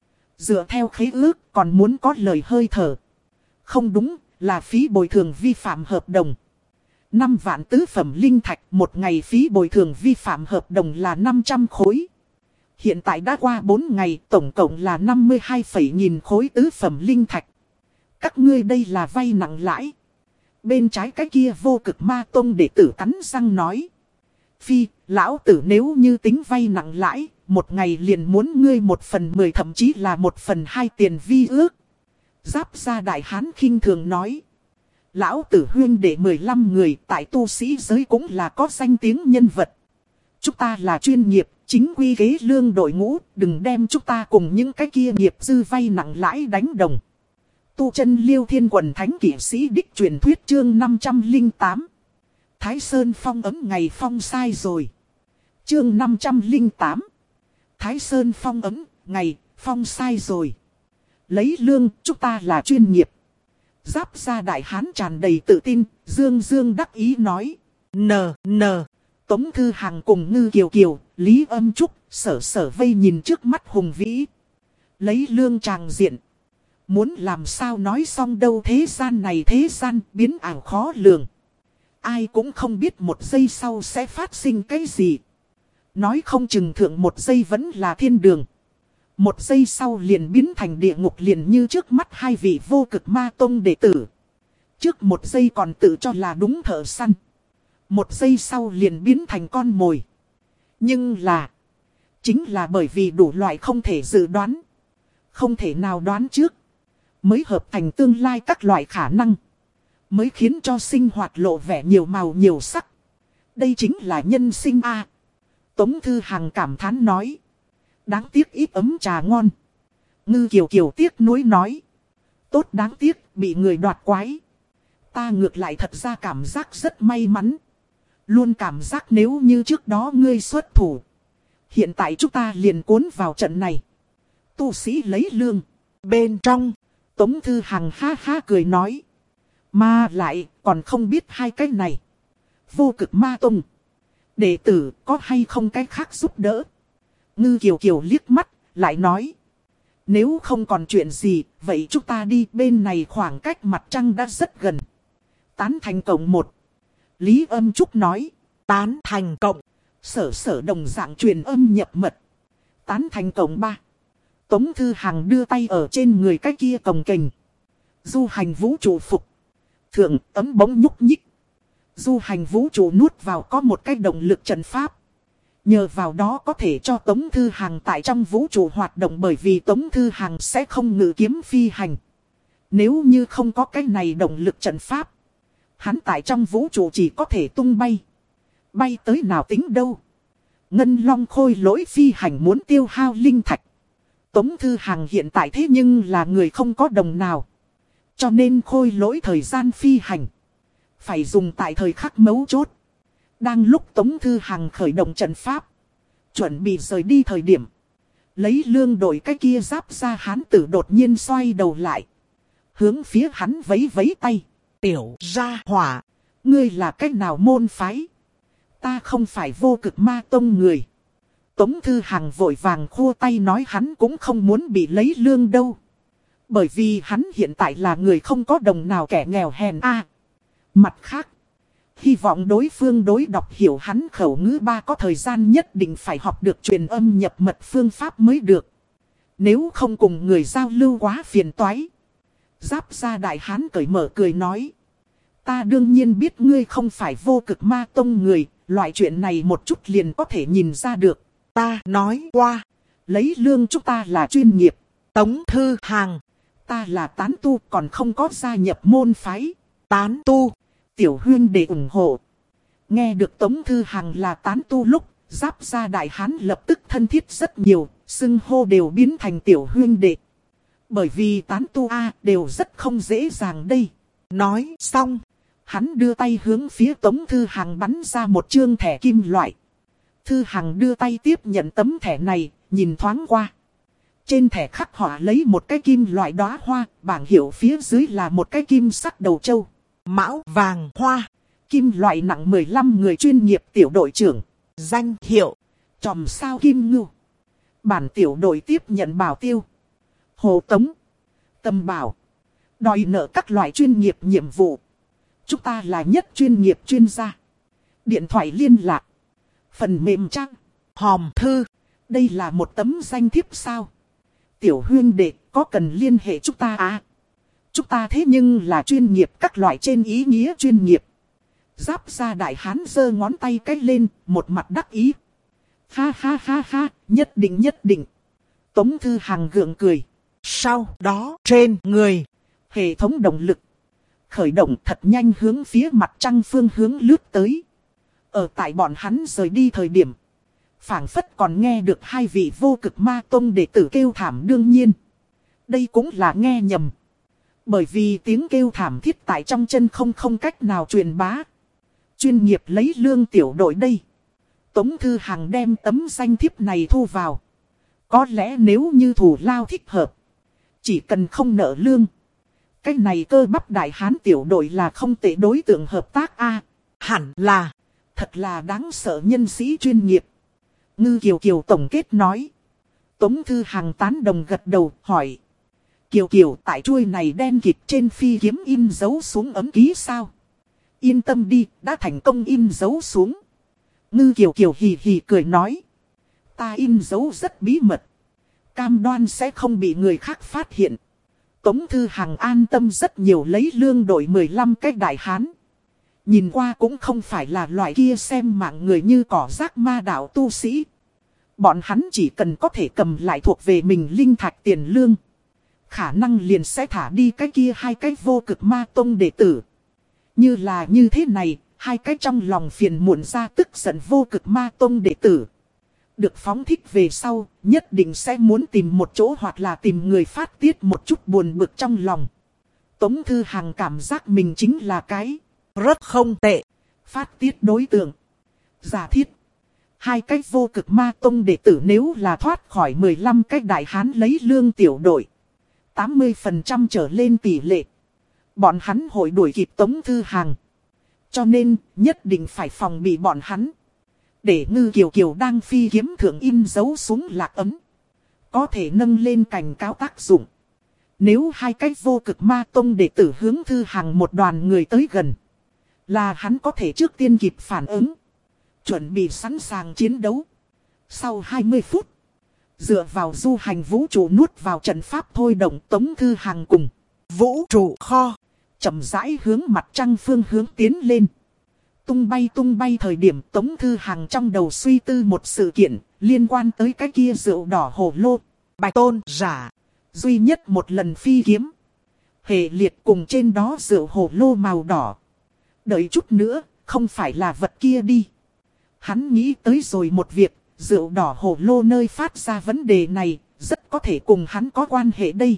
A: Dựa theo khế ước còn muốn có lời hơi thở. Không đúng, là phí bồi thường vi phạm hợp đồng. Năm vạn tứ phẩm linh thạch, một ngày phí bồi thường vi phạm hợp đồng là năm trăm khối. Hiện tại đã qua bốn ngày, tổng cộng là năm mươi hai phẩy nghìn khối tứ phẩm linh thạch. Các ngươi đây là vay nặng lãi. Bên trái cái kia vô cực ma tông đệ tử cắn răng nói. Phi, lão tử nếu như tính vay nặng lãi, một ngày liền muốn ngươi một phần mười thậm chí là một phần hai tiền vi ước. Giáp ra đại hán khinh thường nói. Lão tử huyên để mười lăm người tại tu sĩ giới cũng là có danh tiếng nhân vật. Chúng ta là chuyên nghiệp, chính quy kế lương đội ngũ, đừng đem chúng ta cùng những cái kia nghiệp dư vay nặng lãi đánh đồng. Tu chân Liêu Thiên Quần Thánh Kỷ Sĩ Đích truyền thuyết chương năm trăm lẻ tám. Thái Sơn Phong ấm ngày phong sai rồi. Chương năm trăm lẻ tám. Thái Sơn Phong ấm, ngày, phong sai rồi. Lấy lương, chúng ta là chuyên nghiệp. Giáp gia đại hán tràn đầy tự tin, dương dương đắc ý nói.
B: N, N.
A: Tống Thư Hằng cùng Ngư Kiều Kiều, Lý Âm Trúc, sở sở vây nhìn trước mắt hùng vĩ. Lấy lương tràng diện. Muốn làm sao nói xong đâu, thế gian này thế gian biến ảo khó lường. Ai cũng không biết một giây sau sẽ phát sinh cái gì. Nói không chừng thượng một giây vẫn là thiên đường. Một giây sau liền biến thành địa ngục, liền như trước mắt hai vị vô cực ma tông đệ tử. Trước một giây còn tự cho là đúng thợ săn. Một giây sau liền biến thành con mồi. Nhưng là, chính là bởi vì đủ loại không thể dự đoán, không thể nào đoán trước, mới hợp thành tương lai các loại khả năng, mới khiến cho sinh hoạt lộ vẻ nhiều màu nhiều sắc. Đây chính là nhân sinh a. À. Tống Thư Hằng cảm thán nói. Đáng tiếc ít ấm trà ngon. Ngư Kiều Kiều tiếc nuối nói. Tốt đáng tiếc, bị người đoạt quái. Ta ngược lại thật ra cảm giác rất may mắn. Luôn cảm giác nếu như trước đó ngươi xuất thủ, hiện tại chúng ta liền cuốn vào trận này. Tu sĩ lấy lương.
B: Bên trong,
A: Tống Thư Hằng ha ha cười nói. Mà lại, còn không biết hai cái này. Vô cực ma tông đệ tử có hay không cái khác giúp đỡ. Ngư Kiều Kiều liếc mắt, lại nói. Nếu không còn chuyện gì, vậy chúng ta đi, bên này khoảng cách mặt trăng đã rất gần. Tán thành cộng một. Lý Âm Trúc nói.
B: Tán thành cộng.
A: Sở sở đồng dạng truyền âm nhập mật. Tán thành cộng ba. Tống Thư Hằng đưa tay ở trên người cái kia cồng kềnh. Du hành vũ trụ phục. Thượng ấm bóng nhúc nhích. Du hành vũ trụ nuốt vào có một cái động lực trận pháp. Nhờ vào đó có thể cho Tống Thư Hằng tại trong vũ trụ hoạt động, bởi vì Tống Thư Hằng sẽ không ngự kiếm phi hành. Nếu như không có cái này động lực trận pháp, hắn tại trong vũ trụ chỉ có thể tung bay. Bay tới nào tính đâu. Ngân Long khôi lỗi phi hành muốn tiêu hao linh thạch. Tống Thư Hằng hiện tại thế nhưng là người không có đồng nào. Cho nên khôi lỗi thời gian phi hành phải dùng tại thời khắc mấu chốt. Đang lúc Tống Thư Hằng khởi động trận pháp, chuẩn bị rời đi thời điểm, lấy lương đội cái kia giáp ra hán tử đột nhiên xoay đầu lại, hướng phía hắn vấy vấy tay.
B: Tiểu gia hỏa,
A: ngươi là cách nào môn phái? Ta không phải vô cực ma tông người. Tống Thư Hằng vội vàng khua tay nói hắn cũng không muốn bị lấy lương đâu. Bởi vì hắn hiện tại là người không có đồng nào, kẻ nghèo hèn a. À, mặt khác, hy vọng đối phương đối đọc hiểu hắn khẩu ngữ ba có thời gian nhất định phải học được truyền âm nhập mật phương pháp mới được. Nếu không cùng người giao lưu quá phiền toái. Giáp gia đại hán cởi mở cười nói. Ta đương nhiên biết ngươi không phải vô cực ma tông người, loại chuyện này một chút liền có thể nhìn ra được.
B: Ta nói qua,
A: lấy lương chúng ta là chuyên nghiệp.
B: Tống Thư Hằng,
A: ta là tán tu còn không có gia nhập môn phái.
B: Tán tu,
A: tiểu huyên để ủng hộ. Nghe được Tống Thư Hằng là tán tu lúc, giáp gia đại hán lập tức thân thiết rất nhiều, xưng hô đều biến thành tiểu huyên đệ. Bởi vì tán tu A đều rất không dễ dàng đây.
B: Nói xong,
A: hắn đưa tay hướng phía Tống Thư Hằng bắn ra một chương thẻ kim loại. Thư Hằng đưa tay tiếp nhận tấm thẻ này, nhìn thoáng qua. Trên thẻ khắc họa lấy một cái kim loại đóa hoa, bảng hiệu phía dưới là một cái kim sắc đầu trâu.
B: Mão vàng hoa,
A: kim loại nặng mười lăm người chuyên nghiệp tiểu đội trưởng.
B: Danh hiệu,
A: Chòm sao kim ngưu. Bản tiểu đội tiếp nhận bảo tiêu, hộ tống, tâm bảo, đòi nợ các loại chuyên nghiệp nhiệm vụ. Chúng ta là nhất chuyên nghiệp chuyên gia. Điện thoại liên lạc, phần mềm trang,
B: hòm thư.
A: Đây là một tấm danh thiếp sao? Tiểu huyên đệ, có cần liên hệ chúng ta à? Chúng ta thế nhưng là chuyên nghiệp, các loại trên ý nghĩa chuyên nghiệp. Giáp gia đại hán giơ ngón tay cách lên, một mặt đắc ý. Ha ha ha ha, nhất định nhất định. Tống Thư Hằng gượng cười.
B: Sau đó trên người,
A: hệ thống động lực khởi động thật nhanh hướng phía mặt trăng phương hướng lướt tới. Ở tại bọn hắn rời đi thời điểm, phảng phất còn nghe được hai vị vô cực ma tông đệ tử kêu thảm. Đương nhiên, đây cũng là nghe nhầm. Bởi vì tiếng kêu thảm thiết tại trong chân không không cách nào truyền bá. Chuyên nghiệp lấy lương tiểu đội đây. Tống Thư Hằng đem tấm danh thiếp này thu vào. Có lẽ nếu như thủ lao thích hợp, Chỉ cần không nợ lương. Cái này cơ bắp đại hán tiểu đội là không tệ đối tượng hợp tác a.
B: Hẳn là.
A: Thật là đáng sợ nhân sĩ chuyên nghiệp. Ngư Kiều Kiều tổng kết nói. Tống Thư Hằng tán đồng gật đầu hỏi. Kiều Kiều tại chuôi này đen kịt trên phi kiếm in dấu xuống ấm ký sao? Yên tâm đi, đã thành công in dấu xuống. Ngư Kiều Kiều hì hì cười nói. Ta in dấu rất bí mật. Cam đoan sẽ không bị người khác phát hiện. Tống Thư Hằng an tâm rất nhiều lấy lương đổi mười lăm cái đại hán. Nhìn qua cũng không phải là loại kia xem mạng người như cỏ rác ma đạo tu sĩ. Bọn hắn chỉ cần có thể cầm lại thuộc về mình linh thạch tiền lương. Khả năng liền sẽ thả đi cái kia hai cái vô cực ma tông đệ tử. Như là như thế này, hai cái trong lòng phiền muộn ra tức giận vô cực ma tông đệ tử. Được phóng thích về sau, nhất định sẽ muốn tìm một chỗ hoặc là tìm người phát tiết một chút buồn bực trong lòng. Tống Thư Hằng cảm giác mình chính là cái
B: rất không tệ
A: phát tiết đối tượng. Giả thiết. Hai cái vô cực ma tông đệ tử nếu là thoát khỏi mười lăm cái đại hán lấy lương tiểu đội. tám mươi phần trăm trở lên tỷ lệ. Bọn hắn hội đuổi kịp Tống Thư Hằng. Cho nên nhất định phải phòng bị bọn hắn. Để Ngư Kiều Kiều đang phi kiếm thượng in dấu xuống lạc ấm. Có thể nâng lên cảnh cáo tác dụng. Nếu hai cái vô cực ma tông đệ tử hướng Thư Hằng một đoàn người tới gần. Là hắn có thể trước tiên kịp phản ứng. Chuẩn bị sẵn sàng chiến đấu. Sau hai mươi phút. Dựa vào du hành vũ trụ nuốt vào trận pháp thôi động Tống Thư Hằng cùng.
B: Vũ trụ kho.
A: Chậm rãi hướng mặt trăng phương hướng tiến lên. Tung bay tung bay thời điểm Tống Thư Hằng trong đầu suy tư một sự kiện. Liên quan tới cái kia rượu đỏ hồ lô.
B: Bạch tôn giả.
A: Duy nhất một lần phi kiếm. Hệ liệt cùng trên đó rượu hồ lô màu đỏ. Đợi chút nữa, không phải là vật kia đi. Hắn nghĩ tới rồi một việc, rượu đỏ hồ lô nơi phát ra vấn đề này, rất có thể cùng hắn có quan hệ đây.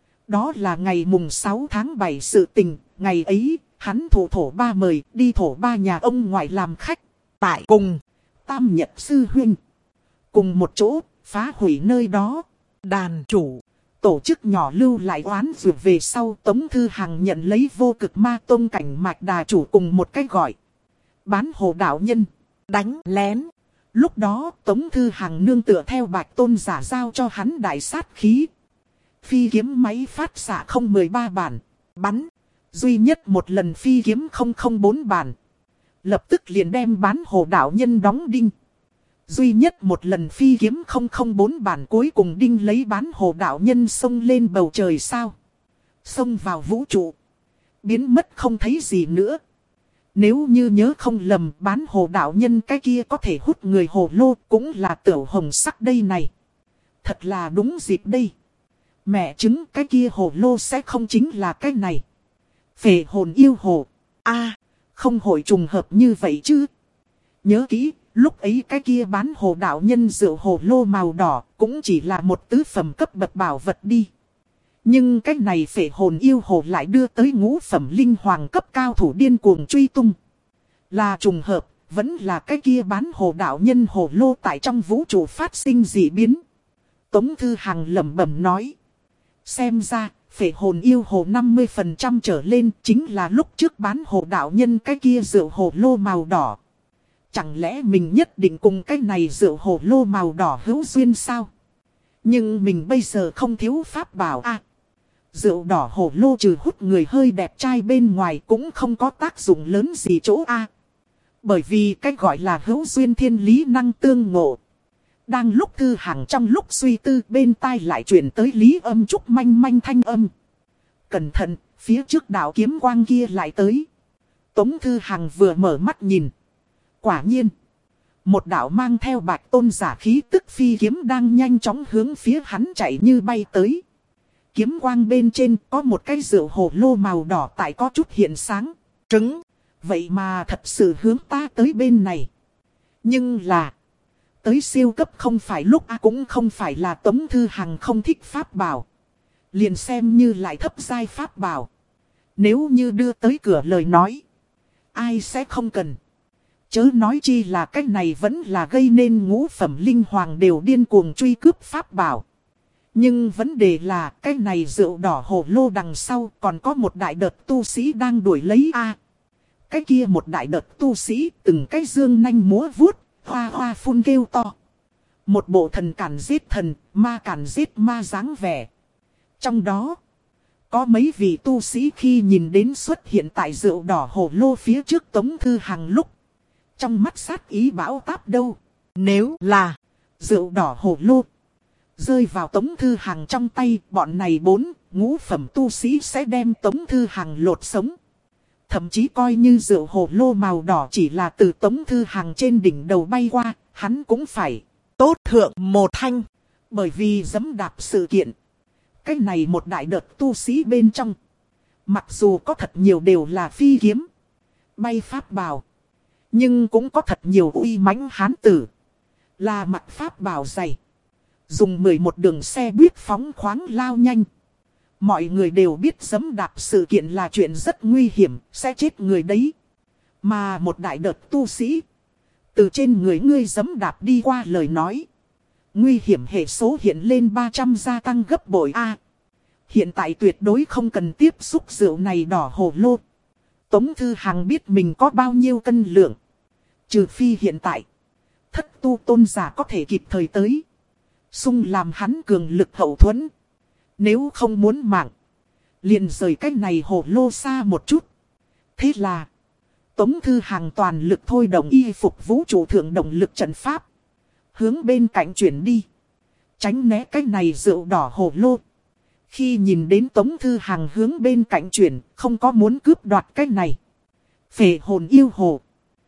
A: Đó là ngày mùng sáu tháng bảy sự tình, ngày ấy, hắn thủ thổ ba mời, đi thổ ba nhà ông ngoại làm khách.
B: Tại cùng,
A: Tam Nhật Sư Huynh. Cùng một chỗ, phá hủy nơi đó.
B: Đàn chủ.
A: Tổ chức nhỏ lưu lại oán vượt về sau Tống Thư Hằng nhận lấy vô cực ma tông cảnh mạch đà chủ cùng một cách gọi. Bán hồ đạo nhân.
B: Đánh lén.
A: Lúc đó Tống Thư Hằng nương tựa theo bạch tôn giả giao cho hắn đại sát khí. Phi kiếm máy phát xạ không một ba bản.
B: Bắn.
A: Duy nhất một lần phi kiếm không không bốn bản. Lập tức liền đem bán hồ đạo nhân đóng đinh. Duy nhất một lần phi kiếm không không bốn bản cuối cùng đinh lấy bán hồ đạo nhân xông lên bầu trời sao. Xông vào vũ trụ. Biến mất không thấy gì nữa. Nếu như nhớ không lầm bán hồ đạo nhân cái kia có thể hút người hồ lô cũng là tiểu hồng sắc đây này. Thật là đúng dịp đây. Mẹ chứng cái kia hồ lô sẽ không chính là cái này. Phệ hồn yêu hồ. a không hội trùng hợp như vậy chứ. Nhớ kỹ. Lúc ấy cái kia bán hồ đạo nhân rượu hồ lô màu đỏ cũng chỉ là một tứ phẩm cấp bậc bảo vật đi. Nhưng cái này phệ hồn yêu hồ lại đưa tới ngũ phẩm linh hoàng cấp cao thủ điên cuồng truy tung. Là trùng hợp, vẫn là cái kia bán hồ đạo nhân hồ lô tại trong vũ trụ phát sinh dị biến. Tống Thư Hằng lẩm bẩm nói. Xem ra, phệ hồn yêu hồ năm mươi phần trăm trở lên chính là lúc trước bán hồ đạo nhân cái kia rượu hồ lô màu đỏ. Chẳng lẽ mình nhất định cùng cái này rượu hồ lô màu đỏ hữu duyên sao? Nhưng mình bây giờ không thiếu pháp bảo à. Rượu đỏ hồ lô trừ hút người hơi đẹp trai bên ngoài cũng không có tác dụng lớn gì chỗ a. Bởi vì cái gọi là hữu duyên thiên lý năng tương ngộ. Đang lúc Thư Hằng trong lúc suy tư bên tai lại chuyển tới Lý Âm Trúc manh manh thanh âm. Cẩn thận, phía trước đạo kiếm quang kia lại tới. Tống Thư Hằng vừa mở mắt nhìn. Quả nhiên, một đạo mang theo bạch tôn giả khí tức phi kiếm đang nhanh chóng hướng phía hắn chạy như bay tới. Kiếm quang bên trên có một cái rượu hồ lô màu đỏ tại có chút hiện sáng. Trứng, vậy mà thật sự hướng ta tới bên này. Nhưng là, tới siêu cấp không phải lúc a cũng không phải là Tống Thư Hằng không thích pháp bảo. Liền xem như lại thấp giai pháp bảo. Nếu như đưa tới cửa lời nói, ai sẽ không cần. Chớ nói chi là cách này vẫn là gây nên ngũ phẩm linh hoàng đều điên cuồng truy cướp pháp bảo. Nhưng vấn đề là cái này rượu đỏ hồ lô đằng sau còn có một đại đợt tu sĩ đang đuổi lấy a. Cái kia một đại đợt tu sĩ từng cái dương nanh múa vuốt, hoa hoa phun kêu to. Một bộ thần cản giết thần, ma cản giết ma dáng vẻ. Trong đó, có mấy vị tu sĩ khi nhìn đến xuất hiện tại rượu đỏ hồ lô phía trước Tống Thư Hằng lúc. Trong mắt sát ý bão táp đâu.
B: Nếu là
A: rượu đỏ hồ lô rơi vào Tống Thư Hằng trong tay, bọn này bốn, ngũ phẩm tu sĩ sẽ đem Tống Thư Hằng lột sống. Thậm chí coi như rượu hồ lô màu đỏ chỉ là từ Tống Thư Hằng trên đỉnh đầu bay qua, hắn cũng phải
B: tốt thượng một thanh.
A: Bởi vì giẫm đạp sự kiện. Cái này một đại đợt tu sĩ bên trong. Mặc dù có thật nhiều đều là phi kiếm, bay pháp bào. Nhưng cũng có thật nhiều uy mãnh hán tử. Là mặc pháp bào dày. Dùng mười một đường xe buýt phóng khoáng lao nhanh. Mọi người đều biết giẫm đạp sự kiện là chuyện rất nguy hiểm, sẽ chết người đấy. Mà một đại đợt tu sĩ, từ trên người ngươi giẫm đạp đi qua lời nói. Nguy hiểm hệ số hiện lên ba trăm gia tăng gấp bội A. Hiện tại tuyệt đối không cần tiếp xúc rượu này đỏ hồ lô. Tống Thư Hằng biết mình có bao nhiêu cân lượng. Trừ phi hiện tại, thất tu tôn giả có thể kịp thời tới. Xung làm hắn cường lực hậu thuẫn. Nếu không muốn mạng, liền rời cách này hồ lô xa một chút. Thế là, Tống Thư Hằng toàn lực thôi động y phục vũ trụ thượng động lực trận pháp. Hướng bên cạnh chuyển đi. Tránh né cái này rượu đỏ hồ lô. Khi nhìn đến Tống Thư Hằng hướng bên cạnh chuyển, không có muốn cướp đoạt cái này. Phệ hồn yêu hồ.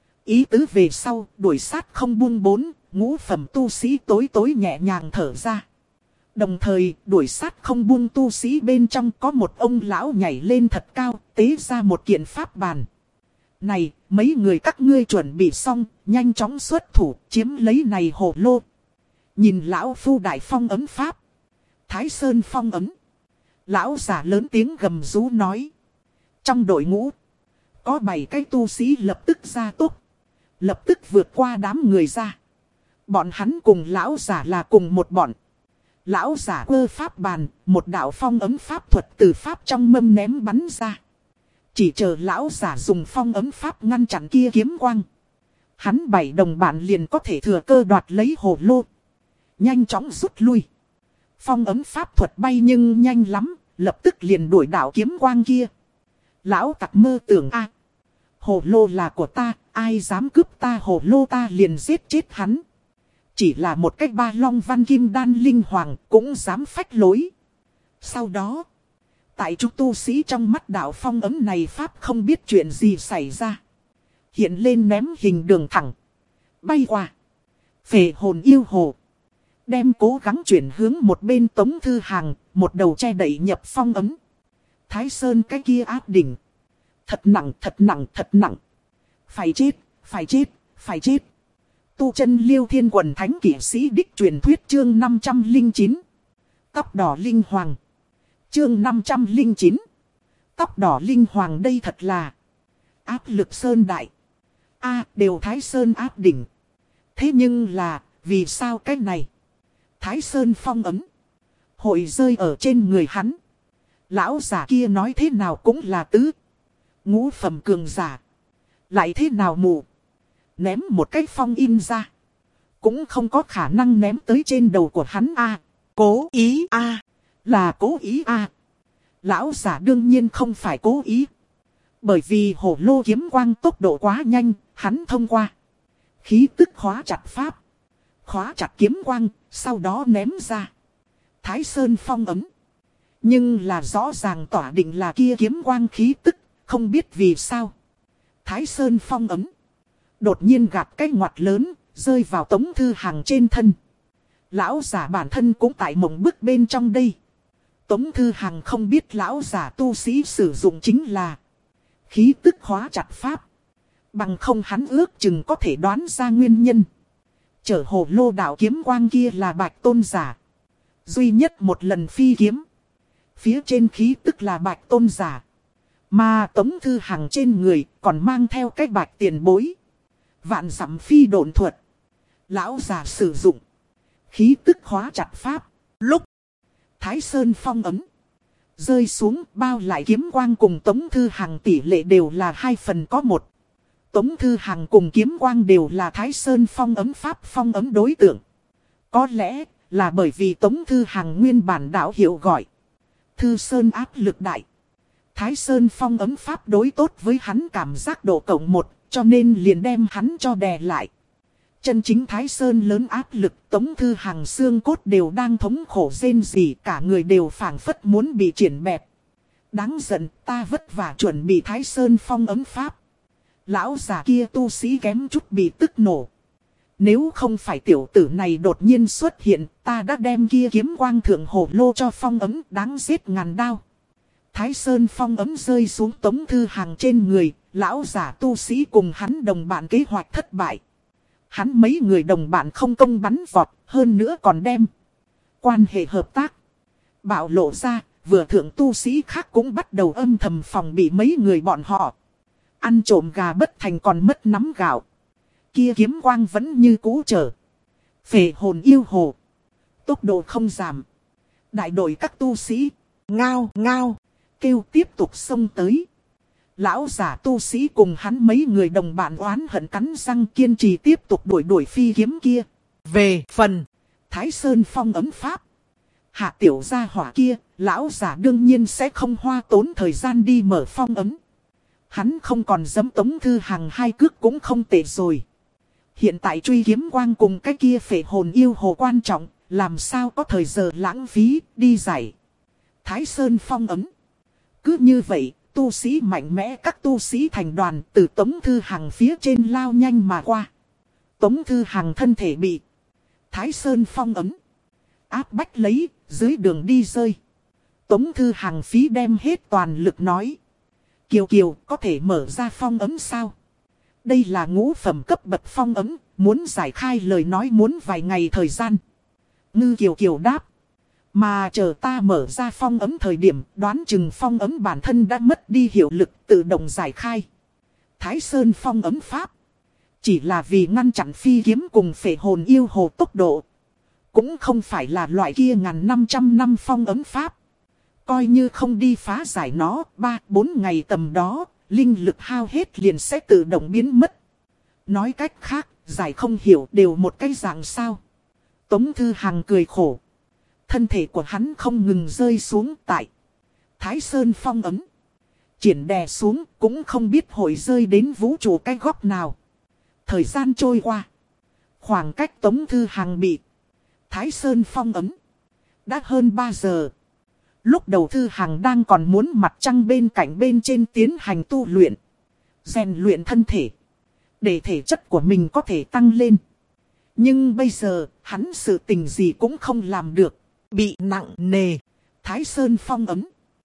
A: Ý tứ về sau, đuổi sát không buông bốn, ngũ phẩm tu sĩ tối tối nhẹ nhàng thở ra. Đồng thời, đuổi sát không buông tu sĩ bên trong có một ông lão nhảy lên thật cao, tế ra một kiện pháp bàn. Này, mấy người các ngươi chuẩn bị xong, nhanh chóng xuất thủ, chiếm lấy này hồ lô. Nhìn lão phu đại phong ấm pháp. Thái Sơn phong ấm. Lão giả lớn tiếng gầm rú nói. Trong đội ngũ, có bảy cái tu sĩ lập tức ra tốt. Lập tức vượt qua đám người ra. Bọn hắn cùng lão giả là cùng một bọn. Lão giả quơ pháp bàn, một đạo phong ấm pháp thuật từ pháp trong mâm ném bắn ra. Chỉ chờ lão giả dùng phong ấm pháp ngăn chặn kia kiếm quang. Hắn bảy đồng bạn liền có thể thừa cơ đoạt lấy hồ lô. Nhanh chóng rút lui. Phong ấm pháp thuật bay nhưng nhanh lắm, lập tức liền đuổi đạo kiếm quang kia. Lão tặc mơ tưởng a, hồ lô là của ta, ai dám cướp ta hồ lô ta liền giết chết hắn. Chỉ là một cách ba long văn kim đan linh hoàng cũng dám phách lối. Sau đó, tại chúng tu sĩ trong mắt đạo phong ấm này pháp không biết chuyện gì xảy ra. Hiện lên ném hình đường thẳng. Bay qua. Phệ hồn yêu hồ. Đem cố gắng chuyển hướng một bên Tống Thư Hằng, một đầu che đậy nhập phong ấm. Thái Sơn cái kia áp đỉnh. Thật nặng, thật nặng, thật nặng. Phải chết, phải chết, phải chết. Tu chân Liêu Thiên Quần Thánh Kỷ Sĩ Đích truyền thuyết chương năm trăm lẻ chín. Tóc đỏ linh hoàng. Chương năm trăm lẻ chín. Tóc đỏ linh hoàng đây thật là áp lực sơn đại. A đều Thái Sơn áp đỉnh. Thế nhưng là, vì sao cái này? Thái Sơn phong ấm. Hội rơi ở trên người hắn. Lão giả kia nói thế nào cũng là tứ. Ngũ phẩm cường giả. Lại thế nào mù. Ném một cái phong in ra. Cũng không có khả năng ném tới trên đầu của hắn a. Cố ý a. Là cố ý a. Lão giả đương nhiên không phải cố ý. Bởi vì hổ lô kiếm quang tốc độ quá nhanh, hắn thông qua. Khí tức khóa chặt pháp. Khóa chặt kiếm quang, sau đó ném ra. Thái Sơn phong ấm. Nhưng là rõ ràng tỏa định là kia kiếm quang khí tức, không biết vì sao. Thái Sơn phong ấm. Đột nhiên gạt cái ngoặt lớn, rơi vào Tống Thư Hằng trên thân. Lão giả bản thân cũng tại mộng bức bên trong đây. Tống Thư Hằng không biết lão giả tu sĩ sử dụng chính là khí tức khóa chặt pháp. Bằng không hắn ước chừng có thể đoán ra nguyên nhân. Chở hồ lô đạo kiếm quang kia là Bạch Tôn giả. Duy nhất một lần phi kiếm. Phía trên khí tức là Bạch Tôn giả. Mà Tống Thư Hằng trên người còn mang theo cái bạch tiền bối. Vạn dặm phi độn thuật. Lão giả sử dụng khí tức khóa chặt pháp. Lúc Thái Sơn phong ấm. Rơi xuống bao lại kiếm quang cùng Tống Thư Hằng tỷ lệ đều là hai phần có một. Tống Thư Hằng cùng kiếm quang đều là Thái Sơn phong ấm pháp phong ấm đối tượng. Có lẽ là bởi vì Tống Thư Hằng nguyên bản đạo hiệu gọi Thư Sơn áp lực đại. Thái Sơn phong ấm pháp đối tốt với hắn cảm giác độ cộng một, cho nên liền đem hắn cho đè lại. Chân chính Thái Sơn lớn áp lực, Tống Thư Hằng xương cốt đều đang thống khổ rên rỉ, cả người đều phảng phất muốn bị triển bẹp. Đáng giận, ta vất vả chuẩn bị Thái Sơn phong ấm pháp. Lão già kia tu sĩ kém chút bị tức nổ. Nếu không phải tiểu tử này đột nhiên xuất hiện, ta đã đem kia kiếm quang thượng hổ lô cho phong ấm, đáng giết ngàn đao. Thái Sơn phong ấm rơi xuống Tống Thư Hằng trên người, lão giả tu sĩ cùng hắn đồng bạn kế hoạch thất bại. Hắn mấy người đồng bạn không công bắn vọt, hơn nữa còn đem quan hệ hợp tác bạo lộ ra, vừa thượng tu sĩ khác cũng bắt đầu âm thầm phòng bị mấy người bọn họ. Ăn trộm gà bất thành còn mất nắm gạo. Kia kiếm quang vẫn như cũ trở. Phệ hồn yêu hồ. Tốc độ không giảm. Đại đội các tu sĩ. Ngao ngao. Kêu tiếp tục xông tới. Lão giả tu sĩ cùng hắn mấy người đồng bạn oán hận cắn răng kiên trì tiếp tục đuổi đuổi phi kiếm kia. Về phần Thái Sơn phong ấm pháp. Hạ tiểu gia hỏa kia, lão giả đương nhiên sẽ không hoa tốn thời gian đi mở phong ấm. Hắn không còn dám Tống Thư Hằng hai cước cũng không tệ rồi. Hiện tại truy kiếm quang cùng cái kia phệ hồn yêu hồ quan trọng, làm sao có thời giờ lãng phí, đi giải Thái Sơn phong ấm. Cứ như vậy, tu sĩ mạnh mẽ các tu sĩ thành đoàn từ Tống Thư Hằng phía trên lao nhanh mà qua. Tống Thư Hằng thân thể bị Thái Sơn phong ấm áp bách lấy, dưới đường đi rơi. Tống Thư Hằng phí đem hết toàn lực nói. Kiều Kiều có thể mở ra phong ấm sao? Đây là ngũ phẩm cấp bậc phong ấm, muốn giải khai lời nói muốn vài ngày thời gian. Ngư Kiều Kiều đáp. Mà chờ ta mở ra phong ấm thời điểm đoán chừng phong ấm bản thân đã mất đi hiệu lực tự động giải khai. Thái Sơn phong ấm pháp. Chỉ là vì ngăn chặn phi kiếm cùng phệ hồn yêu hồ tốc độ. Cũng không phải là loại kia ngàn năm trăm năm phong ấm pháp. Coi như không đi phá giải nó, ba bốn ngày tầm đó, linh lực hao hết liền sẽ tự động biến mất. Nói cách khác, giải không hiểu đều một cái dạng sao. Tống Thư Hằng cười khổ. Thân thể của hắn không ngừng rơi xuống tại Thái Sơn phong ấm. Triển đè xuống cũng không biết hội rơi đến vũ trụ cái góc nào. Thời gian trôi qua. Khoảng cách Tống Thư Hằng bị Thái Sơn phong ấm đã hơn ba giờ. Lúc đầu Thư Hằng đang còn muốn mặt trăng bên cạnh bên trên tiến hành tu luyện. Rèn luyện thân thể. Để thể chất của mình có thể tăng lên. Nhưng bây giờ hắn sự tình gì cũng không làm được. Bị nặng nề. Thái Sơn phong ấm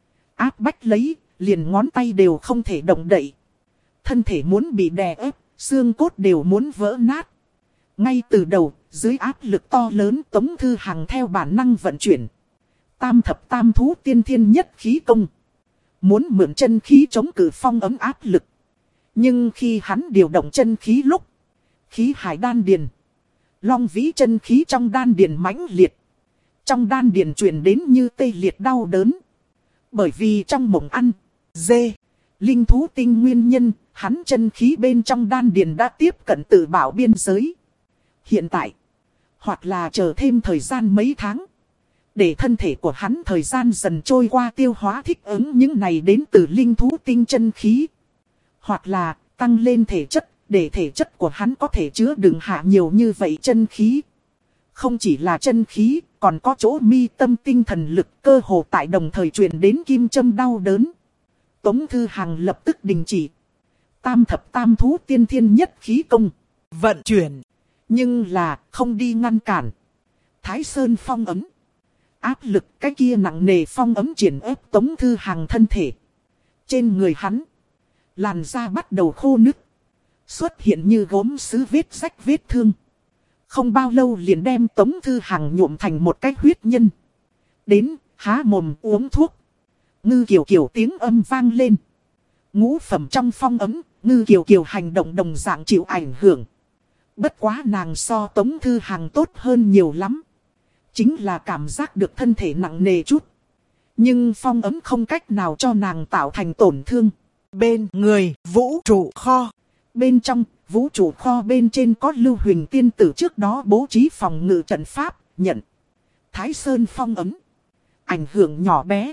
A: áp bách lấy, liền ngón tay đều không thể động đậy. Thân thể muốn bị đè ép, xương cốt đều muốn vỡ nát. Ngay từ đầu, dưới áp lực to lớn Tống Thư Hằng theo bản năng vận chuyển Tam thập tam thú tiên thiên nhất khí công. Muốn mượn chân khí chống cự phong ấm áp lực. Nhưng khi hắn điều động chân khí lúc, khí hải đan điền, long vĩ chân khí trong đan điền mãnh liệt. Trong đan điền truyền đến như tê liệt đau đớn. Bởi vì trong mộng ăn, dê, linh thú tinh nguyên nhân, hắn chân khí bên trong đan điền đã tiếp cận tự bảo biên giới. Hiện tại, hoặc là chờ thêm thời gian mấy tháng. Để thân thể của hắn thời gian dần trôi qua tiêu hóa thích ứng những này đến từ linh thú tinh chân khí. Hoặc là tăng lên thể chất, để thể chất của hắn có thể chứa đựng hạ nhiều như vậy chân khí. Không chỉ là chân khí, còn có chỗ mi tâm tinh thần lực cơ hồ tại đồng thời truyền đến kim châm đau đớn. Tống Thư Hằng lập tức đình chỉ. Tam thập tam thú tiên thiên nhất khí công. Vận chuyển. Nhưng là không đi ngăn cản. Thái Sơn phong ấm. Áp lực cái kia nặng nề phong ấm triển ép Tống Thư Hằng thân thể. Trên người hắn. Làn da bắt đầu khô nứt. Xuất hiện như gốm sứ vết rách vết thương. Không bao lâu liền đem Tống Thư Hằng nhuộm thành một cái huyết nhân. Đến, há mồm uống thuốc. Ngư Kiều Kiều tiếng âm vang lên. Ngũ phẩm trong phong ấm, Ngư Kiều Kiều hành động đồng dạng chịu ảnh hưởng. Bất quá nàng so Tống Thư Hằng tốt hơn nhiều lắm. Chính là cảm giác được thân thể nặng nề chút. Nhưng phong ấm không cách nào cho nàng tạo thành tổn thương.
B: Bên người vũ trụ kho.
A: Bên trong, vũ trụ kho bên trên có Lưu Huỳnh tiên tử trước đó bố trí phòng ngự trận pháp, nhận. Thái Sơn phong ấm. Ảnh hưởng nhỏ bé.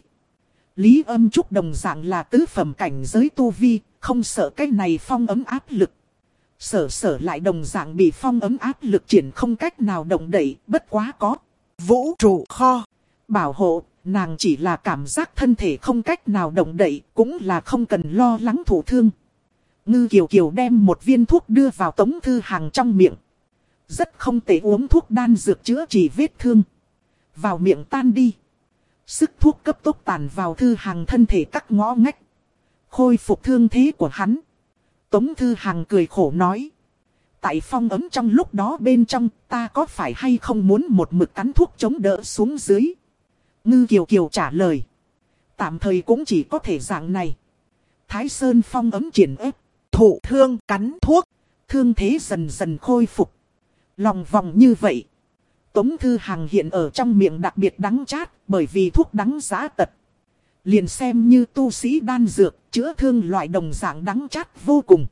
A: Lý Âm Trúc đồng dạng là tứ phẩm cảnh giới tu vi, không sợ cái này phong ấm áp lực. Sở sở lại đồng dạng bị phong ấm áp lực triển không cách nào động đậy, bất quá có.
B: Vũ trụ kho.
A: Bảo hộ, nàng chỉ là cảm giác thân thể không cách nào động đậy, cũng là không cần lo lắng thụ thương. Ngư Kiều Kiều đem một viên thuốc đưa vào Tống Thư Hằng trong miệng. Rất không tệ, uống thuốc đan dược chữa trị vết thương. Vào miệng tan đi. Sức thuốc cấp tốc tàn vào Thư Hằng thân thể các ngõ ngách. Khôi phục thương thế của hắn. Tống Thư Hằng cười khổ nói. Tại phong ấm trong lúc đó bên trong, ta có phải hay không muốn một mực cắn thuốc chống đỡ xuống dưới? Ngư Kiều Kiều trả lời. Tạm thời cũng chỉ có thể dạng này. Thái Sơn phong ấm triển ép.
B: Thụ thương cắn thuốc.
A: Thương thế dần dần khôi phục. Lòng vòng như vậy. Tống Thư Hằng hiện ở trong miệng đặc biệt đắng chát, bởi vì thuốc đắng giá tật. Liền xem như tu sĩ đan dược, chữa thương loại đồng dạng đắng chát vô cùng.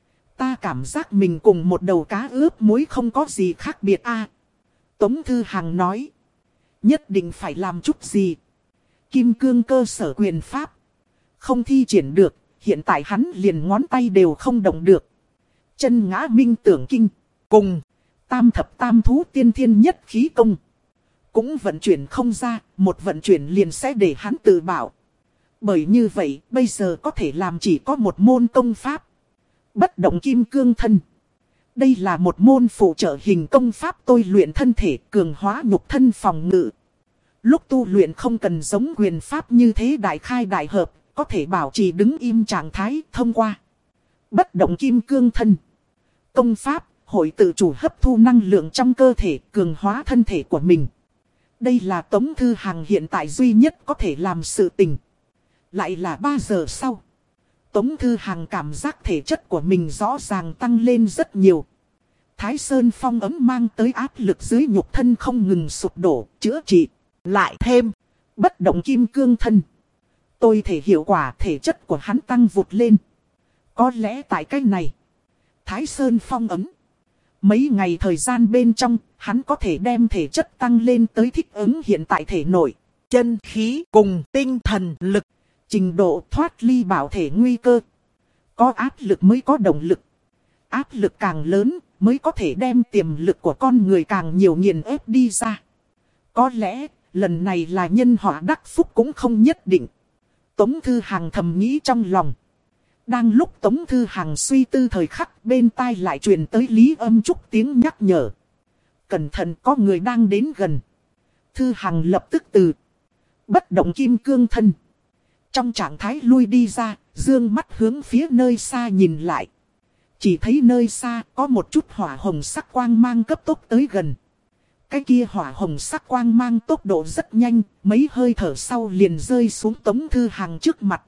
A: Ta cảm giác mình cùng một đầu cá ướp muối không có gì khác biệt a. Tống Thư Hằng nói. Nhất định phải làm chút gì. Kim cương cơ sở quyền pháp. Không thi triển được, hiện tại hắn liền ngón tay đều không động được. Chân ngã minh tưởng kinh. Cùng. Tam thập tam thú tiên thiên nhất khí công. Cũng vận chuyển không ra, một vận chuyển liền sẽ để hắn tự bảo. Bởi như vậy, bây giờ có thể làm chỉ có một môn công pháp. Bất động kim cương thân. Đây là một môn phụ trợ hình công pháp tôi luyện thân thể, cường hóa nhục thân phòng ngự. Lúc tu luyện không cần giống quyền pháp như thế đại khai đại hợp, có thể bảo trì đứng im trạng thái thông qua. Bất động kim cương thân. Công pháp, hội tự chủ hấp thu năng lượng trong cơ thể, cường hóa thân thể của mình. Đây là Tống Thư Hằng hiện tại duy nhất có thể làm sự tình. Lại là ba giờ sau. Tống Thư Hằng cảm giác thể chất của mình rõ ràng tăng lên rất nhiều. Thái Sơn phong ấm mang tới áp lực dưới nhục thân không ngừng sụp đổ, chữa trị.
B: Lại thêm,
A: bất động kim cương thân. Tôi thể hiệu quả thể chất của hắn tăng vụt lên. Có lẽ tại cách này, Thái Sơn phong ấm. Mấy ngày thời gian bên trong, hắn có thể đem thể chất tăng lên tới thích ứng hiện tại thể nội.
B: Chân khí cùng tinh thần lực.
A: Trình độ thoát ly bảo thể nguy cơ. Có áp lực mới có động lực. Áp lực càng lớn mới có thể đem tiềm lực của con người càng nhiều nghiền ép đi ra. Có lẽ lần này là nhân họa đắc phúc cũng không nhất định. Tống Thư Hằng thầm nghĩ trong lòng. Đang lúc Tống Thư Hằng suy tư thời khắc, bên tai lại truyền tới Lý Âm Trúc tiếng nhắc nhở. Cẩn thận, có người đang đến gần. Thư Hằng lập tức từ bất động kim cương thân. Trong trạng thái lui đi ra, dương mắt hướng phía nơi xa nhìn lại. Chỉ thấy nơi xa có một chút hỏa hồng sắc quang mang cấp tốc tới gần. Cái kia hỏa hồng sắc quang mang tốc độ rất nhanh, mấy hơi thở sau liền rơi xuống Tống Thư Hằng trước mặt.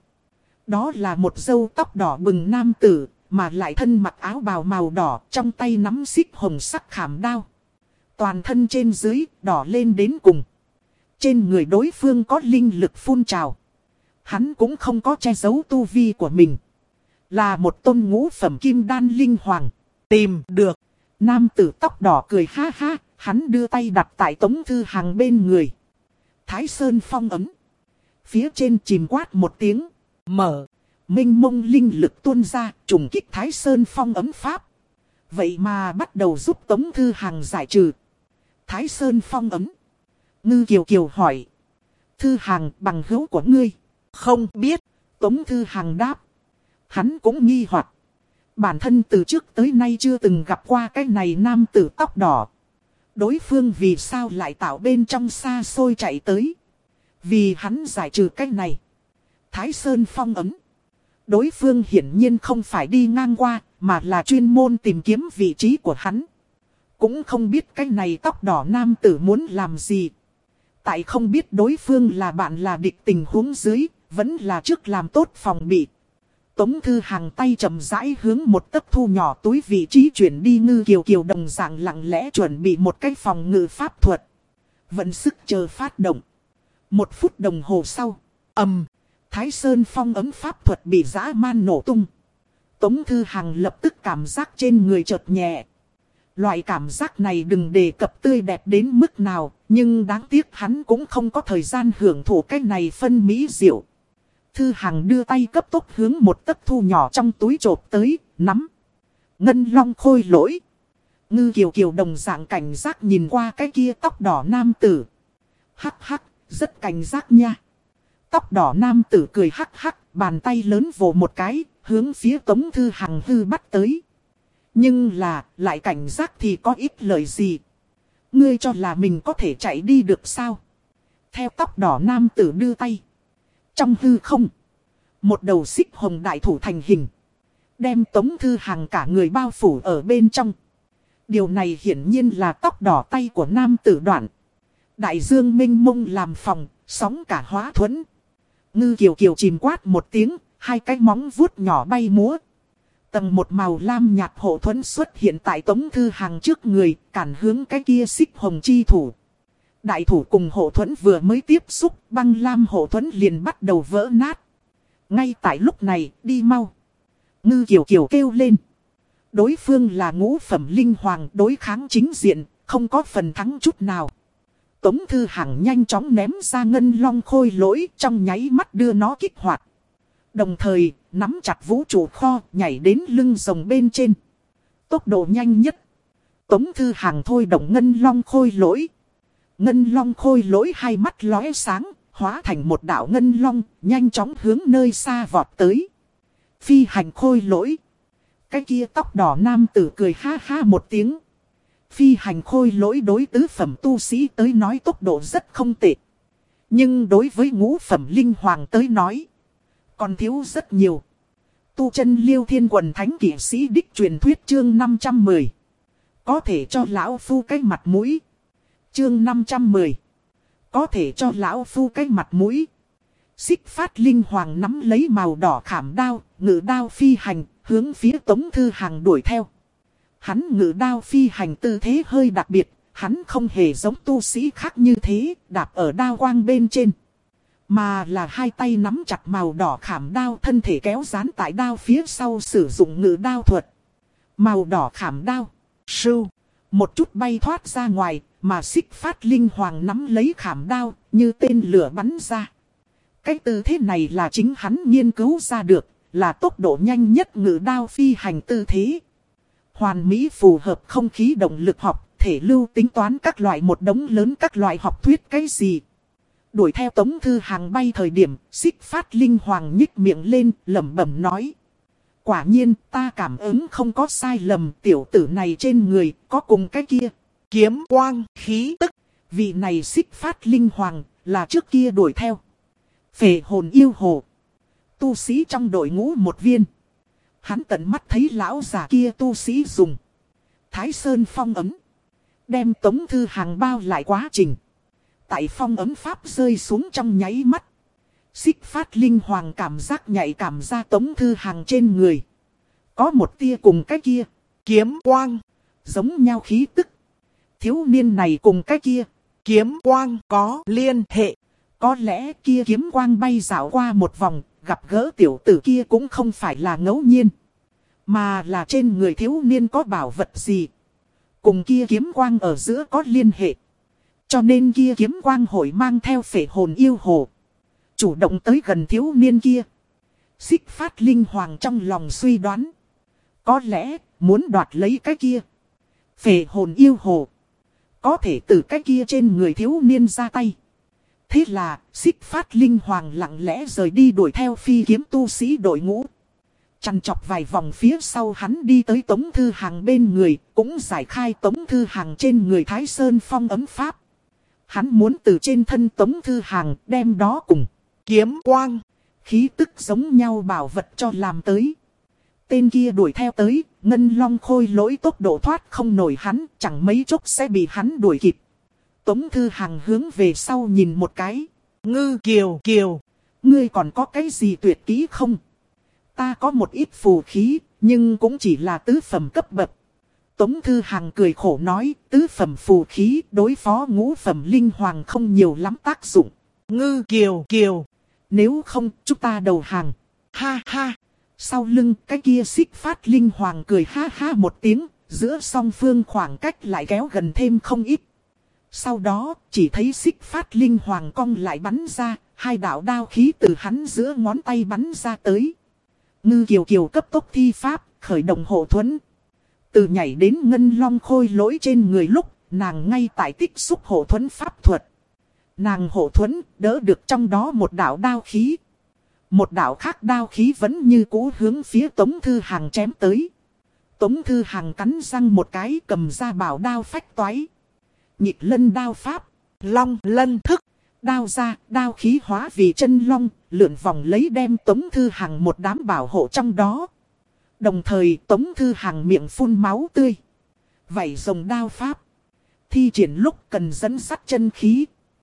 A: Đó là một râu tóc đỏ bừng nam tử, mà lại thân mặc áo bào màu đỏ, trong tay nắm xích hồng sắc khảm đao. Toàn thân trên dưới, đỏ lên đến cùng. Trên người đối phương có linh lực phun trào. Hắn cũng không có che giấu tu vi của mình. Là một tôn ngũ phẩm kim đan linh hoàng.
B: Tìm được.
A: Nam tử tóc đỏ cười ha ha, hắn đưa tay đặt tại Tống Thư Hằng bên người. Thái Sơn phong ấm. Phía trên chìm quát một tiếng.
B: Mở.
A: Minh mông linh lực tuôn ra, trùng kích Thái Sơn phong ấm pháp. Vậy mà bắt đầu giúp Tống Thư Hằng giải trừ. Thái Sơn phong ấm. Ngư Kiều Kiều hỏi. Thư Hằng, bằng hữu của ngươi?
B: Không biết.
A: Tống Thư Hằng đáp. Hắn cũng nghi hoặc. Bản thân từ trước tới nay chưa từng gặp qua cái này nam tử tóc đỏ. Đối phương vì sao lại tạo bên trong xa xôi chạy tới? Vì hắn giải trừ cái này. Thái Sơn phong ấm. Đối phương hiển nhiên không phải đi ngang qua, mà là chuyên môn tìm kiếm vị trí của hắn. Cũng không biết cái này tóc đỏ nam tử muốn làm gì. Tại không biết đối phương là bạn là địch tình huống dưới, vẫn là trước làm tốt phòng bị. Tống Thư Hằng tay chậm rãi hướng một tấc thu nhỏ túi vị trí chuyển đi. Ngư Kiều Kiều đồng dạng lặng lẽ chuẩn bị một cái phòng ngự pháp thuật. Vận sức chờ phát động. Một phút đồng hồ sau.
B: ầm,
A: Thái Sơn phong ấm pháp thuật bị dã man nổ tung. Tống Thư Hằng lập tức cảm giác trên người chợt nhẹ. Loại cảm giác này đừng đề cập tươi đẹp đến mức nào, nhưng đáng tiếc hắn cũng không có thời gian hưởng thụ cái này phân mỹ diệu. Thư Hằng đưa tay cấp tốc hướng một tấc thu nhỏ trong túi chộp tới, nắm. Ngân long khôi lỗi. Ngư Kiều Kiều đồng dạng cảnh giác nhìn qua cái kia tóc đỏ nam tử. Hắc hắc, rất cảnh giác nha. Tóc đỏ nam tử cười hắc hắc, bàn tay lớn vồ một cái, hướng phía Tống Thư Hằng hư bắt tới. Nhưng là, lại cảnh giác thì có ít lời gì. Ngươi cho là mình có thể chạy đi được sao? Theo tóc đỏ nam tử đưa tay. Trong hư không, một đầu xích hồng đại thủ thành hình. Đem Tống Thư Hằng cả người bao phủ ở bên trong. Điều này hiển nhiên là tóc đỏ tay của nam tử đoạn. Đại dương minh mông làm phòng, sóng cả hóa thuẫn. Ngư Kiều Kiều chìm quát một tiếng, hai cái móng vuốt nhỏ bay múa. Tầng một màu lam nhạt hộ thuẫn xuất hiện tại Tống Thư Hằng trước người, cản hướng cái kia xích hồng chi thủ. Đại thủ cùng hộ thuẫn vừa mới tiếp xúc, băng lam hộ thuẫn liền bắt đầu vỡ nát. Ngay tại lúc này, đi mau. Ngư Kiều Kiều kêu lên. Đối phương là ngũ phẩm linh hoàng, đối kháng chính diện, không có phần thắng chút nào. Tống Thư Hằng nhanh chóng ném ra ngân long khôi lỗi, trong nháy mắt đưa nó kích hoạt. Đồng thời, nắm chặt vũ trụ kho, nhảy đến lưng rồng bên trên. Tốc độ nhanh nhất. Tống Thư Hằng thôi động ngân long khôi lỗi. Ngân long khôi lỗi hai mắt lóe sáng, hóa thành một đạo ngân long, nhanh chóng hướng nơi xa vọt tới. Phi hành khôi lỗi. Cái kia tóc đỏ nam tử cười ha ha một tiếng. Phi hành khôi lỗi đối tứ phẩm tu sĩ tới nói tốc độ rất không tệ. Nhưng đối với ngũ phẩm linh hoàng tới nói, còn thiếu rất nhiều. Tu chân Liêu Thiên Quần Thánh Kỵ Sĩ đích truyền thuyết chương năm trăm mười. Có thể cho lão phu cái mặt mũi. Chương năm trăm mười. Có thể cho lão phu cái mặt mũi. Xích Phát Linh Hoàng nắm lấy màu đỏ khảm đao, ngự đao phi hành, hướng phía Tống Thư Hằng đuổi theo. Hắn ngự đao phi hành tư thế hơi đặc biệt, hắn không hề giống tu sĩ khác như thế, đạp ở đao quang bên trên. Mà là hai tay nắm chặt màu đỏ khảm đao, thân thể kéo dán tại đao phía sau, sử dụng ngự đao thuật. Màu đỏ khảm đao, sưu, một chút bay thoát ra ngoài, mà Xích Phát Linh Hoàng nắm lấy khảm đao, như tên lửa bắn ra. Cái tư thế này là chính hắn nghiên cứu ra được, là tốc độ nhanh nhất ngự đao phi hành tư thế. Hoàn mỹ phù hợp không khí động lực học, thể lưu tính toán các loại một đống lớn các loại học thuyết cái gì. Đuổi theo Tống Thư Hằng bay thời điểm, Xích Phát Linh Hoàng nhích miệng lên, lẩm bẩm nói. Quả nhiên, ta cảm ứng không có sai lầm, tiểu tử này trên người, có cùng cái kia. Kiếm quang, khí tức. Vị này Xích Phát Linh Hoàng, là trước kia đuổi theo. Phệ hồn yêu hồ. Tu sĩ trong đội ngũ một viên. Hắn tận mắt thấy lão già kia tu sĩ dùng Thái Sơn phong ấm, đem Tống Thư Hằng bao lại quá trình. Tại phong ấm pháp rơi xuống trong nháy mắt. Xích Phát Linh Hoàng cảm giác nhạy cảm ra Tống Thư Hằng trên người. Có một tia cùng cái kia. Kiếm quang. Giống nhau khí tức. Thiếu niên này cùng cái kia. Kiếm quang có liên hệ. Có lẽ kia kiếm quang bay dạo qua một vòng. Gặp gỡ tiểu tử kia cũng không phải là ngẫu nhiên. Mà là trên người thiếu niên có bảo vật gì. Cùng kia kiếm quang ở giữa có liên hệ. Cho nên kia kiếm quang hội mang theo phệ hồn yêu hồ. Chủ động tới gần thiếu niên kia. Xích Phát Linh Hoàng trong lòng suy đoán. Có lẽ muốn đoạt lấy cái kia phệ hồn yêu hồ. Có thể từ cái kia trên người thiếu niên ra tay. Thế là Xích Phát Linh Hoàng lặng lẽ rời đi đuổi theo phi kiếm tu sĩ đội ngũ. Chằn chọc vài vòng phía sau hắn đi tới Tống Thư Hằng bên người. Cũng giải khai Tống Thư Hằng trên người Thái Sơn phong ấm pháp. Hắn muốn từ trên thân Tống Thư Hằng đem đó cùng kiếm quang, khí tức giống nhau bảo vật cho làm tới. Tên kia đuổi theo tới, ngân long khôi lỗi tốc độ thoát không nổi hắn, chẳng mấy chốc sẽ bị hắn đuổi kịp. Tống Thư Hằng hướng về sau nhìn một cái. Ngư Kiều Kiều, ngươi còn có cái gì tuyệt kỹ không? Ta có một ít phù khí, nhưng cũng chỉ là tứ phẩm cấp bậc. Tống Thư Hằng cười khổ nói, tứ phẩm phù khí đối phó ngũ phẩm linh hoàng không nhiều lắm tác dụng.
B: Ngư Kiều Kiều.
A: Nếu không, chúng ta đầu hàng. Ha ha. Sau lưng cái kia Xích Phát linh hoàng cười ha ha một tiếng, giữa song phương khoảng cách lại kéo gần thêm không ít. Sau đó, chỉ thấy Xích Phát linh hoàng cong lại bắn ra, hai đạo đao khí từ hắn giữa ngón tay bắn ra tới. Ngư Kiều Kiều cấp tốc thi pháp, khởi động hộ thuẫn. Từ nhảy đến ngân long khôi lỗi trên người lúc, nàng ngay tại tích xúc hộ thuẫn pháp thuật. Nàng hộ thuẫn đỡ được trong đó một đạo đao khí. Một đạo khác đao khí vẫn như cũ hướng phía Tống Thư Hằng chém tới. Tống Thư Hằng cắn răng một cái cầm ra bảo đao phách toái. Nhịp lân đao pháp, long lân thức. Đao ra, đao khí hóa vì chân long, lượn vòng lấy đem Tống Thư Hằng một đám bảo hộ trong đó. Đồng thời Tống Thư Hằng miệng phun máu tươi. Vảy rồng đao pháp. Thi triển lúc cần dẫn sắt chân khí.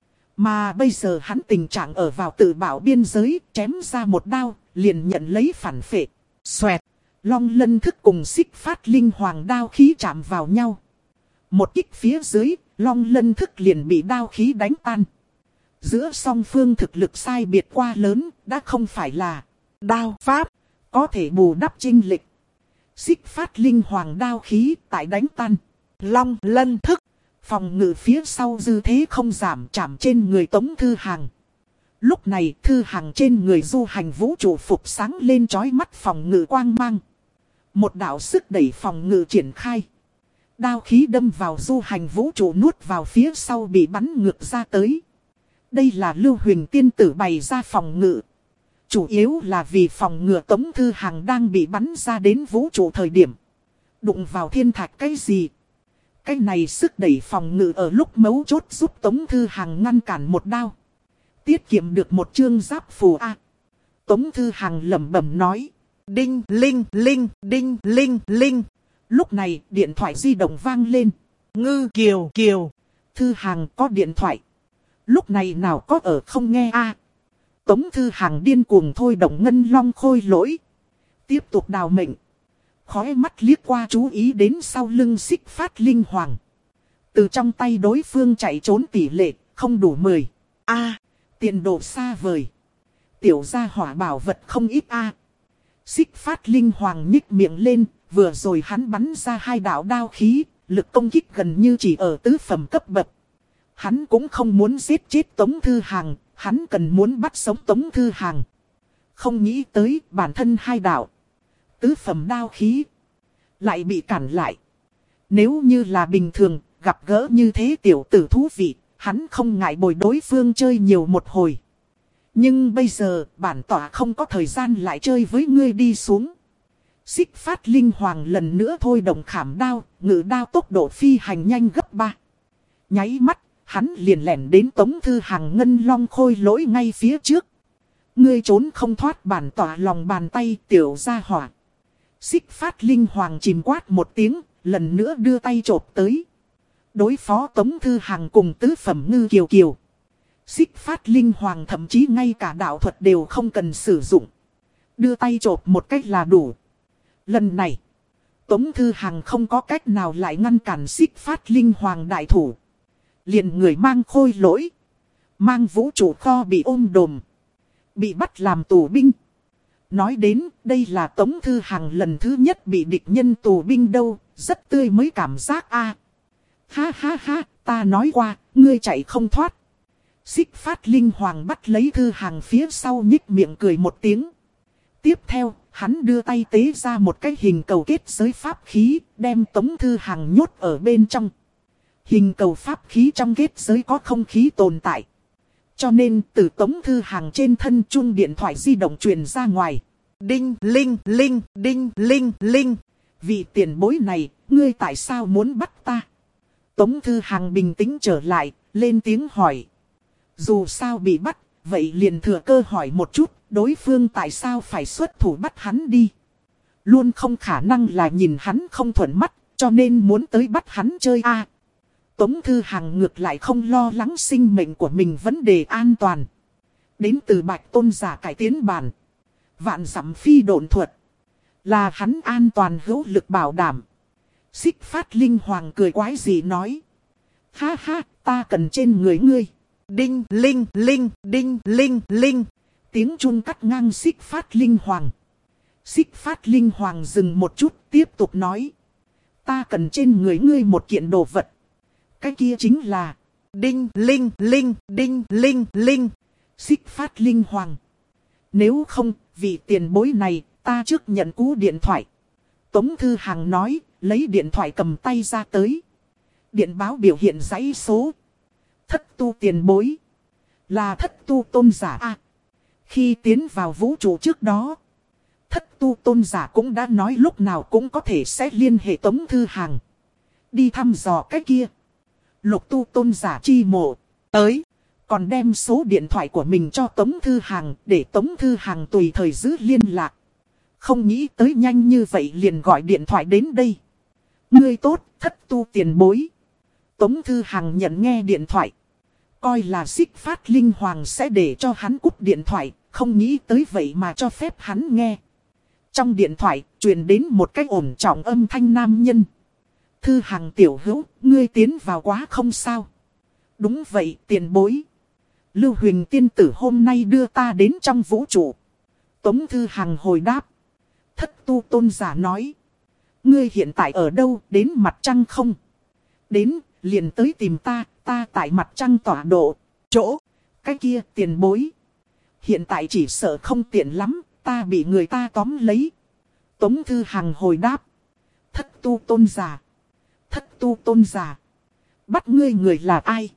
A: Mà bây giờ hắn tình trạng ở vào tự bảo biên giới, chém ra một đao, liền nhận lấy phản phệ. Xoẹt, long lân thức cùng Xích Phát linh hoàng đao khí chạm vào nhau. Một kích phía dưới, long lân thức liền bị đao khí đánh tan. Giữa song phương thực lực sai biệt quá lớn, đã không phải là đao pháp, có thể bù đắp chênh lệch. Xích Phát linh hoàng đao khí tại đánh tan. Long lân thức, phòng ngự phía sau dư thế không giảm chạm trên người Tống Thư Hằng. Lúc này Thư Hằng trên người du hành vũ trụ phục sáng lên chói mắt phòng ngự quang mang. Một đạo sức đẩy phòng ngự triển khai. Đao khí đâm vào du hành vũ trụ nuốt vào phía sau bị bắn ngược ra tới. Đây là Lưu Huỳnh tiên tử bày ra phòng ngự. Chủ yếu là vì phòng ngừa Tống Thư Hằng đang bị bắn ra đến vũ trụ thời điểm. Đụng vào thiên thạch cái gì? Cái này sức đẩy phòng ngự ở lúc mấu chốt giúp Tống Thư Hằng ngăn cản một đao. Tiết kiệm được một chương giáp phù A. Tống Thư Hằng lẩm bẩm nói. Đinh linh linh đinh linh linh. Lúc này điện thoại di động vang lên. Ngư Kiều Kiều. Thư Hằng có điện thoại. Lúc này nào có ở không nghe A. Tống Thư Hằng điên cuồng thôi động ngân long khôi lỗi. Tiếp tục đào mệnh. Khói mắt liếc qua chú ý đến sau lưng Xích Phát linh hoàng. Từ trong tay đối phương chạy trốn tỷ lệ không đủ mười. A. Tiền đồ xa vời. Tiểu gia hỏa bảo vật không ít A. Xích Phát linh hoàng nhích miệng lên. Vừa rồi hắn bắn ra hai đạo đao khí. Lực công kích gần như chỉ ở tứ phẩm cấp bậc. Hắn cũng không muốn giết chết Tống Thư Hằng. Hắn cần muốn bắt sống Tống Thư Hằng. Không nghĩ tới bản thân hai đạo tứ phẩm đao khí lại bị cản lại. Nếu như là bình thường, gặp gỡ như thế tiểu tử thú vị, hắn không ngại bồi đối phương chơi nhiều một hồi. Nhưng bây giờ, bản tỏa không có thời gian lại chơi với ngươi đi xuống. Xích Phát linh hoàng lần nữa thôi động khảm đao, ngự đao tốc độ phi hành nhanh gấp ba. Nháy mắt, hắn liền lẻn đến Tống Thư Hằng ngân long khôi lỗi ngay phía trước. Ngươi trốn không thoát bản tỏa lòng bàn tay tiểu gia hỏa. Xích Phát linh hoàng chìm quát một tiếng, lần nữa đưa tay chộp tới. Đối phó Tống Thư Hằng cùng tứ phẩm Ngư Kiều Kiều. Xích Phát linh hoàng thậm chí ngay cả đạo thuật đều không cần sử dụng. Đưa tay chộp một cách là đủ. Lần này, Tống Thư Hằng không có cách nào lại ngăn cản Xích Phát linh hoàng đại thủ. Liền người mang khôi lỗi, mang vũ trụ kho bị ôm đồm, bị bắt làm tù binh. Nói đến đây là Tống Thư Hằng lần thứ nhất bị địch nhân tù binh đâu, rất tươi mới cảm giác a. Ha ha ha, ta nói qua, ngươi chạy không thoát. Xích Phát linh hoàng bắt lấy Thư Hằng phía sau nhích miệng cười một tiếng. Tiếp theo, hắn đưa tay tế ra một cái hình cầu kết giới pháp khí, đem Tống Thư Hằng nhốt ở bên trong. Hình cầu pháp khí trong kết giới có không khí tồn tại. Cho nên từ Tống Thư Hằng trên thân chuông điện thoại di động truyền ra ngoài. Đinh linh linh đinh linh linh. Vì tiền bối này, ngươi tại sao muốn bắt ta? Tống Thư Hằng bình tĩnh trở lại, lên tiếng hỏi. Dù sao bị bắt, vậy liền thừa cơ hỏi một chút, đối phương tại sao phải xuất thủ bắt hắn đi? Luôn không khả năng là nhìn hắn không thuận mắt, cho nên muốn tới bắt hắn chơi a. À, Tống Thư Hằng ngược lại không lo lắng sinh mệnh của mình vấn đề an toàn. Đến từ Bạch Tôn giả cải tiến bản. Vạn dặm phi độn thuật. Là hắn an toàn hữu lực bảo đảm. Xích Phát Linh Hoàng cười quái gì nói. Ha ha, ta cần trên người ngươi. Đinh linh linh, đinh linh linh. Tiếng chuông cắt ngang Xích Phát Linh Hoàng. Xích Phát Linh Hoàng dừng một chút, tiếp tục nói. Ta cần trên người ngươi một kiện đồ vật. Cái kia chính là đinh linh linh, đinh linh linh. Xích Phát Linh Hoàng. Nếu không, vị tiền bối này, ta trước nhận cú điện thoại. Tống Thư Hằng nói, lấy điện thoại cầm tay ra tới. Điện báo biểu hiện dãy số. Thất tu tiền bối. Là thất tu tôn giả a. Khi tiến vào vũ trụ trước đó, thất tu tôn giả cũng đã nói lúc nào cũng có thể sẽ liên hệ Tống Thư Hằng. Đi thăm dò cái kia. Lục tu tôn giả chi mộ. Tới. Còn đem số điện thoại của mình cho Tống Thư Hằng để Tống Thư Hằng tùy thời giữ liên lạc. Không nghĩ tới nhanh như vậy liền gọi điện thoại đến đây. Ngươi tốt, thất tu tiền bối. Tống Thư Hằng nhận nghe điện thoại. Coi là Xích Phát Linh Hoàng sẽ để cho hắn cúp điện thoại. Không nghĩ tới vậy mà cho phép hắn nghe. Trong điện thoại truyền đến một cái ổn trọng âm thanh nam nhân. Thư Hằng tiểu hữu, ngươi tiến vào quá không sao. Đúng vậy tiền bối. Lưu Huỳnh tiên tử hôm nay đưa ta đến trong vũ trụ. Tống Thư Hằng hồi đáp. Thất tu tôn giả nói. Ngươi hiện tại ở đâu, đến mặt trăng không? Đến, liền tới tìm ta, ta tại mặt trăng tọa độ. Chỗ, cái kia tiền bối. Hiện tại chỉ sợ không tiện lắm, ta bị người ta tóm lấy. Tống Thư Hằng hồi đáp. Thất tu tôn giả. Thất tu tôn giả. Bắt ngươi người là ai?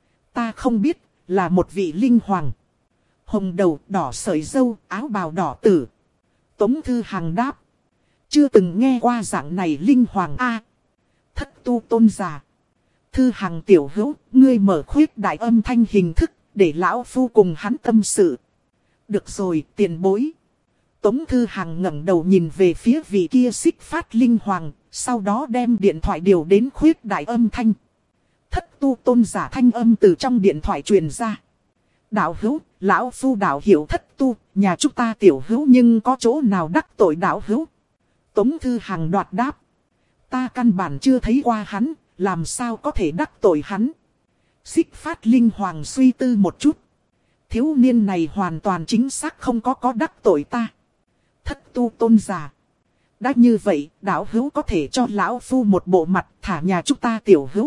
A: Ta không biết, là một vị linh hoàng. Hồng đầu, đỏ sợi dâu, áo bào đỏ tử. Tống Thư Hằng đáp. Chưa từng nghe qua dạng này linh hoàng a. Thất tu tôn giả. Thư Hằng tiểu hữu, ngươi mở khuyết đại âm thanh hình thức, để lão phu cùng hắn tâm sự. Được rồi, tiền bối. Tống Thư Hằng ngẩng đầu nhìn về phía vị kia Xích Phát Linh Hoàng, sau đó đem điện thoại điều đến khuyết đại âm thanh. Thất tu tôn giả thanh âm từ trong điện thoại truyền ra. Đạo hữu, lão phu đạo hiểu thất tu, nhà chúng ta tiểu hữu nhưng có chỗ nào đắc tội đạo hữu? Tống Thư Hằng đoạt đáp. Ta căn bản chưa thấy qua hắn, làm sao có thể đắc tội hắn? Xích Phát Linh Hoàng suy tư một chút. Thiếu niên này hoàn toàn chính xác không có có đắc tội ta. Thất tu tôn giả. Đã như vậy, đạo hữu có thể cho lão phu một bộ mặt thả nhà chúng ta tiểu hữu.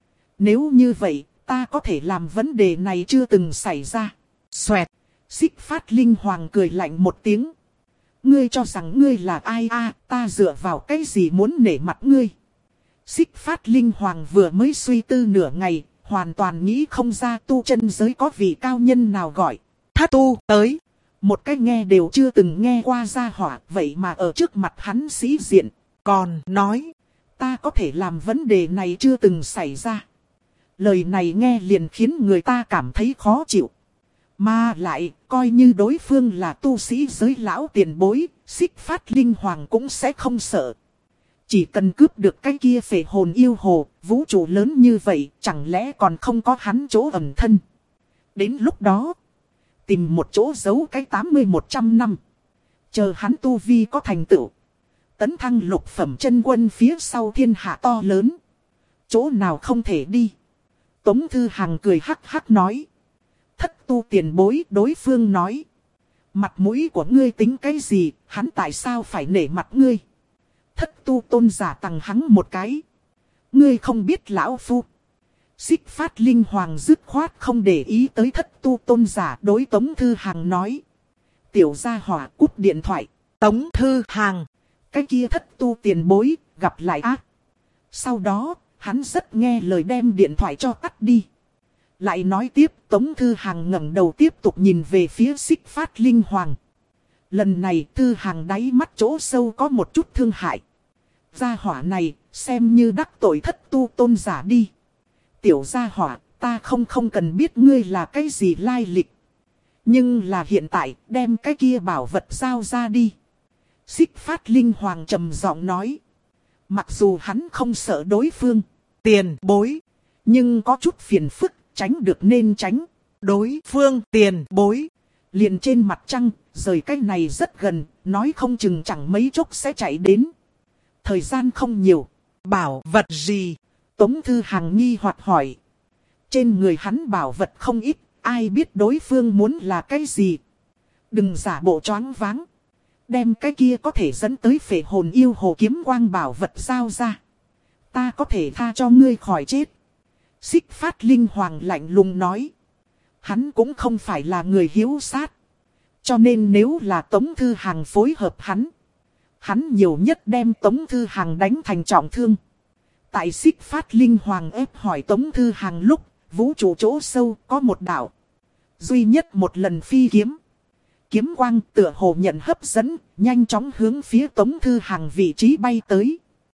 A: Nếu như vậy, ta có thể làm vấn đề này chưa từng xảy ra. Xoẹt. Xích Phát Linh Hoàng cười lạnh một tiếng. Ngươi cho rằng ngươi là ai a? Ta dựa vào cái gì muốn nể mặt ngươi? Xích Phát Linh Hoàng vừa mới suy tư nửa ngày, hoàn toàn nghĩ không ra tu chân giới có vị cao nhân nào gọi. Thất tu tới. Một cái nghe đều chưa từng nghe qua gia hỏa, vậy mà ở trước mặt hắn sĩ diện. Còn nói, ta có thể làm vấn đề này chưa từng xảy ra. Lời này nghe liền khiến người ta cảm thấy khó chịu. Mà lại, coi như đối phương là tu sĩ giới lão tiền bối, Xích Phát Linh Hoàng cũng sẽ không sợ. Chỉ cần cướp được cái kia phệ hồn yêu hồ, vũ trụ lớn như vậy, chẳng lẽ còn không có hắn chỗ ẩn thân. Đến lúc đó, tìm một chỗ giấu cái tám mươi một trăm năm. Chờ hắn tu vi có thành tựu. Tấn thăng lục phẩm chân quân phía sau thiên hạ to lớn. Chỗ nào không thể đi. Tống Thư Hằng cười hắc hắc nói. Thất tu tiền bối, đối phương nói. Mặt mũi của ngươi tính cái gì, hắn tại sao phải nể mặt ngươi? Thất tu tôn giả tằng hắn một cái. Ngươi không biết lão phu. Xích Phát Linh Hoàng dứt khoát không để ý tới thất tu tôn giả, đối Tống Thư Hằng nói. Tiểu gia hỏa cúp điện thoại. Tống Thư Hằng. Cái kia thất tu tiền bối, gặp lại ác. Sau đó, hắn rất nghe lời đem điện thoại cho tắt đi. Lại nói tiếp, Tống Thư Hằng ngẩng đầu tiếp tục nhìn về phía Xích Phát Linh Hoàng. Lần này Thư Hằng đáy mắt chỗ sâu có một chút thương hại. Gia hỏa này, xem như đắc tội thất tu tôn giả đi. Tiểu gia hỏa, ta không không cần biết ngươi là cái gì lai lịch. Nhưng là hiện tại, đem cái kia bảo vật giao ra đi. Xích Phát Linh Hoàng trầm giọng nói. Mặc dù hắn không sợ đối phương, tiền bối, nhưng có chút phiền phức, tránh được nên tránh. Đối phương tiền bối, liền trên mặt trăng, rời cái này rất gần, nói không chừng chẳng mấy chốc sẽ chạy đến. Thời gian không nhiều.
B: bảo vật gì?
A: Tống Thư Hằng nghi hoặc hỏi. Trên người hắn bảo vật không ít, ai biết đối phương muốn là cái gì. Đừng giả bộ choáng váng. Đem cái kia có thể dẫn tới phệ hồn yêu hồ kiếm quang bảo vật giao ra. Ta có thể tha cho ngươi khỏi chết. Xích Phát Linh Hoàng lạnh lùng nói. Hắn cũng không phải là người hiếu sát. Cho nên nếu là Tống Thư Hằng phối hợp hắn, hắn nhiều nhất đem Tống Thư Hằng đánh thành trọng thương. Tại Xích Phát Linh Hoàng ép hỏi Tống Thư Hằng lúc, vũ trụ chỗ sâu có một đạo. Duy nhất một lần phi kiếm. Kiếm quang tựa hồ nhận hấp dẫn, nhanh chóng hướng phía Tống Thư Hằng vị trí bay tới.